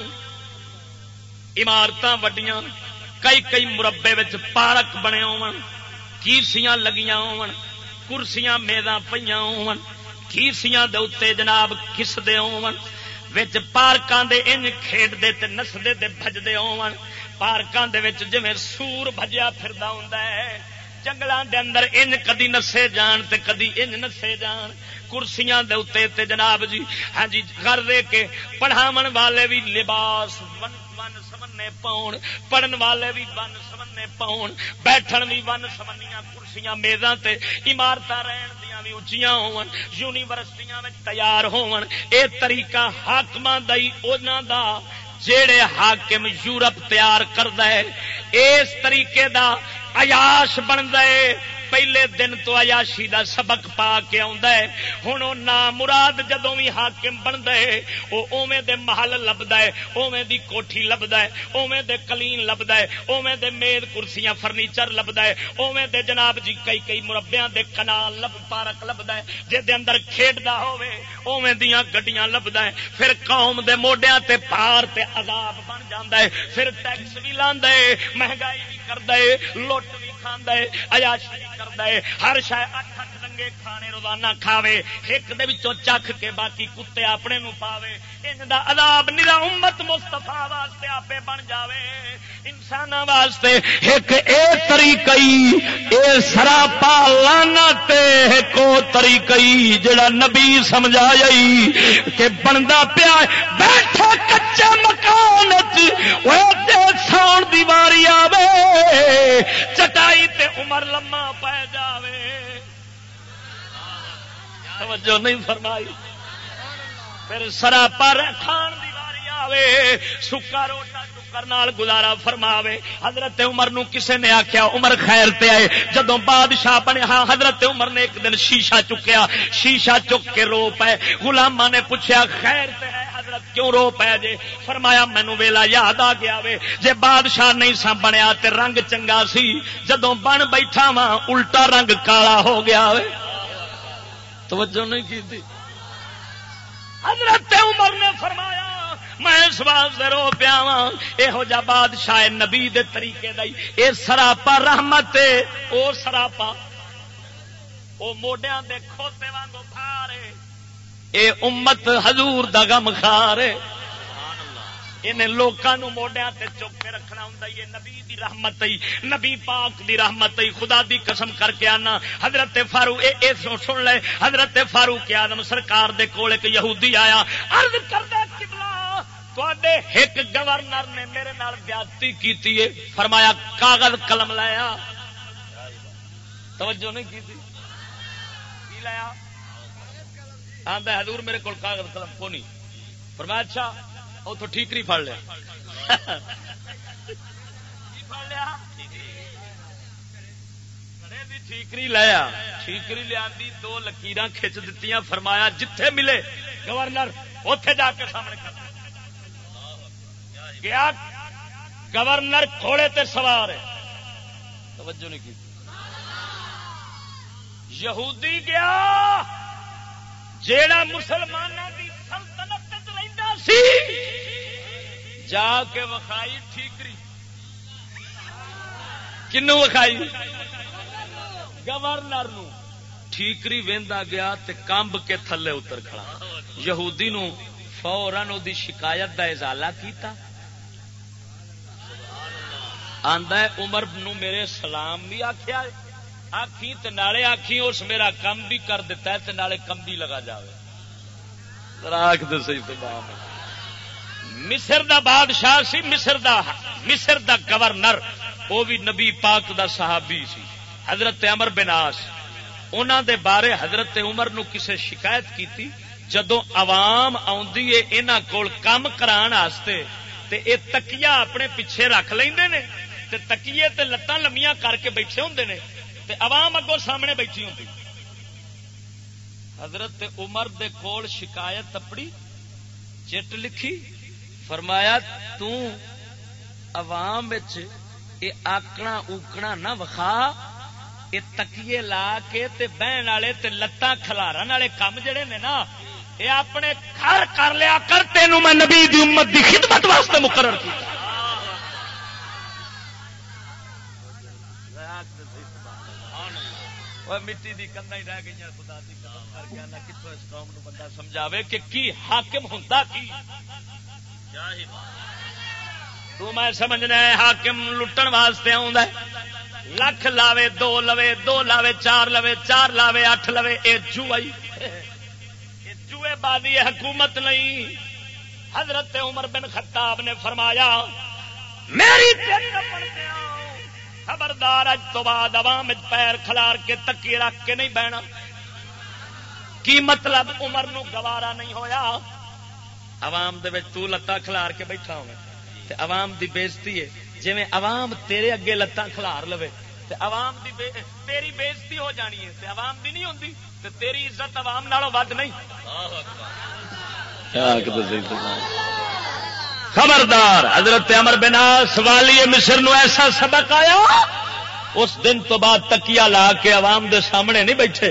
عمارتاں وڈیاں کئی مربے وچ پارک بنے ہون کیسیاں لگیاں ہون کرسیاں میزاں پئیاں ہون کیسیاں دے اوتے جناب کسدے ہون وچ پارکاں دے انج کھیڈدے تے نسدے تے بھجدے ہون پارکاں دے وچ جویں سور بھجیا پھردا ہوندا ہے جنگلاں دے اندر انج کدی نسے جان تے کدی انج نسے جان کرسیاں دے اوتے تے جناب جی ہاں جی گھر دے کے پڑھاون والے بھی لباس ون سمنے پاؤن پڑھن والے بھی ون سمنے پاؤن بیٹھن بھی ون سمنیاں کرسیاں میزاں تے عمارتاں رہن دیاں بھی اچیاں ہون یونیورسٹیاں وچ تیار ہون اے طریقہ حاکماں دا ہی انہاں دا جیڑے حاکم یورپ تیار کردا ہے اس طریقے دا عیاش بندا ہے پہلے دن تو عیاشی دا سبق پا کے آندا ہے ہن او نامراد جدوں وی حاکم بندا ہے او اوویں دے محل لبدا ہے اوویں دی کوٹھی لبدا ہے اوویں دے کلین لبدا ہے اوویں دے میز کرسیاں فرنیچر لبدا ہے اوویں دے جناب جی کئی مربیاں دے کنال لب پارک لبدا ہے جے دے اندر کھیڈدا ہوے اوویں دیاں گڈیاں لبدا ہے پھر قوم دے موڈیاں تے پار تے عذاب بن جاندا ہے پھر ٹیکس بھی لاندا ہے مہنگائی بھی کردا ہے لوٹ بھی کھاندا ہے عیاشی کردا ہے ہر شے 8 چنگے کھانے روزانہ کھاوے ایک دے وچوں چکھ کے باقی کتے اپنے نو پاوے ان دا عذاب نرا امت مصطفیٰ واسطے آپے بن جاوے انساناں واسطے ایک اے طریقہ اے سراپا لعنت ایک او طریقہ جڑا نبی سمجھایا کہ بندا پیا بیٹھا کچے مکان وچ ساؤن دی واری آوے چٹائی تے عمر لمما پے جاوے توجہ نہیں فرمائی پھر سراپا کھان دی واری آوے سکا روٹا ٹکر نال گزارا فرماوے حضرت عمر نو کسے نے آکھیا عمر خیر تے آئے جدوں بادشاہ بنیا حضرت عمر نے ایک دن شیشہ چکیا شیشہ چک کے رو پے غلاماں نے پوچھا خیر تے ہے حضرت کیوں رو پے جے فرمایا مینوں ویلا یاد آ گیا وے جے بادشاہ نہیں سا بنیا تے رنگ چنگا سی جدوں بن بیٹھا وا الٹا رنگ کالا ہو گیا وے توجہ نہیں کی حضرت عمر نے فرمایا میں اس واسطے رو پیا وا یہو جا بادشاہ نبی دے طریقے دا اے سراپا رحمت او سراپا او موڈیاں دے کھوتے وانگو بھارے اے امت حضور دا غم خارے انہیں لوکاں نو موڈیاں تے چک کے رکھنا ہوندا اے نبی دی رحمت ائی نبی پاک دی رحمت ائی خدا دی قسم کر کے آنا حضرت فاروق اے سن لے حضرت فاروق اعظم سرکار دے کول ایک یہودی آیا عرض کردا قبلہ تواڈے ایک گورنر نے میرے نال زیادتی کیتی ہے فرمایا کاغذ قلم لایا توجہ نہیں کیتی کی لایا آندا حضور میرے کول کاغذ قلم کو نہیں فرمایا اچھا او تو ٹھیکری پھڑ لیا ٹھیکری لایا ٹھیکری لیا دو لکیراں کھچ دتیاں فرمایا جتھے ملے گورنر اوتھے جا کے سامنے کر گیا گورنر گھوڑے تے سوار ہے توجہ نہیں کی یہودی گیا جیڑا مسلماناں دی سلطنت تے رہندا سی جا کے وکھائی ٹھیکری کنوں وکھائی گورنر نو ٹھیکری ویندا گیا تے کمب کے تھلے اتر کھڑا یہودی نو فوراً دی شکایت دا ازالہ کیتا آندا ہے عمر نو میرے سلام بھی آکھیا آکھی تے نالے آکھی اس میرا کم بھی کر دیتا ہے تے نالے کم بھی لگا جاوے ذرا آکھ دے صحیح سبحان مصر دا بادشاہ سی مصر دا گورنر وہ بھی نبی پاک دا صحابی سی حضرت عمر بن عاص انہاں دے بارے حضرت عمر نو کسے شکایت کیتی جدوں عوام آوندی ہے انہاں کول کام کران واسطے تے اے تکیا اپنے پیچھے رکھ لیندے نے تے تکیے تے لتاں لمیاں کر کے بیٹھے ہوندے نے تے عوام اگوں سامنے بیٹھی ہوندی حضرت عمر دے کول شکایت اپنی چٹ لکھی فرمایا تو عوام وچ اے آکنا اوکنا نہ وکھا اے تکیے لا کے تے بہن والے تے لتاں کھلارن والے کام جڑے نے نا اے اپنے گھر کر لیا کر تینوں میں نبی دی امت دی خدمت واسطے مقرر کیتا مٹی دی کندا ہی رہ گئی خدا دی قسم کر کے اللہ کتوں اس قوم نو بندہ سمجھاوے کہ کی حاکم ہوندا کی تو میں سمجھنا ہے حاکم لٹن واسطے آوندا ہے لکھ لاوے دو لاوے چار لاوے 8 لاوے اے جوئی اے جوئے بازی حکومت نہیں حضرت عمر بن خطاب نے فرمایا میری خبردار اج تو بعد عوام پیر کھلار کے تکیے رکھ کے نہیں بہنا کی مطلب عمر نو گوارا نہیں ہویا عوام دے وچ تو لتاں کھلار کے بیٹھا ہوے تے عوام دی بےزتی ہے جویں عوام تیرے اگے لتاں کھلار لوے تے عوام دی تیری بےزتی ہو جانی ہے تے عوام دی نہیں ہوندی تے تیری عزت عوام نالوں ود نہیں خبردار حضرت عمر بن عاص والی مصر نو ایسا سبق آیا اس دن تو بعد تکیا لا کے عوام دے سامنے نہیں بیٹھے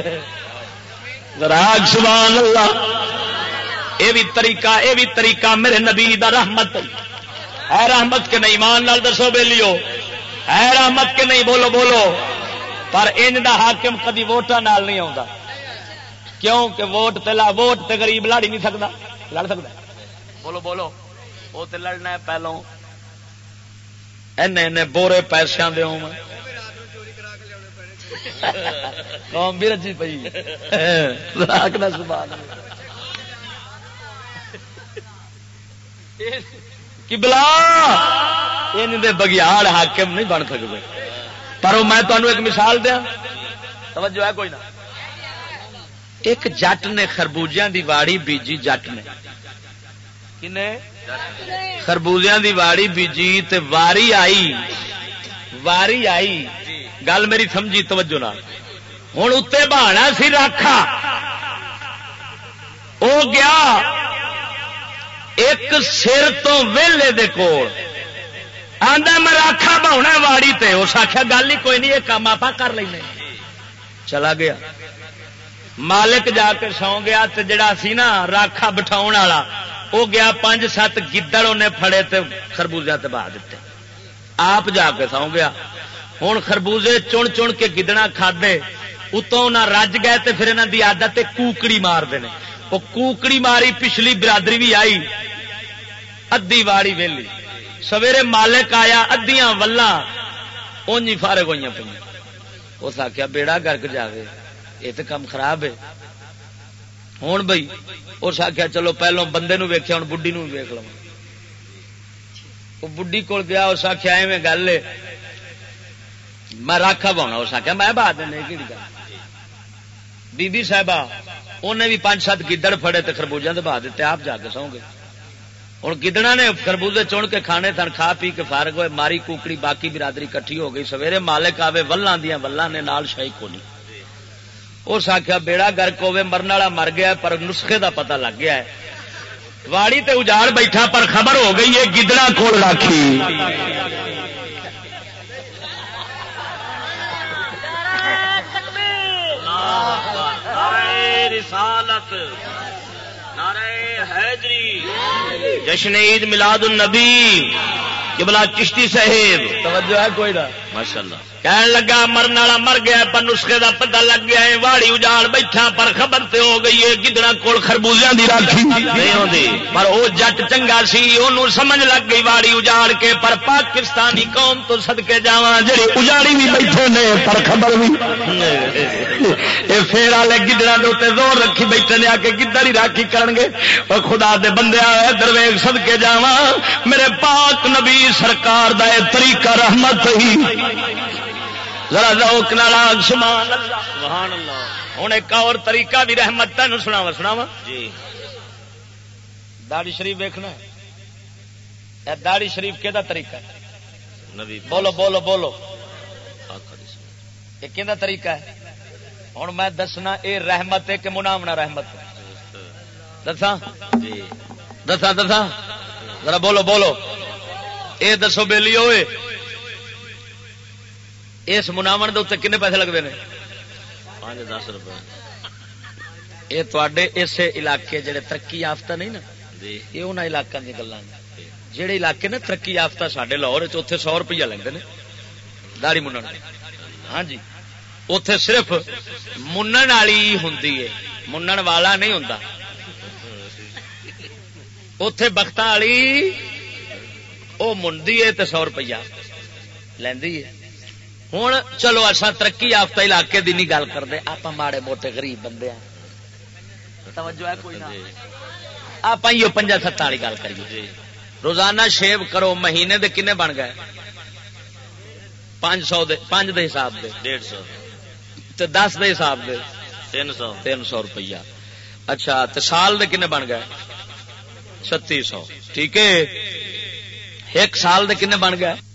راگ سبحان اللہ اے بھی طریقہ میرے نبی دا رحمت ہے رحمت کے نہیں ایمان نال دسو بیلیو ہے رحمت کے نہیں بولو پر انج دا حاکم کدی ووٹاں نال نہیں آਉਂدا کیوں کہ ووٹ تے غریب لڑ ہی نہیں سکدا لڑ سکدا بولو بولو وہ تے لڑنا ہے پہلوں اینے بورے پیسیاں دے ہوں قوم بھی رجی پئی آکھنا سبحان اللہ قبلہ ان دے بگیاڑ حاکم نہیں بن سکتے پر میں تمہیں ایک مثال دیا توجہ ہے کوئی نہ ایک جٹ نے خربوزیاں دی واڑی بیجی جٹ نے کنے خربوزیاں دی واڑی بیجی تے واری آئی گل میری سمجھی توجہ نہ ہن اتنے بہانا سی راکھا او گیا ایک سر تو ویلے دے کول آندا میں راکھا بہنا واڑی تے اس آخیا گل ہی کوئی نہیں یہ کام آپ کر لینے چلا گیا مالک جا کے سو گیا تے جڑا سی نا راکھا بٹھاؤن والا وہ گیا 5-7 گدڑ انہیں پھڑے تے خربوزے تے بہا دیتے آپ جا کے سو گیا ہوں خربوزے چن چن کے گدڑا کھادے اتوں نہ رج گئے تے پھر انہاں دی عادت تے کوکڑی مار دینے وہ کوکڑی ماری پچھلی برادری بھی آئی ادھی واڑی ویلی سویرے مالک آیا ادیاں ولاں اونجی فارغ ہوئی پہ اس آخیا بیڑا گرک جاوے یہ تو کام خراب ہے ہوں بھائی اس آخیا چلو پہلو بندے نو ویکھیا ہوں بڈھی نو ویکھ لو وہ بڈھی کول گیا اس آخیا ایویں گل ہے میں راکھا بہنا اس آخیا میں بہا دینا کہ بی بی صاحبہ انہیں بھی 5-7 گدڑ پھڑے تے خربوزیاں تے بہا دیتے آپ جا کے سو گے ہوں گدڑا نے خربوزے چن کے کھانے تن کھا پی کے فارغ ہوئے ماری کوکڑی باقی برادری کٹھی ہو گئی سویرے مالک آوے ولاں دیاں ولاں نے نال شاہی کونی اس آخیا بیڑا گرک ہوے مرن والا مر گیا پر نسخے دا پتہ لگ گیا ہے واڑی تے اجاڑ بیٹھا پر خبر ہو گئی ہے گدڑا کول راکھی رسالت نعرہ حیدری جشن عید میلاد النبی قبلہ چشتی صاحب توجہ ہے کوئی نہ ماشاءاللہ کہنے لگا مرن والا مر گیا پر نسخے دا پتہ لگ گیا ہے واڑی اجاڑ بیٹھا پر خبر تے ہو گئی ہے گدڑا کول خربوزیاں دی راکھی نہیں ہوندی پر او جٹ چنگا سی اونوں سمجھ لگ گئی واڑی اجاڑ کے پر پاکستانی قوم تو صدقے جاواں جڑی اجاڑی بھی بیٹھے نے پر خبر بھی اے پھر والے گدڑا دے اوتے زور رکھی بیٹھے نے آ کے گدڑ ہی راکھی کرن گے او خدا دے بندے ادھر ویکھ صدقے جاواں میرے پاک نبی سرکار دا اے طریقہ رحمت ہی ذرا ذوق نال سبحان اللہ سبحان اللہ ہن ایک اور طریقہ بھی رحمت تینوں سناواں جی داڑھی شریف ویکھنا اے داڑھی شریف کیدا طریقہ ہے نبی بولو بولو بولو یہ کیدا طریقہ ہے ہن میں دسنا اے رحمت ہے کہ منامنا رحمت ہے دساں جی دساں ذرا بولو بولو اے دسو بیلی ہوئے اس مناون دے کنے پیسے لگتے ہیں 5-10 روپے یہ تے اس علاقے جڑے ترقی یافتہ نہیں نا یہ انہوں علاقوں کی گلیں جہے علاقے نا ترقی یافتہ سارے لاہور اتنے 100 روپیہ لگتے ہیں داڑھی منن ہاں جی اتے صرف منن والی ہوں منن والا نہیں ہوں اتے بخت والی وہ منڈی ہے تو 100 روپیہ لینی ہے ہوں چلو اصا ترقی یافتہ علاقے کی نہیں گل کرتے آپ ماڑے موٹے غریب بندے ہیں توجہ ہے کوئی نہ آپ 5-7 والی گل کریے روزانہ شیو کرو مہینے دے کنے بن گئے 500 دے حساب دے 150 10 دے حساب دے 300 روپیہ اچھا تے سال دے کنے بن گئے 3600 ٹھیک ہے ایک سال دے کنے بن گئے